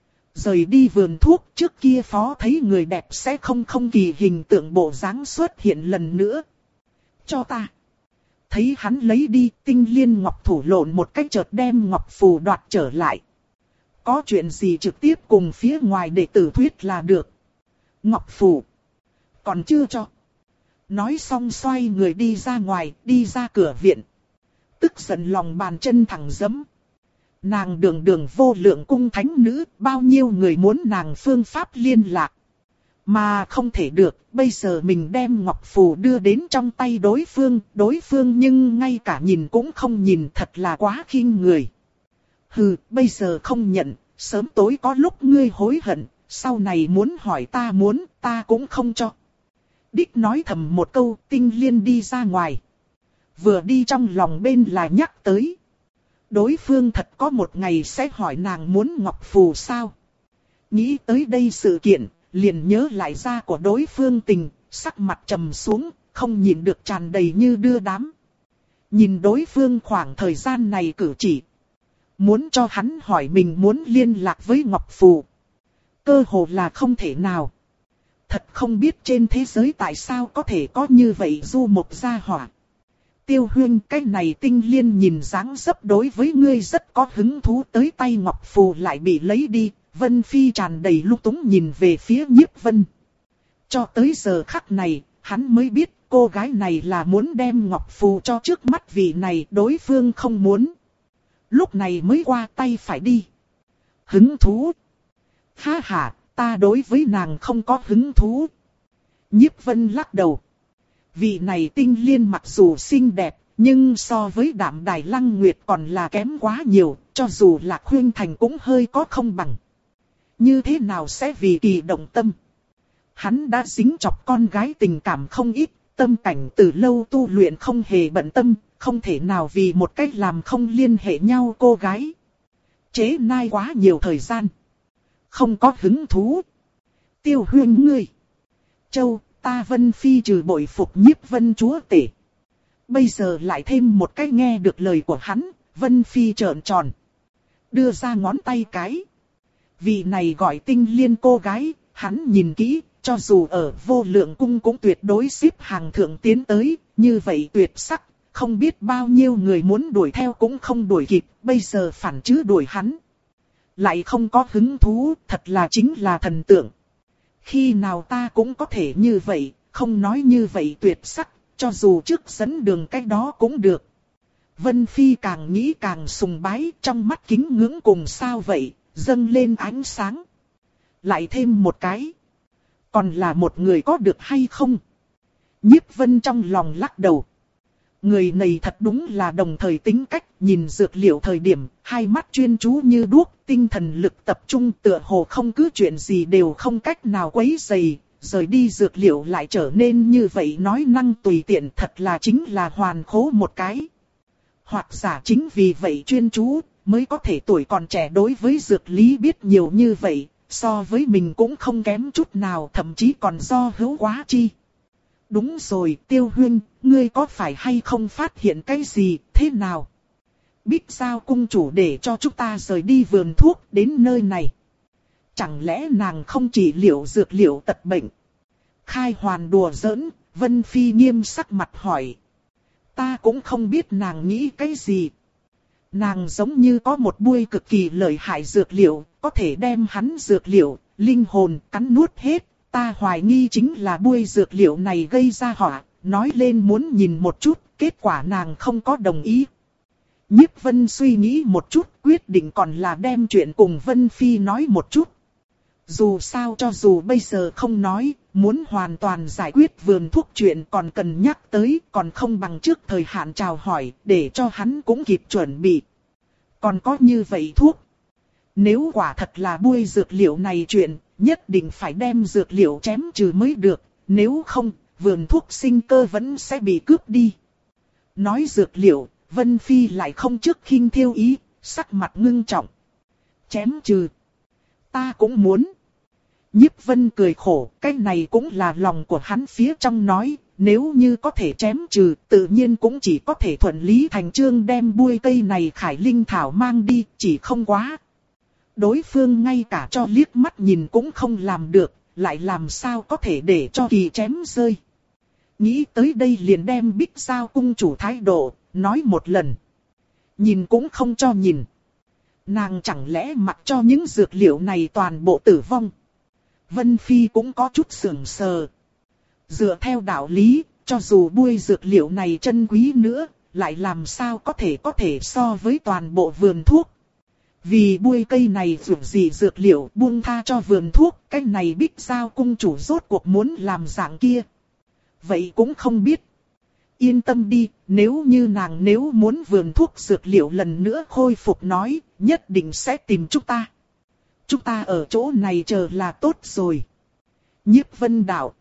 Rời đi vườn thuốc, trước kia phó thấy người đẹp sẽ không không kỳ hình tượng bộ dáng xuất hiện lần nữa. Cho ta. Thấy hắn lấy đi, Tinh Liên Ngọc thủ lộn một cách chợt đem Ngọc Phù đoạt trở lại. Có chuyện gì trực tiếp cùng phía ngoài đệ tử thuyết là được. Ngọc Phù. Còn chưa cho. Nói xong xoay người đi ra ngoài, đi ra cửa viện. Tức giận lòng bàn chân thẳng giẫm. Nàng đường đường Vô Lượng cung thánh nữ, bao nhiêu người muốn nàng phương pháp liên lạc. Mà không thể được, bây giờ mình đem Ngọc Phù đưa đến trong tay đối phương, đối phương nhưng ngay cả nhìn cũng không nhìn, thật là quá khinh người. Hừ, bây giờ không nhận, sớm tối có lúc ngươi hối hận, sau này muốn hỏi ta muốn, ta cũng không cho. Đích nói thầm một câu, Tinh Liên đi ra ngoài. Vừa đi trong lòng bên là nhắc tới. Đối phương thật có một ngày sẽ hỏi nàng muốn Ngọc Phù sao. Nghĩ tới đây sự kiện, liền nhớ lại ra của đối phương tình, sắc mặt trầm xuống, không nhìn được tràn đầy như đưa đám. Nhìn đối phương khoảng thời gian này cử chỉ. Muốn cho hắn hỏi mình muốn liên lạc với Ngọc Phù. Cơ hồ là không thể nào. Thật không biết trên thế giới tại sao có thể có như vậy du mộc gia hỏa. Tiêu Huyên, cái này Tinh Liên nhìn dáng dấp đối với ngươi rất có hứng thú, tới tay Ngọc Phù lại bị lấy đi. Vân Phi tràn đầy lung túng nhìn về phía Nhiếp Vân. Cho tới giờ khắc này, hắn mới biết cô gái này là muốn đem Ngọc Phù cho trước mắt vị này, đối phương không muốn. Lúc này mới qua tay phải đi. Hứng thú? Ha ha, ta đối với nàng không có hứng thú. Nhiếp Vân lắc đầu. Vị này Tinh Liên mặc dù xinh đẹp, nhưng so với Đạm Đài Lăng Nguyệt còn là kém quá nhiều, cho dù là Khuyên Thành cũng hơi có không bằng. Như thế nào sẽ vì kỳ động tâm? Hắn đã dính chọc con gái tình cảm không ít, tâm cảnh từ lâu tu luyện không hề bận tâm, không thể nào vì một cách làm không liên hệ nhau cô gái. Chế nai quá nhiều thời gian. Không có hứng thú. Tiêu Huyên ngươi. Châu, ta Vân Phi trừ bội phục Nhiếp Vân chúa tể. Bây giờ lại thêm một cái nghe được lời của hắn, Vân Phi trợn tròn. Đưa ra ngón tay cái. Vị này gọi Tinh Liên cô gái, hắn nhìn kỹ, cho dù ở Vô Lượng cung cũng tuyệt đối xếp hàng thượng tiến tới, như vậy tuyệt sắc, không biết bao nhiêu người muốn đuổi theo cũng không đuổi kịp, bây giờ phản chứ đuổi hắn. Lại không có hứng thú, thật là chính là thần tượng. Khi nào ta cũng có thể như vậy, không nói như vậy tuyệt sắc, cho dù trước dẫn đường cách đó cũng được. Vân Phi càng nghĩ càng sùng bái, trong mắt kính ngưỡng cùng sao vậy, dâng lên ánh sáng. Lại thêm một cái. Còn là một người có được hay không? Nhiếp Vân trong lòng lắc đầu. Người này thật đúng là đồng thời tính cách, nhìn dược liệu thời điểm, hai mắt chuyên chú như đuốc, tinh thần lực tập trung tựa hồ không cứ chuyện gì đều không cách nào quấy rầy, rời đi dược liệu lại trở nên như vậy nói năng tùy tiện, thật là chính là hoàn khố một cái. Hoặc giả chính vì vậy chuyên chú, mới có thể tuổi còn trẻ đối với dược lý biết nhiều như vậy, so với mình cũng không kém chút nào, thậm chí còn do hữu quá chi. Đúng rồi, Tiêu Huyên, ngươi có phải hay không phát hiện cái gì, thế nào? Bích Giao cung chủ để cho chúng ta rời đi vườn thuốc đến nơi này. Chẳng lẽ nàng không chỉ liệu dược liệu tật bệnh? Khai Hoàn đùa giỡn, Vân Phi nghiêm sắc mặt hỏi. Ta cũng không biết nàng nghĩ cái gì. Nàng giống như có một buôi cực kỳ lợi hại dược liệu, có thể đem hắn dược liệu, linh hồn cắn nuốt hết. Ta hoài nghi chính là buôi dược liệu này gây ra họa, nói lên muốn nhìn một chút, kết quả nàng không có đồng ý. Nhiếp Vân suy nghĩ một chút, quyết định còn là đem chuyện cùng Vân Phi nói một chút. Dù sao cho dù bây giờ không nói, muốn hoàn toàn giải quyết vườn thuốc chuyện còn cần nhắc tới, còn không bằng trước thời hạn chào hỏi, để cho hắn cũng kịp chuẩn bị. Còn có như vậy thuốc. Nếu quả thật là buôi dược liệu này chuyện, nhất định phải đem dược liệu chém trừ mới được, nếu không, vườn thuốc sinh cơ vẫn sẽ bị cướp đi. Nói dược liệu, Vân Phi lại không trước khinh thiêu ý, sắc mặt ngưng trọng. Chém trừ. Ta cũng muốn. Nhiếp Vân cười khổ, cái này cũng là lòng của hắn phía trong nói, nếu như có thể chém trừ, tự nhiên cũng chỉ có thể thuận lý thành chương đem buôi cây này Khải Linh Thảo mang đi, chỉ không quá. Đối phương ngay cả cho liếc mắt nhìn cũng không làm được, lại làm sao có thể để cho kỳ chém rơi. Nghĩ tới đây liền đem Bích Giao cung chủ thái độ, nói một lần. Nhìn cũng không cho nhìn. Nàng chẳng lẽ mặc cho những dược liệu này toàn bộ tử vong. Vân Phi cũng có chút sưởng sờ. Dựa theo đạo lý, cho dù buôi dược liệu này chân quý nữa, lại làm sao có thể có thể so với toàn bộ vườn thuốc. Vì buôi cây này dù gì dược liệu buông tha cho vườn thuốc, cái này Bích Giao cung chủ rốt cuộc muốn làm dạng kia. Vậy cũng không biết. Yên tâm đi, nếu như nàng nếu muốn vườn thuốc dược liệu lần nữa khôi phục nói, nhất định sẽ tìm chúng ta. Chúng ta ở chỗ này chờ là tốt rồi. Nhiếp Vân đạo.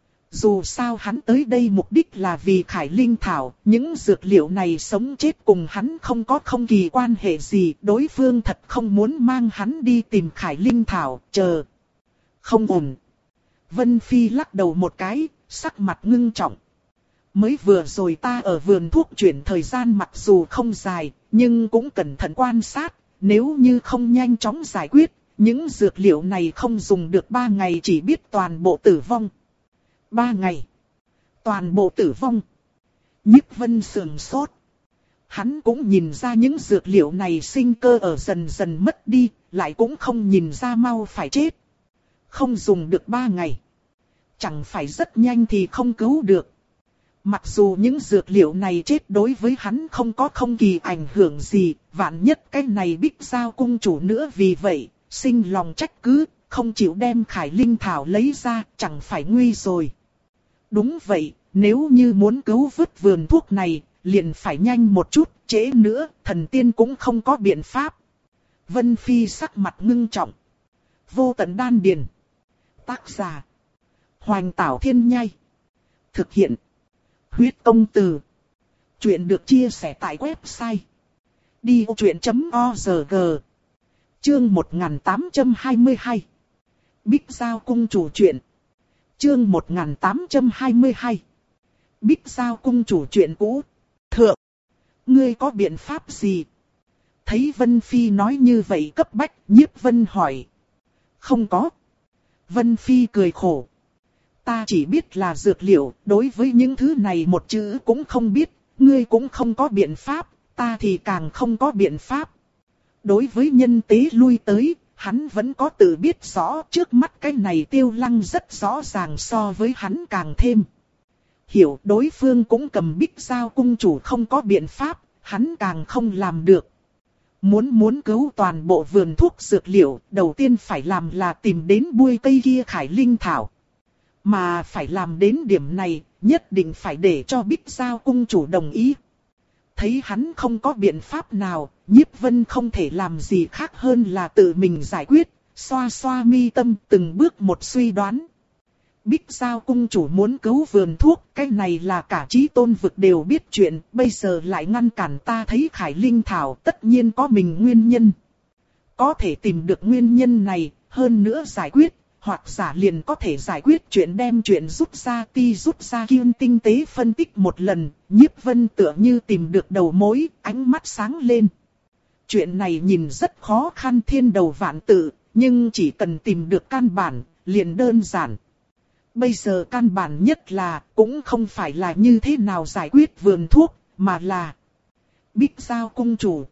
Dù sao hắn tới đây mục đích là vì Khải Linh Thảo, những dược liệu này sống chết cùng hắn không có không kỳ quan hệ gì, đối phương thật không muốn mang hắn đi tìm Khải Linh Thảo, chờ. Không ổn. Vân Phi lắc đầu một cái, sắc mặt ngưng trọng. Mới vừa rồi ta ở vườn thuốc chuyển thời gian mặc dù không dài, nhưng cũng cẩn thận quan sát, nếu như không nhanh chóng giải quyết, những dược liệu này không dùng được ba ngày chỉ biết toàn bộ tử vong. Ba ngày. Toàn bộ tử vong. Nhiếp Vân sườn sốt. Hắn cũng nhìn ra những dược liệu này sinh cơ ở dần dần mất đi, lại cũng không nhìn ra mau phải chết. Không dùng được ba ngày. Chẳng phải rất nhanh thì không cứu được. Mặc dù những dược liệu này chết đối với hắn không có không kỳ ảnh hưởng gì, vạn nhất cái này Bích Giao cung chủ nữa vì vậy, sinh lòng trách cứ, không chịu đem Khải Linh Thảo lấy ra, chẳng phải nguy rồi. Đúng vậy, nếu như muốn cứu vớt vườn thuốc này, liền phải nhanh một chút, trễ nữa, thần tiên cũng không có biện pháp. Vân Phi sắc mặt ngưng trọng. Vô Tận Đan Điền. Tác giả. Hoành Tảo Thiên Nhai. Thực hiện. Huyết Công Từ. Chuyện được chia sẻ tại website. đi ô chuyện chấm org. Chương một nghìn tám trăm hai mươi hai. Bích Giao cung chủ chuyện. Chương một nghìn tám trăm hai mươi hai. Bích Giao cung chủ chuyện cũ. Thượng, ngươi có biện pháp gì? Thấy Vân Phi nói như vậy cấp bách, Nhiếp Vân hỏi. Không có. Vân Phi cười khổ. Ta chỉ biết là dược liệu, đối với những thứ này một chữ cũng không biết, ngươi cũng không có biện pháp, ta thì càng không có biện pháp. Đối với nhân tế lui tới, hắn vẫn có tự biết rõ, trước mắt cái này Tiêu Lăng rất rõ ràng so với hắn càng thêm. Hiểu đối phương cũng cầm Bích Giao cung chủ không có biện pháp, hắn càng không làm được. Muốn muốn cứu toàn bộ vườn thuốc dược liệu, đầu tiên phải làm là tìm đến bụi cây kia Khải Linh Thảo. Mà phải làm đến điểm này, nhất định phải để cho Bích Giao cung chủ đồng ý. Thấy hắn không có biện pháp nào, Nhiếp Vân không thể làm gì khác hơn là tự mình giải quyết, xoa xoa mi tâm từng bước một suy đoán. Bích Giao cung chủ muốn cứu vườn thuốc, cái này là cả Chí Tôn vực đều biết chuyện, bây giờ lại ngăn cản ta thấy Khải Linh Thảo tất nhiên có mình nguyên nhân. Có thể tìm được nguyên nhân này, hơn nữa giải quyết, hoặc giả liền có thể giải quyết chuyện đem chuyện rút ra ti rút ra kiên tinh tế phân tích một lần, Nhiếp Vân tựa như tìm được đầu mối, ánh mắt sáng lên. Chuyện này nhìn rất khó khăn thiên đầu vạn tự, nhưng chỉ cần tìm được căn bản, liền đơn giản. Bây giờ căn bản nhất là, cũng không phải là như thế nào giải quyết vườn thuốc, mà là Bích Giao cung chủ.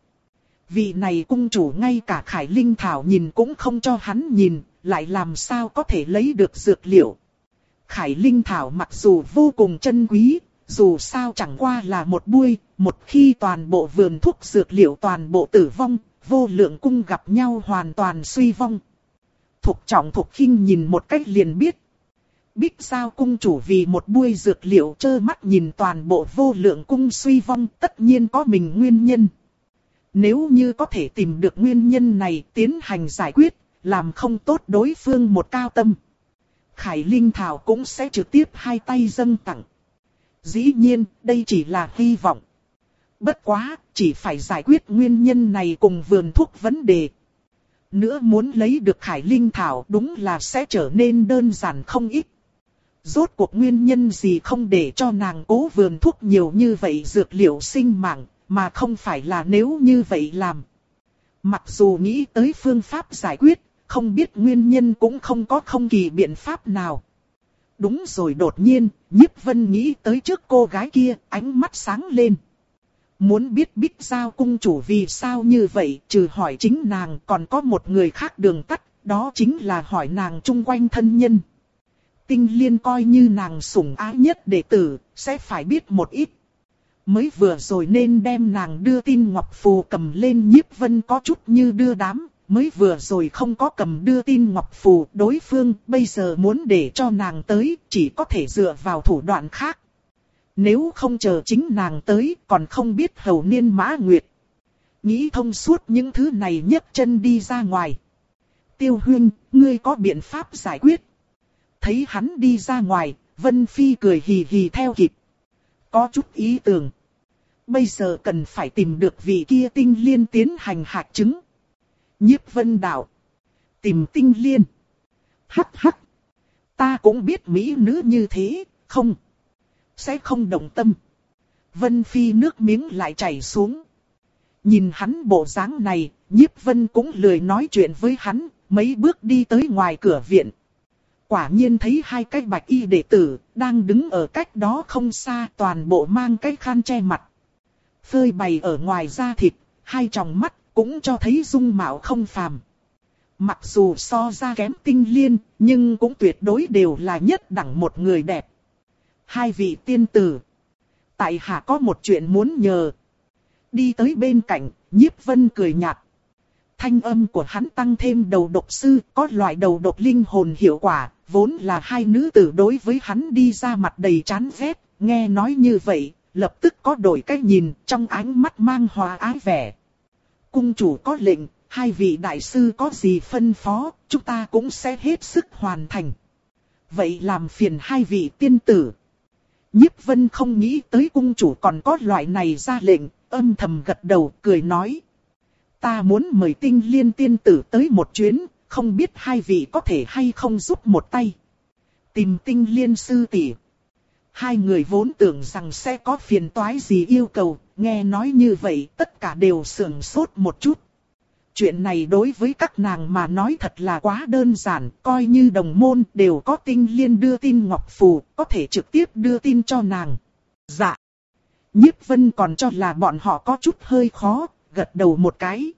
Vị này cung chủ ngay cả Khải Linh Thảo nhìn cũng không cho hắn nhìn, lại làm sao có thể lấy được dược liệu. Khải Linh Thảo mặc dù vô cùng chân quý, dù sao chẳng qua là một bụi, một khi toàn bộ vườn thuốc dược liệu toàn bộ tử vong, vô lượng cung gặp nhau hoàn toàn suy vong. Thục Trọng Thục Khinh nhìn một cách liền biết. Bích Giao cung chủ vì một bụi dược liệu trơ mắt nhìn toàn bộ vô lượng cung suy vong, tất nhiên có mình nguyên nhân. Nếu như có thể tìm được nguyên nhân này tiến hành giải quyết, làm không tốt đối phương một cao tâm, Khải Linh Thảo cũng sẽ trực tiếp hai tay dâng tặng. Dĩ nhiên, đây chỉ là hy vọng. Bất quá, chỉ phải giải quyết nguyên nhân này cùng vườn thuốc vấn đề. Nữa muốn lấy được Khải Linh Thảo đúng là sẽ trở nên đơn giản không ít. Rốt cuộc nguyên nhân gì không để cho nàng cố vườn thuốc nhiều như vậy dược liệu sinh mạng, mà không phải là nếu như vậy làm. Mặc dù nghĩ tới phương pháp giải quyết, không biết nguyên nhân cũng không có không kỳ biện pháp nào. Đúng rồi, đột nhiên, Nhiếp Vân nghĩ tới trước cô gái kia, ánh mắt sáng lên. Muốn biết Bích Giao cung chủ vì sao như vậy, trừ hỏi chính nàng còn có một người khác đường tắt, đó chính là hỏi nàng chung quanh thân nhân. Tinh Liên coi như nàng sủng ái nhất đệ tử, sẽ phải biết một ít. Mới vừa rồi nên đem nàng đưa tin ngọc phù cầm lên, Nhiếp Vân có chút như đưa đám. Mới vừa rồi không có cầm đưa tin ngọc phù, đối phương bây giờ muốn để cho nàng tới, chỉ có thể dựa vào thủ đoạn khác. Nếu không chờ chính nàng tới, còn không biết hầu niên mã nguyệt. Nghĩ thông suốt những thứ này, nhấc chân đi ra ngoài. Tiêu huynh, ngươi có biện pháp giải quyết. Thấy hắn đi ra ngoài, Vân Phi cười hì hì theo kịp. Có chút ý tưởng. Bây giờ cần phải tìm được vị kia Tinh Liên tiến hành hạt chứng. Nhiếp Vân đạo. Tìm Tinh Liên. Hắc hắc. Ta cũng biết mỹ nữ như thế, không. Sẽ không động tâm. Vân Phi nước miếng lại chảy xuống. Nhìn hắn bộ dáng này, Nhiếp Vân cũng lười nói chuyện với hắn, mấy bước đi tới ngoài cửa viện. Quả nhiên thấy hai cái bạch y đệ tử, đang đứng ở cách đó không xa, toàn bộ mang cái khăn che mặt. Phơi bày ở ngoài da thịt, hai tròng mắt, cũng cho thấy dung mạo không phàm. Mặc dù so ra kém Tinh Liên, nhưng cũng tuyệt đối đều là nhất đẳng một người đẹp. Hai vị tiên tử. Tại hạ có một chuyện muốn nhờ. Đi tới bên cạnh, Nhiếp Vân cười nhạt. Thanh âm của hắn tăng thêm đầu độc sư, có loại đầu độc linh hồn hiệu quả, vốn là hai nữ tử đối với hắn đi ra mặt đầy chán ghét, nghe nói như vậy, lập tức có đổi cách nhìn, trong ánh mắt mang hòa ái vẻ. Cung chủ có lệnh, hai vị đại sư có gì phân phó, chúng ta cũng sẽ hết sức hoàn thành. Vậy làm phiền hai vị tiên tử. Nhiếp Vân không nghĩ tới cung chủ còn có loại này ra lệnh, âm thầm gật đầu, cười nói. ta muốn mời Tinh Liên tiên tử tới một chuyến, không biết hai vị có thể hay không giúp một tay. Tìm Tinh Liên sư tỷ. Hai người vốn tưởng rằng sẽ có phiền toái gì yêu cầu, nghe nói như vậy tất cả đều sửng sốt một chút. Chuyện này đối với các nàng mà nói thật là quá đơn giản, coi như đồng môn đều có Tinh Liên đưa tin ngọc phù, có thể trực tiếp đưa tin cho nàng. Dạ. Nhiếp Vân còn cho là bọn họ có chút hơi khó, gật đầu một cái.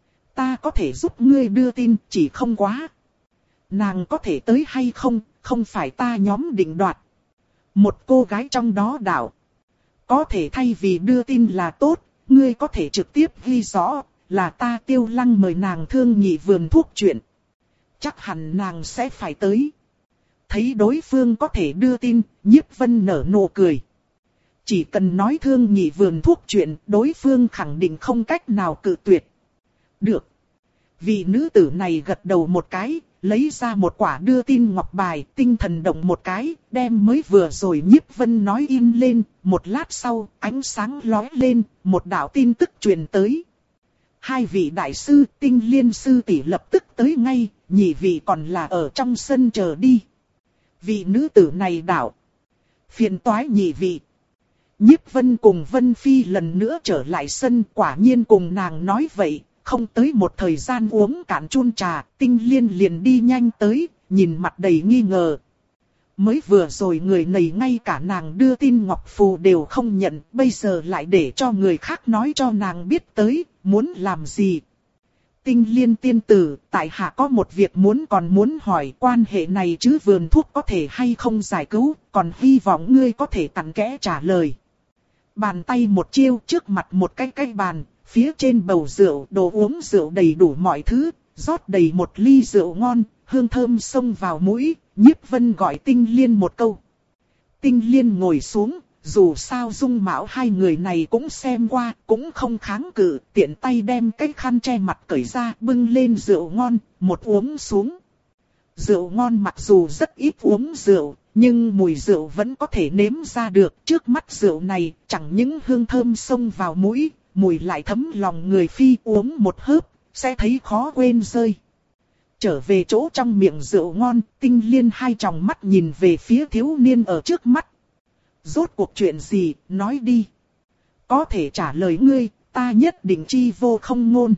Ta có thể giúp ngươi đưa tin, chỉ không quá. Nàng có thể tới hay không, không phải ta nhóm định đoạt. Một cô gái trong đó đạo. Có thể thay vì đưa tin là tốt, ngươi có thể trực tiếp ghi rõ, là ta Tiêu Lăng mời nàng thương nghị vườn thuốc chuyện. Chắc hẳn nàng sẽ phải tới. Thấy đối phương có thể đưa tin, Nhiếp Vân nở nụ cười. Chỉ cần nói thương nghị vườn thuốc chuyện, đối phương khẳng định không cách nào cự tuyệt. Được. Vị nữ tử này gật đầu một cái, lấy ra một quả đưa tin ngọc bài, tinh thần động một cái, đem mới vừa rồi Nhiếp Vân nói in lên, một lát sau, ánh sáng lóe lên, một đạo tin tức truyền tới. Hai vị đại sư, Tinh Liên sư tỷ lập tức tới ngay, nhị vị còn là ở trong sân chờ đi. Vị nữ tử này đạo. Phiền toái nhị vị. Nhiếp Vân cùng Vân Phi lần nữa trở lại sân, quả nhiên cùng nàng nói vậy, không tới một thời gian uống cạn chun trà, Tinh Liên liền đi nhanh tới, nhìn mặt đầy nghi ngờ. Mới vừa rồi người này ngay cả nàng đưa tin ngọc phù đều không nhận, bây giờ lại để cho người khác nói cho nàng biết tới, muốn làm gì. Tinh Liên tiên tử, tại hạ có một việc muốn còn muốn hỏi quan hệ này chứ vườn thuốc có thể hay không giải cứu, còn hy vọng ngươi có thể cặn kẽ trả lời. Bàn tay một chiêu trước mặt một cái cái bàn, phía trên bầu rượu, đồ uống rượu đầy đủ mọi thứ, rót đầy một ly rượu ngon, hương thơm xông vào mũi, Nhiếp Vân gọi Tinh Liên một câu. Tinh Liên ngồi xuống, dù sao dung mạo hai người này cũng xem qua, cũng không kháng cự, tiện tay đem cái khăn che mặt cởi ra, bưng lên rượu ngon, một uống xuống. Rượu ngon mặc dù rất ít uống rượu, nhưng mùi rượu vẫn có thể nếm ra được. Trước mắt rượu này, chẳng những hương thơm xông vào mũi, mùi lại thấm lòng người phi, uống một hớp, sẽ thấy khó quên rơi. Trở về chỗ trong miệng rượu ngon, Tinh Liên hai tròng mắt nhìn về phía thiếu niên ở trước mắt. Rốt cuộc chuyện gì, nói đi. Có thể trả lời ngươi, ta nhất định chi vô không ngôn.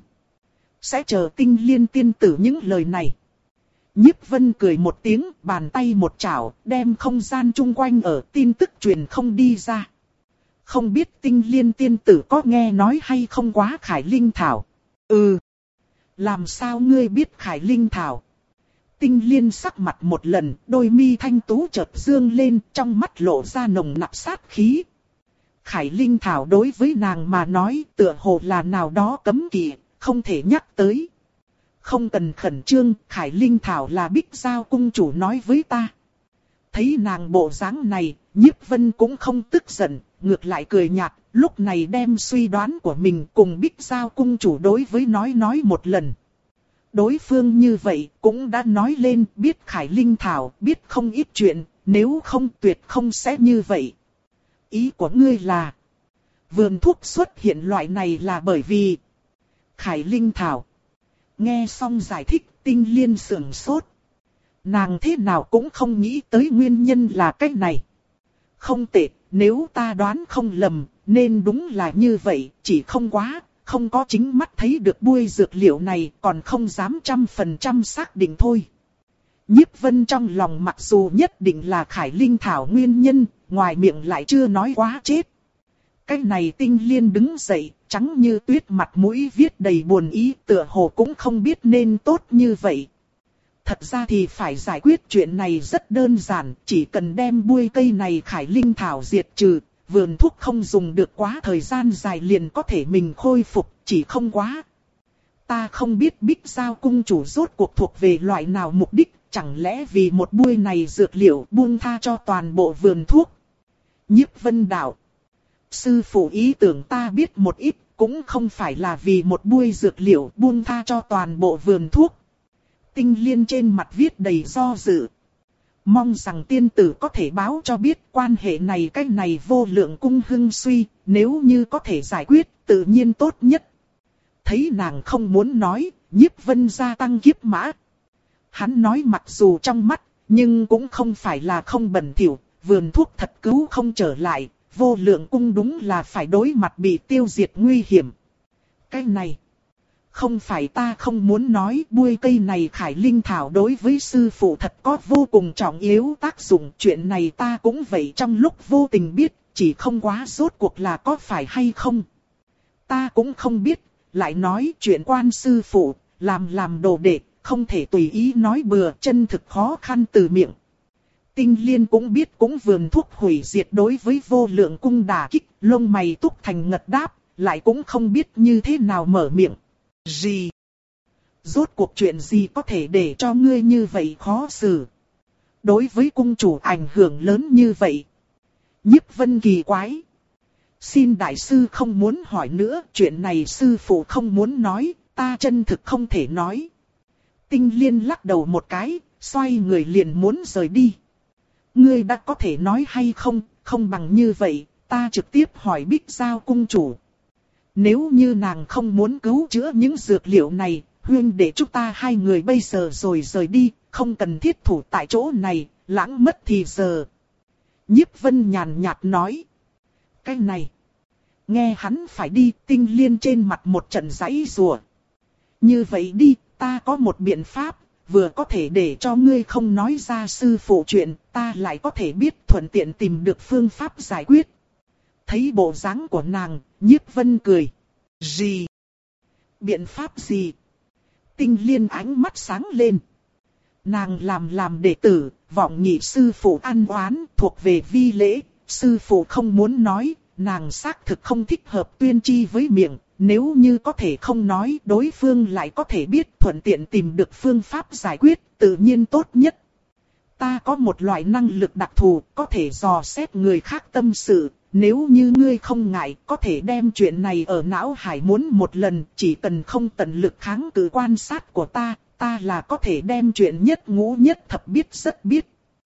Sẽ chờ Tinh Liên tiên tử những lời này. Nhiếp Vân cười một tiếng, bàn tay một chảo, đem không gian chung quanh ở tin tức truyền không đi ra. Không biết Tinh Liên tiên tử có nghe nói hay không quá Khải Linh Thảo. Ừ. Làm sao ngươi biết Khải Linh Thảo? Tinh Liên sắc mặt một lần, đôi mi thanh tú chợt dương lên, trong mắt lộ ra nồng nặc sát khí. Khải Linh Thảo đối với nàng mà nói tựa hồ là nào đó cấm kỵ, không thể nhắc tới. Không cần khẩn trương, Khải Linh Thảo là Bích Giao cung chủ nói với ta. Thấy nàng bộ dáng này, Nhiếp Vân cũng không tức giận, ngược lại cười nhạt, lúc này đem suy đoán của mình cùng Bích Giao cung chủ đối với nói nói một lần. Đối phương như vậy cũng đã nói lên biết Khải Linh Thảo, biết không ít chuyện, nếu không tuyệt không sẽ như vậy. Ý của ngươi là, vườn thuốc xuất hiện loại này là bởi vì Khải Linh Thảo. Nghe xong giải thích, Tinh Liên sửng sốt. Nàng thế nào cũng không nghĩ tới nguyên nhân là cách này. Không tệ, nếu ta đoán không lầm, nên đúng là như vậy, chỉ không quá, không có chính mắt thấy được bui dược liệu này, còn không dám trăm phần trăm xác định thôi. Nhiếp Vân trong lòng mặc dù nhất định là Khải Linh Thảo nguyên nhân, ngoài miệng lại chưa nói quá chết. Cái này Tinh Liên đứng dậy, trắng như tuyết mặt mũi viết đầy buồn ý, tựa hồ cũng không biết nên tốt như vậy. Thật ra thì phải giải quyết chuyện này rất đơn giản, chỉ cần đem bui cây này Khải Linh Thảo diệt trừ, vườn thuốc không dùng được quá thời gian dài liền có thể mình khôi phục, chỉ không quá. Ta không biết Bích Giao cung chủ rốt cuộc thuộc về loại nào mục đích, chẳng lẽ vì một bui này dược liệu buông tha cho toàn bộ vườn thuốc. Nhiếp Vân đạo. Sư phụ ý tưởng ta biết một ít, cũng không phải là vì một bui dược liệu buông tha cho toàn bộ vườn thuốc. Tinh Liên trên mặt viết đầy do dự. Mong rằng tiên tử có thể báo cho biết quan hệ này cái này vô lượng cung hưng suy, nếu như có thể giải quyết, tự nhiên tốt nhất. Thấy nàng không muốn nói, Nhiếp Vân gia tăng kiếp mã. Hắn nói mặc dù trong mắt, nhưng cũng không phải là không bẩn thỉu, vườn thuốc thật cứu không trở lại, vô lượng cung đúng là phải đối mặt bị tiêu diệt nguy hiểm. Cái này, không phải ta không muốn nói, bui cây này Khải Linh Thảo đối với sư phụ thật có vô cùng trọng yếu tác dụng. Chuyện này ta cũng vậy trong lúc vô tình biết, chỉ không quá rốt cuộc là có phải hay không. Ta cũng không biết, lại nói chuyện quan sư phụ, làm làm đồ đệ, không thể tùy ý nói bừa, chân thực khó khăn từ miệng. Tinh Liên cũng biết cũng vườn thuốc hủy diệt đối với vô lượng cung đả kích, lông mày túc thành ngật đáp, lại cũng không biết như thế nào mở miệng. Gì? Rốt cuộc chuyện gì có thể để cho ngươi như vậy khó xử? Đối với cung chủ ảnh hưởng lớn như vậy. Nhiếp Vân kỳ quái. Xin đại sư không muốn hỏi nữa, chuyện này sư phụ không muốn nói, ta chân thực không thể nói. Tinh Liên lắc đầu một cái, xoay người liền muốn rời đi. Ngươi đã có thể nói hay không, không bằng như vậy, ta trực tiếp hỏi Bích Giao cung chủ. Nếu như nàng không muốn cứu chữa những dược liệu này, huynh để chúng ta hai người bây giờ rồi rời đi, không cần thiết thủ tại chỗ này, lãng mất thì giờ. Nhiếp Vân nhàn nhạt nói. Cái này, nghe hắn phải đi, Tinh Liên trên mặt một trận giãy giụa. Như vậy đi, ta có một biện pháp, vừa có thể để cho ngươi không nói ra sư phụ chuyện, ta lại có thể biết thuận tiện tìm được phương pháp giải quyết. Thấy bộ dáng của nàng, Nhiếp Vân cười. Gì? Biện pháp gì? Tinh Liên ánh mắt sáng lên. Nàng làm làm đệ tử, vọng nhị sư phụ ăn oán, thuộc về vi lễ, sư phụ không muốn nói, nàng xác thực không thích hợp tuyên chi với miệng, nếu như có thể không nói, đối phương lại có thể biết thuận tiện tìm được phương pháp giải quyết, tự nhiên tốt nhất. Ta có một loại năng lực đặc thù, có thể dò xét người khác tâm sự, nếu như ngươi không ngại, có thể đem chuyện này ở não hải muốn một lần, chỉ cần không tận lực kháng cự quan sát của ta, ta là có thể đem chuyện nhất ngũ nhất thập biết rất biết.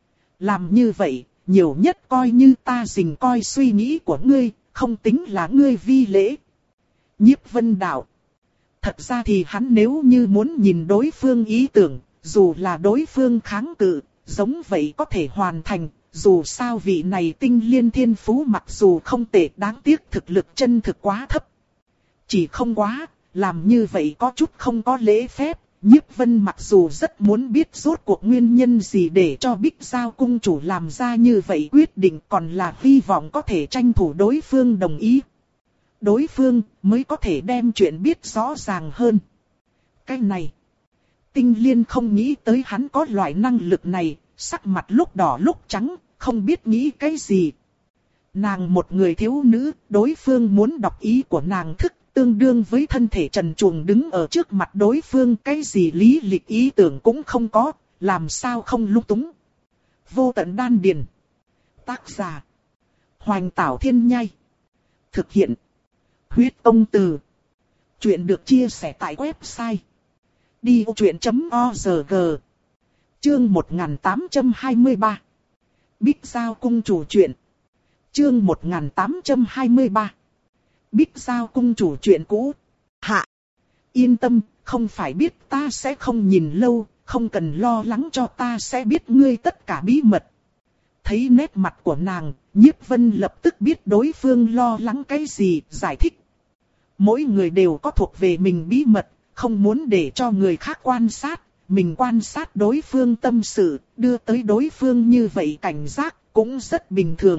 Làm như vậy, nhiều nhất coi như ta dình coi suy nghĩ của ngươi, không tính là ngươi vi lễ. Nhiếp Vân đạo. Thật ra thì hắn nếu như muốn nhìn đối phương ý tưởng, dù là đối phương kháng cự, giống vậy có thể hoàn thành. Dù sao vị này Tinh Liên thiên phú mặc dù không tệ, đáng tiếc thực lực chân thực quá thấp. Chỉ không quá, làm như vậy có chút không có lễ phép. Nhiếp Vân mặc dù rất muốn biết rốt cuộc nguyên nhân gì để cho Bích Giao cung chủ làm ra như vậy quyết định, còn là hy vọng có thể tranh thủ đối phương đồng ý. Đối phương mới có thể đem chuyện biết rõ ràng hơn. Cái này, Tinh Liên không nghĩ tới hắn có loại năng lực này, sắc mặt lúc đỏ lúc trắng, không biết nghĩ cái gì. Nàng một người thiếu nữ, đối phương muốn đọc ý của nàng thức, tương đương với thân thể trần truồng đứng ở trước mặt đối phương, cái gì lý lịch ý tưởng cũng không có, làm sao không lung túng. Vô tận đan điền. Tác giả: Hoành Tảo Thiên Nhai. Thực hiện: Huyết Tông Từ. Chuyện được chia sẻ tại website đi ô chuyện chấm org. Chương một nghìn tám trăm hai mươi ba. Bích Giao cung chủ chuyện. Chương một nghìn tám trăm hai mươi ba. Bích Giao cung chủ chuyện cũ. Hạ. Yên tâm, không phải biết ta sẽ không nhìn lâu, không cần lo lắng cho ta sẽ biết ngươi tất cả bí mật. Thấy nét mặt của nàng, Nhiếp Vân lập tức biết đối phương lo lắng cái gì, giải thích. Mỗi người đều có thuộc về mình bí mật, không muốn để cho người khác quan sát, mình quan sát đối phương tâm sự, đưa tới đối phương như vậy cảnh giác, cũng rất bình thường.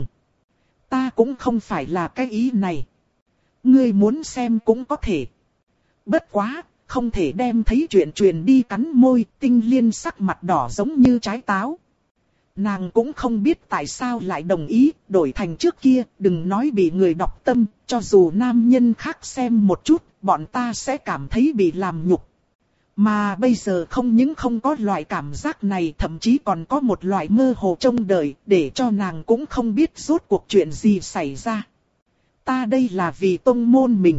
Ta cũng không phải là cái ý này. Ngươi muốn xem cũng có thể. Bất quá, không thể đem thấy chuyện truyền đi cắn môi, Tinh Liên sắc mặt đỏ giống như trái táo. Nàng cũng không biết tại sao lại đồng ý, đổi thành trước kia, đừng nói bị người đọc tâm, cho dù nam nhân khác xem một chút, bọn ta sẽ cảm thấy bị làm nhục. Mà bây giờ không những không có loại cảm giác này, thậm chí còn có một loại mơ hồ trông đợi, để cho nàng cũng không biết rốt cuộc chuyện gì xảy ra. Ta đây là vì tông môn mình.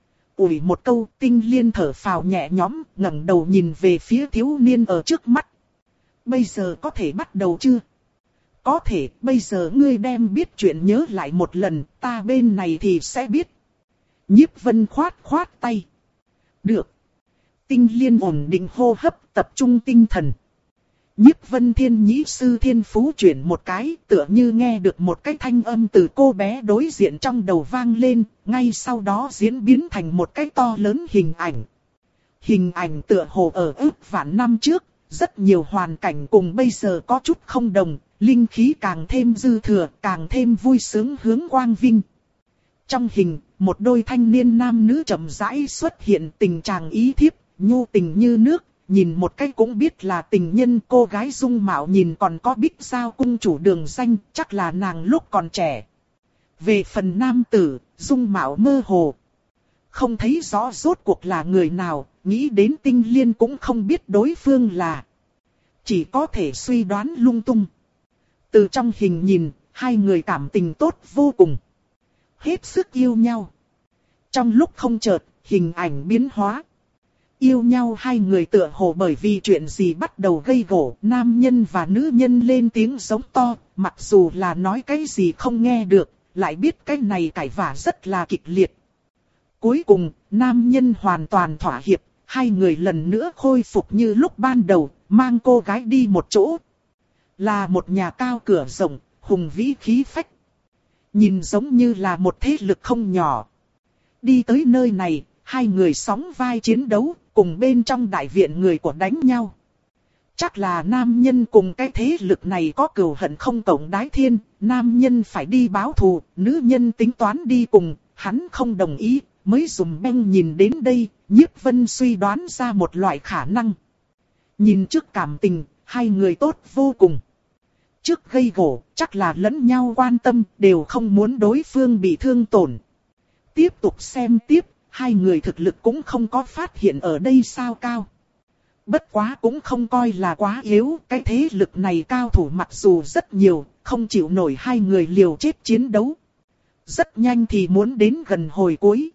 Ủi một câu, Tinh Liên thở phào nhẹ nhõm, ngẩng đầu nhìn về phía thiếu niên ở trước mắt. Bây giờ có thể bắt đầu chưa? Có thể, bây giờ ngươi đem biết chuyện nhớ lại một lần, ta bên này thì sẽ biết. Nhiếp Vân khoát khoát tay. Được. Tinh Liên ổn định hô hấp, tập trung tinh thần. Nhiếp Vân Thiên Nhĩ sư thiên phú chuyển một cái, tựa như nghe được một cái thanh âm từ cô bé đối diện trong đầu vang lên, ngay sau đó diễn biến thành một cái to lớn hình ảnh. Hình ảnh tựa hồ ở ước vạn năm trước, rất nhiều hoàn cảnh cùng bây giờ có chút không đồng, linh khí càng thêm dư thừa, càng thêm vui sướng hướng quang vinh. Trong hình, một đôi thanh niên nam nữ chậm rãi xuất hiện, tình trạng ý thiếp, nhu tình như nước, nhìn một cái cũng biết là tình nhân. Cô gái dung mạo nhìn còn có Bích Giao cung chủ đường danh, chắc là nàng lúc còn trẻ. Về phần nam tử, dung mạo mơ hồ, không thấy rõ rốt cuộc là người nào, nghĩ đến Tinh Liên cũng không biết đối phương là. Chỉ có thể suy đoán lung tung. Từ trong hình nhìn, hai người cảm tình tốt vô cùng. Hết sức yêu nhau. Trong lúc không chợt, hình ảnh biến hóa. Yêu nhau hai người tựa hồ bởi vì chuyện gì bắt đầu gây gổ, nam nhân và nữ nhân lên tiếng giống to, mặc dù là nói cái gì không nghe được, lại biết cái này cãi vã rất là kịch liệt. Cuối cùng, nam nhân hoàn toàn thỏa hiệp, hai người lần nữa khôi phục như lúc ban đầu, mang cô gái đi một chỗ. Là một nhà cao cửa rộng, hùng vĩ khí phách. Nhìn giống như là một thế lực không nhỏ. Đi tới nơi này, hai người sóng vai chiến đấu, cùng bên trong đại viện người của đánh nhau. Chắc là nam nhân cùng cái thế lực này có cừu hận không cộng đái thiên, nam nhân phải đi báo thù, nữ nhân tính toán đi cùng, hắn không đồng ý, mới dùng beng. Nhìn đến đây, Nhiếp Vân suy đoán ra một loại khả năng. Nhìn trước cảm tình, hai người tốt vô cùng. Trước gây gổ, chắc là lẫn nhau quan tâm, đều không muốn đối phương bị thương tổn. Tiếp tục xem tiếp, hai người thực lực cũng không có phát hiện ở đây sao cao. Bất quá cũng không coi là quá yếu, cái thế lực này cao thủ mặc dù rất nhiều, không chịu nổi hai người liều chết chiến đấu. Rất nhanh thì muốn đến gần hồi cuối.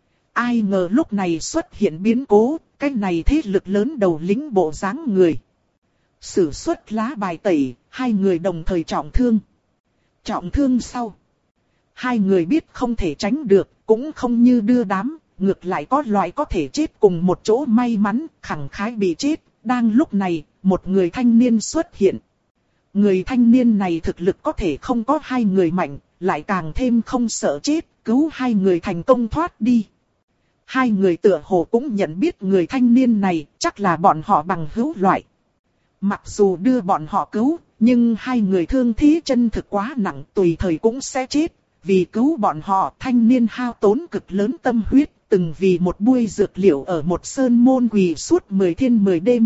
Ai ngờ lúc này xuất hiện biến cố, cái này thế lực lớn đầu lĩnh bộ dáng người. Sử xuất lá bài tẩy, hai người đồng thời trọng thương. Trọng thương sau. Hai người biết không thể tránh được, cũng không như đưa đám, ngược lại có loại có thể chết cùng một chỗ may mắn, khẳng khái bị chết. Đang lúc này, một người thanh niên xuất hiện. Người thanh niên này thực lực có thể không có hai người mạnh, lại càng thêm không sợ chết, cứu hai người thành công thoát đi. Hai người tựa hồ cũng nhận biết người thanh niên này, chắc là bọn họ bằng hữu loại. Mặc dù đưa bọn họ cứu, nhưng hai người thương thế chân thực quá nặng, tùy thời cũng sẽ chết. Vì cứu bọn họ, thanh niên hao tốn cực lớn tâm huyết, từng vì một bui dược liệu ở một sơn môn quỳ suốt mười thiên mười đêm.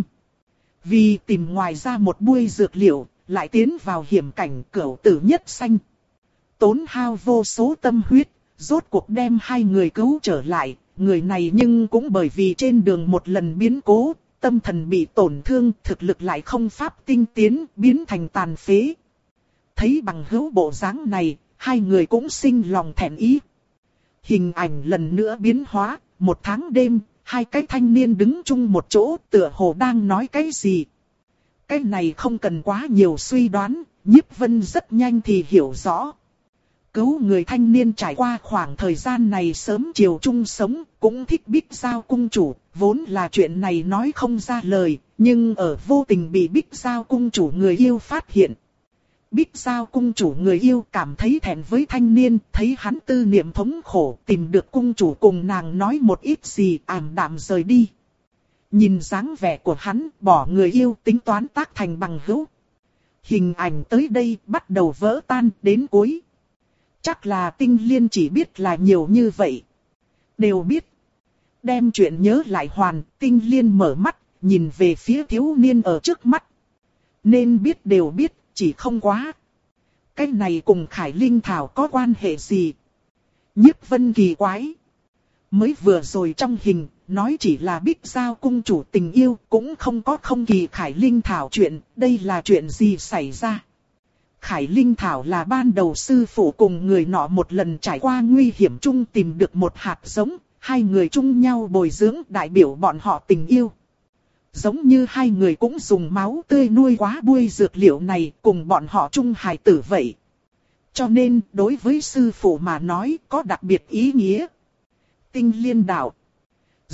Vì tìm ngoài ra một bui dược liệu, lại tiến vào hiểm cảnh cửu tử nhất sanh. Tốn hao vô số tâm huyết, rốt cuộc đem hai người cứu trở lại. Người này nhưng cũng bởi vì trên đường một lần biến cố, tâm thần bị tổn thương, thực lực lại không pháp tinh tiến, biến thành tàn phế. Thấy bằng hữu bộ dáng này, hai người cũng sinh lòng thẹn ý. Hình ảnh lần nữa biến hóa, một tháng đêm, hai cái thanh niên đứng chung một chỗ, tựa hồ đang nói cái gì. Cái này không cần quá nhiều suy đoán, Nhiếp Vân rất nhanh thì hiểu rõ. Cứu người thanh niên trải qua khoảng thời gian này sớm chiều chung sống, cũng thích Bích Giao cung chủ, vốn là chuyện này nói không ra lời, nhưng ở vô tình bị Bích Giao cung chủ người yêu phát hiện. Bích Giao cung chủ người yêu cảm thấy thẹn với thanh niên, thấy hắn tư niệm thống khổ, tìm được cung chủ cùng nàng nói một ít gì, ảm đạm rời đi. Nhìn dáng vẻ của hắn, bỏ người yêu tính toán tác thành bằng hữu. Hình ảnh tới đây bắt đầu vỡ tan đến cuối. Chắc là Tinh Liên chỉ biết là nhiều như vậy. Đều biết. Đem chuyện nhớ lại hoàn, Tinh Liên mở mắt, nhìn về phía thiếu niên ở trước mắt. Nên biết đều biết, chỉ không quá. Cái này cùng Khải Linh Thảo có quan hệ gì? Nhiếp Vân kỳ quái. Mới vừa rồi trong hình, nói chỉ là Bích Giao cung chủ tình yêu, cũng không có không kỳ Khải Linh Thảo chuyện, đây là chuyện gì xảy ra? Khải Linh Thảo là ban đầu sư phụ cùng người nọ một lần trải qua nguy hiểm chung tìm được một hạt giống, hai người chung nhau bồi dưỡng đại biểu bọn họ tình yêu. Giống như hai người cũng dùng máu tươi nuôi quá bui dược liệu này cùng bọn họ chung hài tử vậy. Cho nên đối với sư phụ mà nói có đặc biệt ý nghĩa. Tinh Liên đạo. Gì,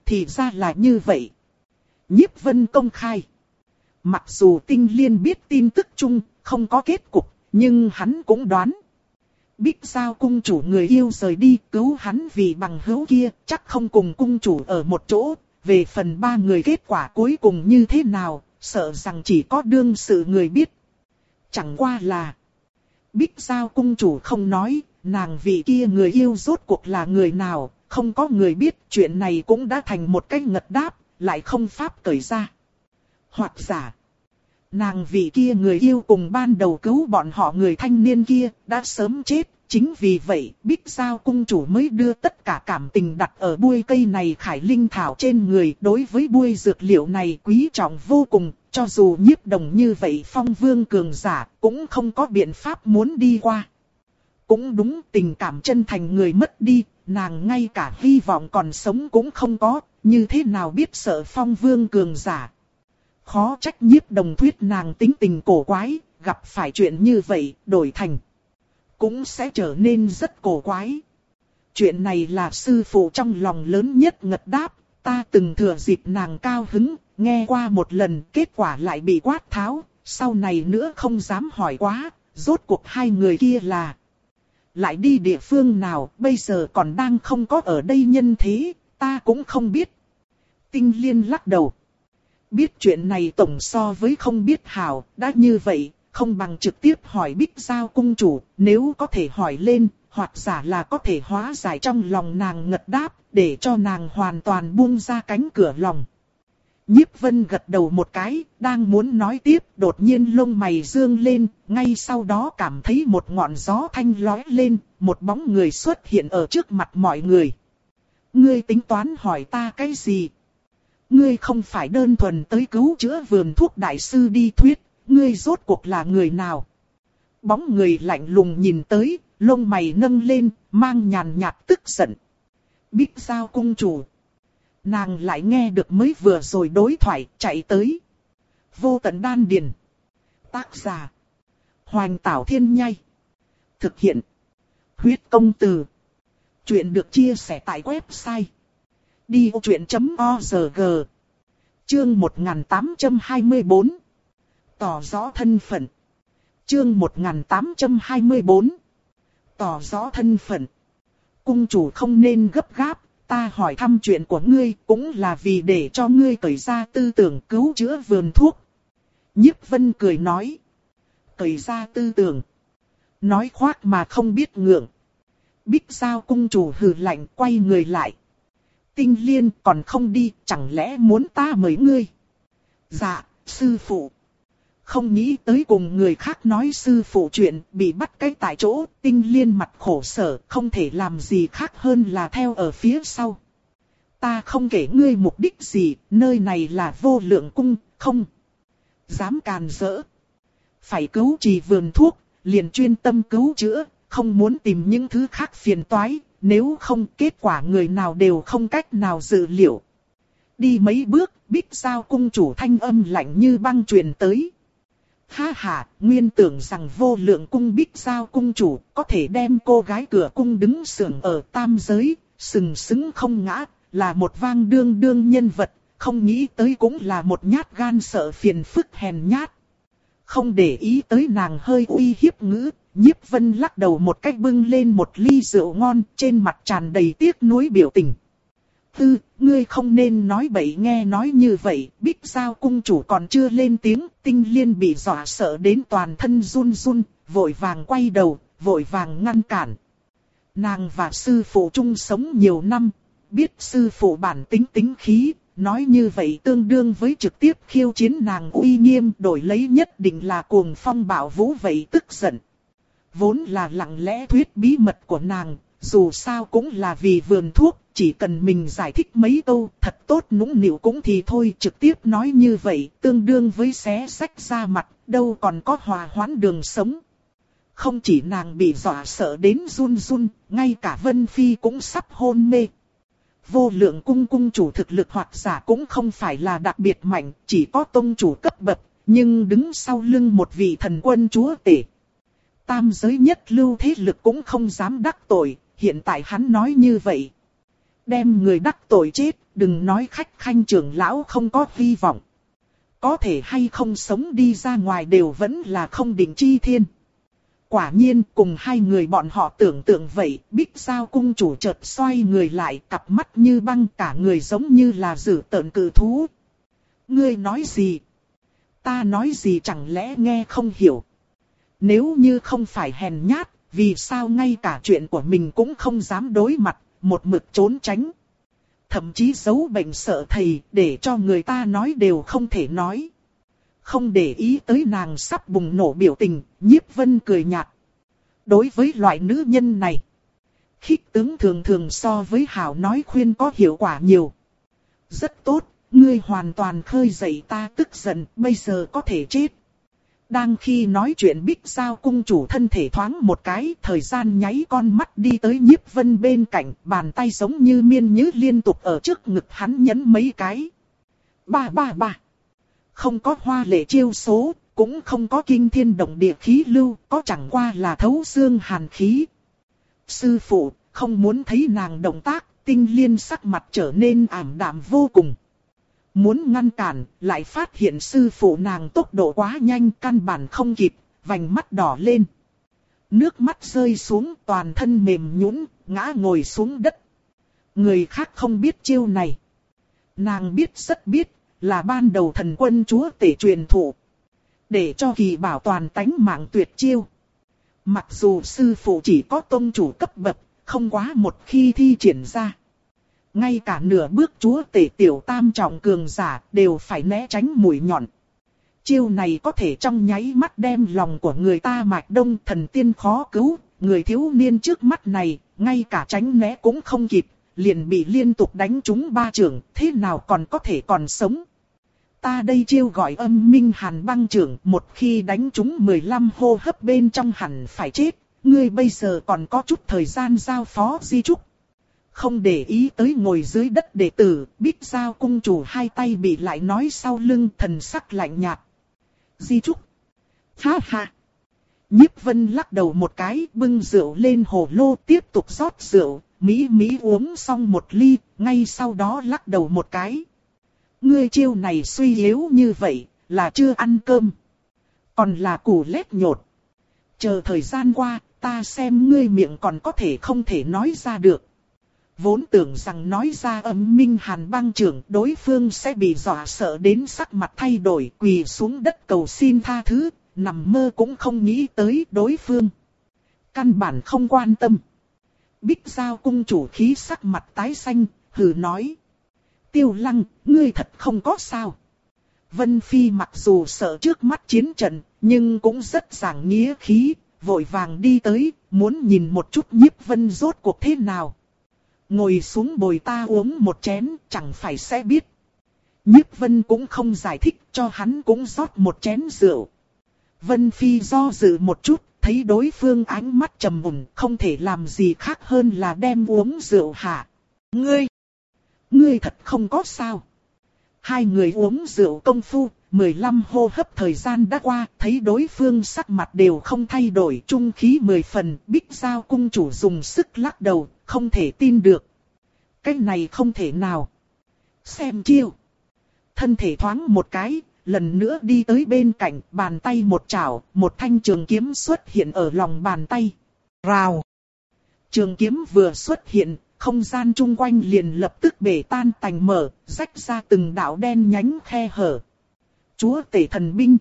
thì ra là như vậy. Nhiếp Vân công khai. Mặc dù Tinh Liên biết tin tức chung, không có kết cục, nhưng hắn cũng đoán. Bích Giao cung chủ người yêu rời đi cứu hắn vì bằng hữu kia, chắc không cùng cung chủ ở một chỗ. Về phần ba người kết quả cuối cùng như thế nào, sợ rằng chỉ có đương sự người biết. Chẳng qua là Bích Giao cung chủ không nói, nàng vị kia người yêu rốt cuộc là người nào, không có người biết. Chuyện này cũng đã thành một cái ngật đáp, lại không pháp cởi ra. Hoặc giả, nàng vị kia người yêu cùng ban đầu cứu bọn họ người thanh niên kia, đã sớm chết. Chính vì vậy, Bích Giao cung chủ mới đưa tất cả cảm tình đặt ở buôi cây này khải linh thảo trên người. Đối với buôi dược liệu này quý trọng vô cùng, cho dù Nhiếp Đồng như vậy phong vương cường giả, cũng không có biện pháp muốn đi qua. Cũng đúng, tình cảm chân thành người mất đi, nàng ngay cả hy vọng còn sống cũng không có, như thế nào biết sợ phong vương cường giả. Khó trách Nhiếp Đồng thuyết nàng tính tình cổ quái, gặp phải chuyện như vậy, đổi thành cũng sẽ trở nên rất cổ quái. Chuyện này là sư phụ trong lòng lớn nhất ngật đáp, ta từng thừa dịp nàng cao hứng, nghe qua một lần, kết quả lại bị quát tháo, sau này nữa không dám hỏi quá, rốt cuộc hai người kia là lại đi địa phương nào, bây giờ còn đang không có ở đây nhân thế, ta cũng không biết. Tinh Liên lắc đầu. Biết chuyện này tổng so với không biết hảo, đã như vậy, không bằng trực tiếp hỏi Bích Giao cung chủ, nếu có thể hỏi lên, hoặc giả là có thể hóa giải trong lòng nàng ngật đáp, để cho nàng hoàn toàn buông ra cánh cửa lòng. Nhiếp Vân gật đầu một cái, đang muốn nói tiếp, đột nhiên lông mày dương lên, ngay sau đó cảm thấy một ngọn gió thanh lóe lên, một bóng người xuất hiện ở trước mặt mọi người. Ngươi tính toán hỏi ta cái gì? Ngươi không phải đơn thuần tới cứu chữa vườn thuốc đại sư đi thuyết, ngươi rốt cuộc là người nào? Bóng người lạnh lùng nhìn tới, lông mày nâng lên, mang nhàn nhạt tức giận. Bích Giao cung chủ. Nàng lại nghe được mới vừa rồi đối thoại, chạy tới. Vô Tận Đan Điền. Tác giả: Hoành Tảo Thiên Nhai. Thực hiện: Huyết Công Từ. Chuyện được chia sẻ tại website đi ô chuyện chấm org. Chương một nghìn tám trăm hai mươi tư. Tỏ rõ thân phận. Chương một nghìn tám trăm hai mươi tư. Tỏ rõ thân phận. Cung chủ không nên gấp gáp, ta hỏi thăm chuyện của ngươi cũng là vì để cho ngươi cởi ra tư tưởng cứu chữa vườn thuốc. Nhiếp Vân cười nói. Cởi ra tư tưởng. Nói khoác mà không biết ngượng. Bích Giao cung chủ hừ lạnh quay người lại. Tinh Liên còn không đi, chẳng lẽ muốn ta mời ngươi? Dạ, sư phụ. Không nghĩ tới cùng người khác nói sư phụ chuyện, bị bắt cái tại chỗ, Tinh Liên mặt khổ sở, không thể làm gì khác hơn là theo ở phía sau. Ta không kể ngươi mục đích gì, nơi này là Vô Lượng cung, không dám càn rỡ. Phải cứu trì vườn thuốc, liền chuyên tâm cứu chữa, không muốn tìm những thứ khác phiền toái, nếu không kết quả người nào đều không cách nào dự liệu. Đi mấy bước, Bích Giao cung chủ thanh âm lạnh như băng truyền tới. Ha ha, nguyên tưởng rằng Vô Lượng cung Bích Giao cung chủ có thể đem cô gái cửa cung đứng sưởng ở tam giới, sừng sững không ngã, là một vang đương đương nhân vật, không nghĩ tới cũng là một nhát gan sợ phiền phức hèn nhát. Không để ý tới nàng hơi uy hiếp ngữ, Nhiếp Vân lắc đầu một cách bưng lên một ly rượu ngon, trên mặt tràn đầy tiếc nuối biểu tình. Tư, ngươi không nên nói bậy, nghe nói như vậy, Bích Giao cung chủ còn chưa lên tiếng, Tinh Liên bị dọa sợ đến toàn thân run run, vội vàng quay đầu, vội vàng ngăn cản. Nàng và sư phụ chung sống nhiều năm, biết sư phụ bản tính tính khí, nói như vậy tương đương với trực tiếp khiêu chiến nàng uy nghiêm, đổi lấy nhất định là cuồng phong bạo vũ vậy tức giận. Vốn là lặng lẽ thuyết bí mật của nàng, dù sao cũng là vì vườn thuốc, chỉ cần mình giải thích mấy câu thật tốt nũng nịu cũng thì thôi, trực tiếp nói như vậy tương đương với xé rách ra mặt, đâu còn có hòa hoãn đường sống. Không chỉ nàng bị dọa sợ đến run run, ngay cả Vân Phi cũng sắp hôn mê. Vô Lượng cung cung chủ thực lực hoặc giả cũng không phải là đặc biệt mạnh, chỉ có tông chủ cấp bậc, nhưng đứng sau lưng một vị thần quân chúa tể. Tam giới nhất lưu thế lực cũng không dám đắc tội, hiện tại hắn nói như vậy. Đem người đắc tội chết, đừng nói khách khanh trưởng lão không có hy vọng. Có thể hay không sống đi ra ngoài đều vẫn là không định chi thiên. Quả nhiên cùng hai người bọn họ tưởng tượng vậy, Bích Giao cung chủ chợt xoay người lại, cặp mắt như băng, cả người giống như là dữ tợn cự thú. Ngươi nói gì? Ta nói gì chẳng lẽ nghe không hiểu? Nếu như không phải hèn nhát, vì sao ngay cả chuyện của mình cũng không dám đối mặt, một mực trốn tránh. Thậm chí giấu bệnh sợ thầy, để cho người ta nói đều không thể nói. Không để ý tới nàng sắp bùng nổ biểu tình, Nhiếp Vân cười nhạt. Đối với loại nữ nhân này, khích tướng thường thường so với hảo nói khuyên có hiệu quả nhiều. Rất tốt, ngươi hoàn toàn khơi dậy ta tức giận, bây giờ có thể chết. Đang khi nói chuyện Bích Giao cung chủ thân thể thoáng một cái, thời gian nháy con mắt đi tới Nhiếp Vân bên cạnh, bàn tay giống như miên nhứ liên tục ở trước ngực hắn nhấn mấy cái. Ba ba ba. Không có hoa lệ chiêu số, cũng không có kinh thiên động địa khí lưu, có chẳng qua là thấu xương hàn khí. Sư phụ, không muốn thấy nàng động tác, Tinh Liên sắc mặt trở nên ảm đạm vô cùng. Muốn ngăn cản, lại phát hiện sư phụ nàng tốc độ quá nhanh, căn bản không kịp, vành mắt đỏ lên. Nước mắt rơi xuống, toàn thân mềm nhũn, ngã ngồi xuống đất. Người khác không biết chiêu này. Nàng biết rất biết, là ban đầu thần quân chúa tể truyền thụ. Để cho Kỳ Bảo toàn tánh mạng tuyệt chiêu. Mặc dù sư phụ chỉ có tông chủ cấp bậc, không quá một khi thi triển ra. Ngay cả nửa bước chúa tể tiểu tam trọng cường giả đều phải né tránh mũi nhọn. Chiêu này có thể trong nháy mắt đem lòng của người ta mạch đông, thần tiên khó cứu. Người thiếu niên trước mắt này, ngay cả tránh né cũng không kịp, liền bị liên tục đánh trúng ba chưởng, thế nào còn có thể còn sống. Ta đây chiêu gọi âm minh hàn băng chưởng, một khi đánh trúng mười lăm hô hấp bên trong hẳn phải chết. Ngươi bây giờ còn có chút thời gian giao phó di trúc. Không để ý tới ngồi dưới đất đệ tử, Bích Giao cung chủ hai tay bị lại nói sau lưng, thần sắc lạnh nhạt. Di trúc. Ha ha. Nhiếp Vân lắc đầu một cái, bưng rượu lên hồ lô, tiếp tục rót rượu. Mỹ Mỹ uống xong một ly, ngay sau đó lắc đầu một cái. Ngươi chiêu này suy yếu như vậy, là chưa ăn cơm. Còn là củ lét nhột. Chờ thời gian qua, ta xem ngươi miệng còn có thể không thể nói ra được. Vốn tưởng rằng nói ra âm minh hàn băng trưởng, đối phương sẽ bị dọa sợ đến sắc mặt thay đổi, quỳ xuống đất cầu xin tha thứ, nằm mơ cũng không nghĩ tới đối phương. Căn bản không quan tâm. Bích Giao cung chủ khí sắc mặt tái xanh, hừ nói. Tiêu Lăng, ngươi thật không có sao. Vân Phi mặc dù sợ trước mắt chiến trận, nhưng cũng rất giảng nghĩa khí, vội vàng đi tới, muốn nhìn một chút Nhiếp Vân rốt cuộc thế nào. Ngồi xuống bồi ta uống một chén, chẳng phải sẽ biết. Nhiếp Vân cũng không giải thích, cho hắn cũng rót một chén rượu. Vân Phi do dự một chút, thấy đối phương ánh mắt trầm mùn, không thể làm gì khác hơn là đem uống rượu hạ. Ngươi! Ngươi thật không có sao. Hai người uống rượu công phu, mười lăm hô hấp thời gian đã qua, thấy đối phương sắc mặt đều không thay đổi, trung khí mười phần, Bích Giao cung chủ dùng sức lắc đầu, không thể tin được. Cái này không thể nào. Xem chiêu. Thân thể thoáng một cái, lần nữa đi tới bên cạnh, bàn tay một chảo, một thanh trường kiếm xuất hiện ở lòng bàn tay. Rào. Trường kiếm vừa xuất hiện, không gian chung quanh liền lập tức bể tan tành mở, rách ra từng đạo đen nhánh khe hở. Chúa tể thần binh.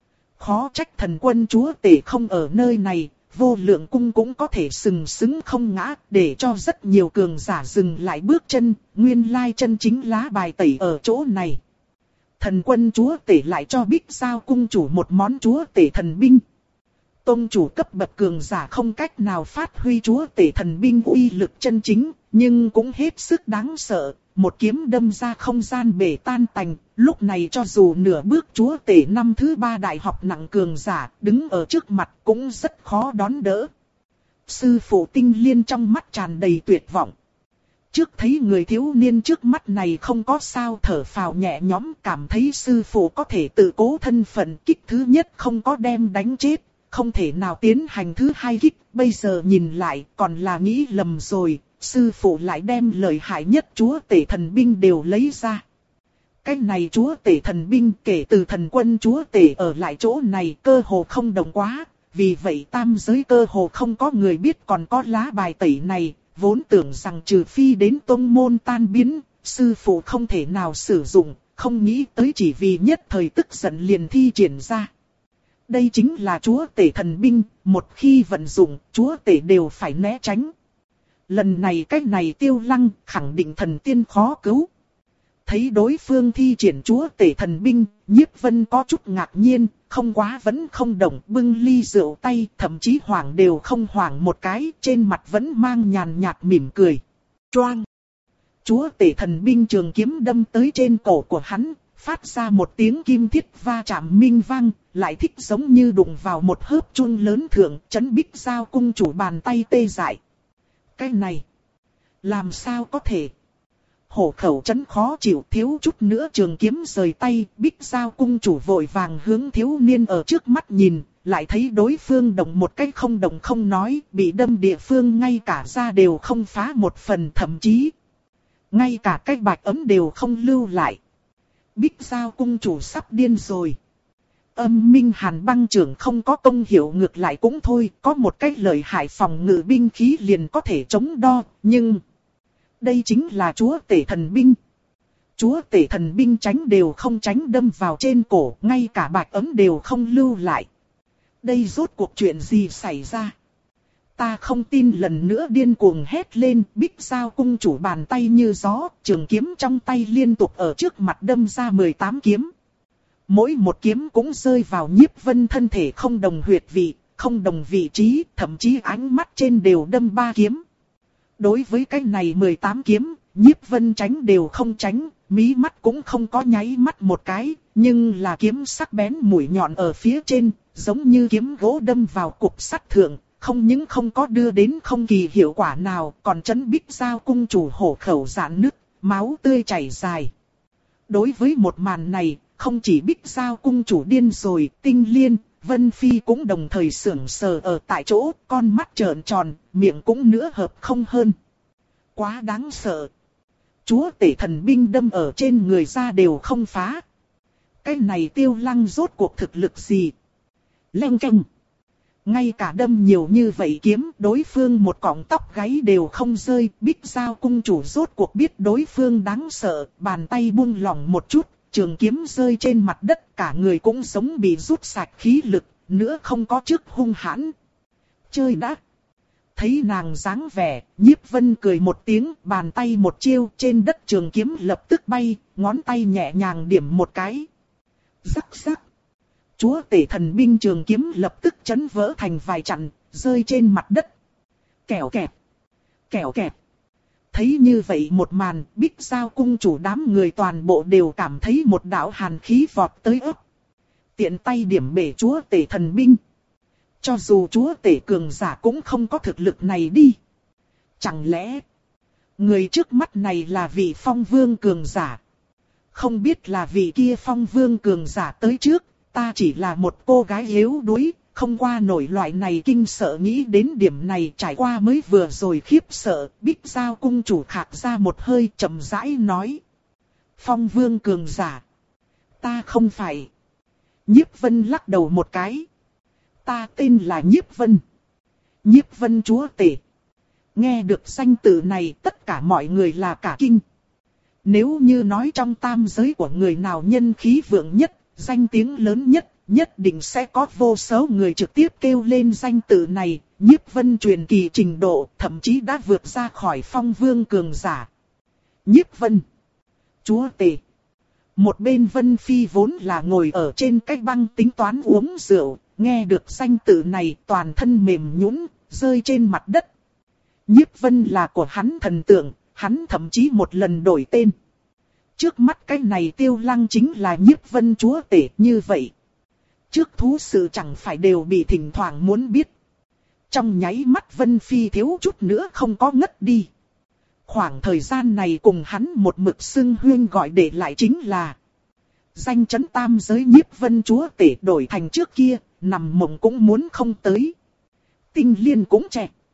Khó trách thần quân chúa tể không ở nơi này, vô lượng cung cũng có thể sừng sững không ngã, để cho rất nhiều cường giả dừng lại bước chân, nguyên lai chân chính lá bài tẩy ở chỗ này. Thần quân chúa tể lại cho Bích Giao cung chủ một món chúa tể thần binh. Tông chủ cấp bậc cường giả không cách nào phát huy chúa tể thần binh uy lực chân chính, nhưng cũng hết sức đáng sợ. Một kiếm đâm ra không gian bể tan tành, lúc này cho dù nửa bước chúa tể năm thứ ba đại học nặng cường giả đứng ở trước mặt cũng rất khó đón đỡ. Sư phụ Tinh Liên trong mắt tràn đầy tuyệt vọng. Trước thấy người thiếu niên trước mắt này không có sao, thở phào nhẹ nhõm, cảm thấy sư phụ có thể tự cố thân phận, kích thứ nhất không có đem đánh chết, không thể nào tiến hành thứ hai kích, bây giờ nhìn lại còn là nghĩ lầm rồi. sư phụ lại đem lợi hại nhất chúa tể thần binh đều lấy ra. Cái này chúa tể thần binh kể từ thần quân chúa tể ở lại chỗ này cơ hồ không đồng quá, vì vậy tam giới cơ hồ không có người biết còn có lá bài tẩy này, vốn tưởng rằng trừ phi đến tông môn tan biến, sư phụ không thể nào sử dụng, không nghĩ tới chỉ vì nhất thời tức giận liền thi triển ra. Đây chính là chúa tể thần binh, một khi vận dụng, chúa tể đều phải né tránh. Lần này cái này Tiêu Lăng khẳng định thần tiên khó cứu. Thấy đối phương thi triển chúa tể thần binh, Nhiếp Vân có chút ngạc nhiên, không quá vẫn không động, bưng ly rượu tay, thậm chí hoảng đều không hoảng một cái, trên mặt vẫn mang nhàn nhạt mỉm cười. Choang! Chúa tể thần binh trường kiếm đâm tới trên cổ của hắn, phát ra một tiếng kim thiết va chạm minh vang, lại thích giống như đụng vào một hớp chun lớn thượng, chấn Bích Giao cung chủ bàn tay tê dại. Cái này, làm sao có thể? Hổ khẩu chấn khó chịu, thiếu chút nữa trường kiếm rời tay, Bích Giao cung chủ vội vàng hướng thiếu niên ở trước mắt nhìn, lại thấy đối phương động một cái không động không nói, bị đâm địa phương ngay cả da đều không phá một phần, thậm chí ngay cả cái bạch ấm đều không lưu lại. Bích Giao cung chủ sắp điên rồi. Âm minh hàn băng trưởng không có công hiệu ngược lại cũng thôi, có một cái lợi hại phòng ngự binh khí liền có thể chống đo, nhưng đây chính là chúa tể thần binh. Chúa tể thần binh tránh đều không tránh đâm vào trên cổ, ngay cả bạch ấm đều không lưu lại. Đây rốt cuộc chuyện gì xảy ra? Ta không tin, lần nữa điên cuồng hét lên, Bích Giao cung chủ bàn tay như gió, trường kiếm trong tay liên tục ở trước mặt đâm ra mười tám kiếm. Mỗi một kiếm cũng rơi vào Nhiếp Vân thân thể không đồng huyệt vị, không đồng vị trí, thậm chí ánh mắt trên đều đâm ba kiếm. Đối với cái này mười tám kiếm, Nhiếp Vân tránh đều không tránh, mí mắt cũng không có nháy mắt một cái, nhưng là kiếm sắc bén mũi nhọn ở phía trên, giống như kiếm gỗ đâm vào cục sắt thượng, không những không có đưa đến không kỳ hiệu quả nào, còn chấn Bích Giao cung chủ hổ khẩu rạn nứt, máu tươi chảy dài. Đối với một màn này, không chỉ Bích Giao cung chủ điên rồi, Tinh Liên, Vân Phi cũng đồng thời sững sờ ở tại chỗ, con mắt trợn tròn, miệng cũng nữa hợp không hơn. Quá đáng sợ. Chúa tể thần binh đâm ở trên người ra đều không phá. Cái này Tiêu Lăng rốt cuộc thực lực gì? Leng keng. Ngay cả đâm nhiều như vậy kiếm, đối phương một cọng tóc gáy đều không rơi. Bích Giao cung chủ rốt cuộc biết đối phương đáng sợ, bàn tay buông lỏng một chút, trường kiếm rơi trên mặt đất, cả người cũng giống bị rút sạch khí lực, nữa không có trước hung hãn. Chơi đã. Thấy nàng dáng vẻ, Nhiếp Vân cười một tiếng, bàn tay một chiêu, trên đất trường kiếm lập tức bay, ngón tay nhẹ nhàng điểm một cái. Rắc rắc. Chúa tể thần binh trường kiếm lập tức chấn vỡ thành vài chặn, rơi trên mặt đất. Kẻo kẹt. Kẻo kẹt. Thấy như vậy một màn, Bích Giao cung chủ đám người toàn bộ đều cảm thấy một đạo hàn khí vọt tới ấp. Tiện tay điểm bể chúa tể thần binh. Cho dù chúa tể cường giả cũng không có thực lực này đi. Chẳng lẽ người trước mắt này là vị phong vương cường giả? Không biết là vị kia phong vương cường giả tới trước, ta chỉ là một cô gái yếu đuối, không qua nổi loại này kinh sợ, nghĩ đến điểm này trải qua mới vừa rồi khiếp sợ. Bích Giao cung chủ khạc ra một hơi chậm rãi nói. Phong vương cường giả. Ta không phải. Nhiếp Vân lắc đầu một cái. Ta tên là Nhiếp Vân. Nhiếp Vân chúa tể. Nghe được danh tự này tất cả mọi người là cả kinh. Nếu như nói trong tam giới của người nào nhân khí vượng nhất, danh tiếng lớn nhất, nhất định sẽ có vô số người trực tiếp kêu lên danh tự này. Nhiếp Vân truyền kỳ trình độ thậm chí đã vượt ra khỏi phong vương cường giả. Nhiếp Vân chúa tể. Một bên Vân Phi vốn là ngồi ở trên cái băng tính toán uống rượu, nghe được danh tự này toàn thân mềm nhũn, rơi trên mặt đất. Nhiếp Vân là của hắn thần tượng, hắn thậm chí một lần đổi tên. Trước mắt cái này Tiêu Lăng chính là Nhiếp Vân chúa tể như vậy. Trước thú sự chẳng phải đều bị thỉnh thoảng muốn biết. Trong nháy mắt Vân Phi thiếu chút nữa không có ngất đi. Khoảng thời gian này cùng hắn một mực xưng huyên gọi để lại chính là danh chấn tam giới Nhiếp Vân chúa tể, đổi thành trước kia, nằm mộng cũng muốn không tới. Tinh Liên cũng trẻ.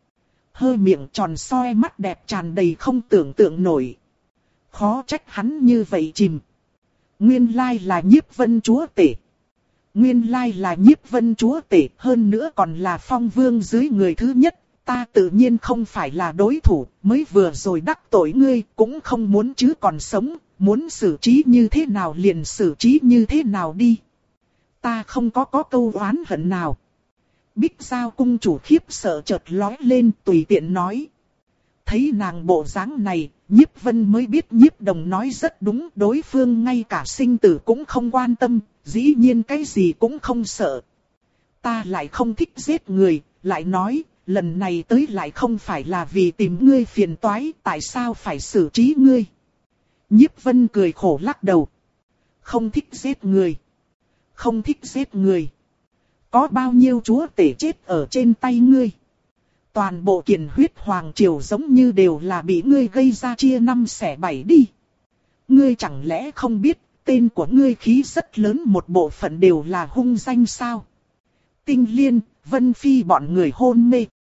Hơi miệng tròn soi mắt đẹp tràn đầy không tưởng tượng nổi. Khó trách hắn như vậy chìm. Nguyên lai là Nhiếp Vân chúa tể. Nguyên lai là Nhiếp Vân chúa tể, hơn nữa còn là Phong Vương dưới người thứ nhất. Ta tự nhiên không phải là đối thủ, mới vừa rồi đắc tội ngươi, cũng không muốn chứ còn sống, muốn xử trí như thế nào liền xử trí như thế nào đi. Ta không có có câu oán hận nào. Bích Giao cung chủ khiếp sợ chợt lóe lên, tùy tiện nói. Thấy nàng bộ dáng này, Nhiếp Vân mới biết Nhiếp Đồng nói rất đúng, đối phương ngay cả sinh tử cũng không quan tâm, dĩ nhiên cái gì cũng không sợ. Ta lại không thích giết người, lại nói, lần này tới lại không phải là vì tìm ngươi phiền toái, tại sao phải xử trí ngươi? Nhiếp Vân cười khổ lắc đầu. Không thích giết người. Không thích giết người. Có bao nhiêu chúa tể chết ở trên tay ngươi? Toàn bộ Kiền Huyết Hoàng Triều giống như đều là bị ngươi gây ra chia năm xẻ bảy đi. Ngươi chẳng lẽ không biết, tên của ngươi khí rất lớn một bộ phận đều là hung danh sao? Tinh Liên, Vân Phi bọn người hôn mê.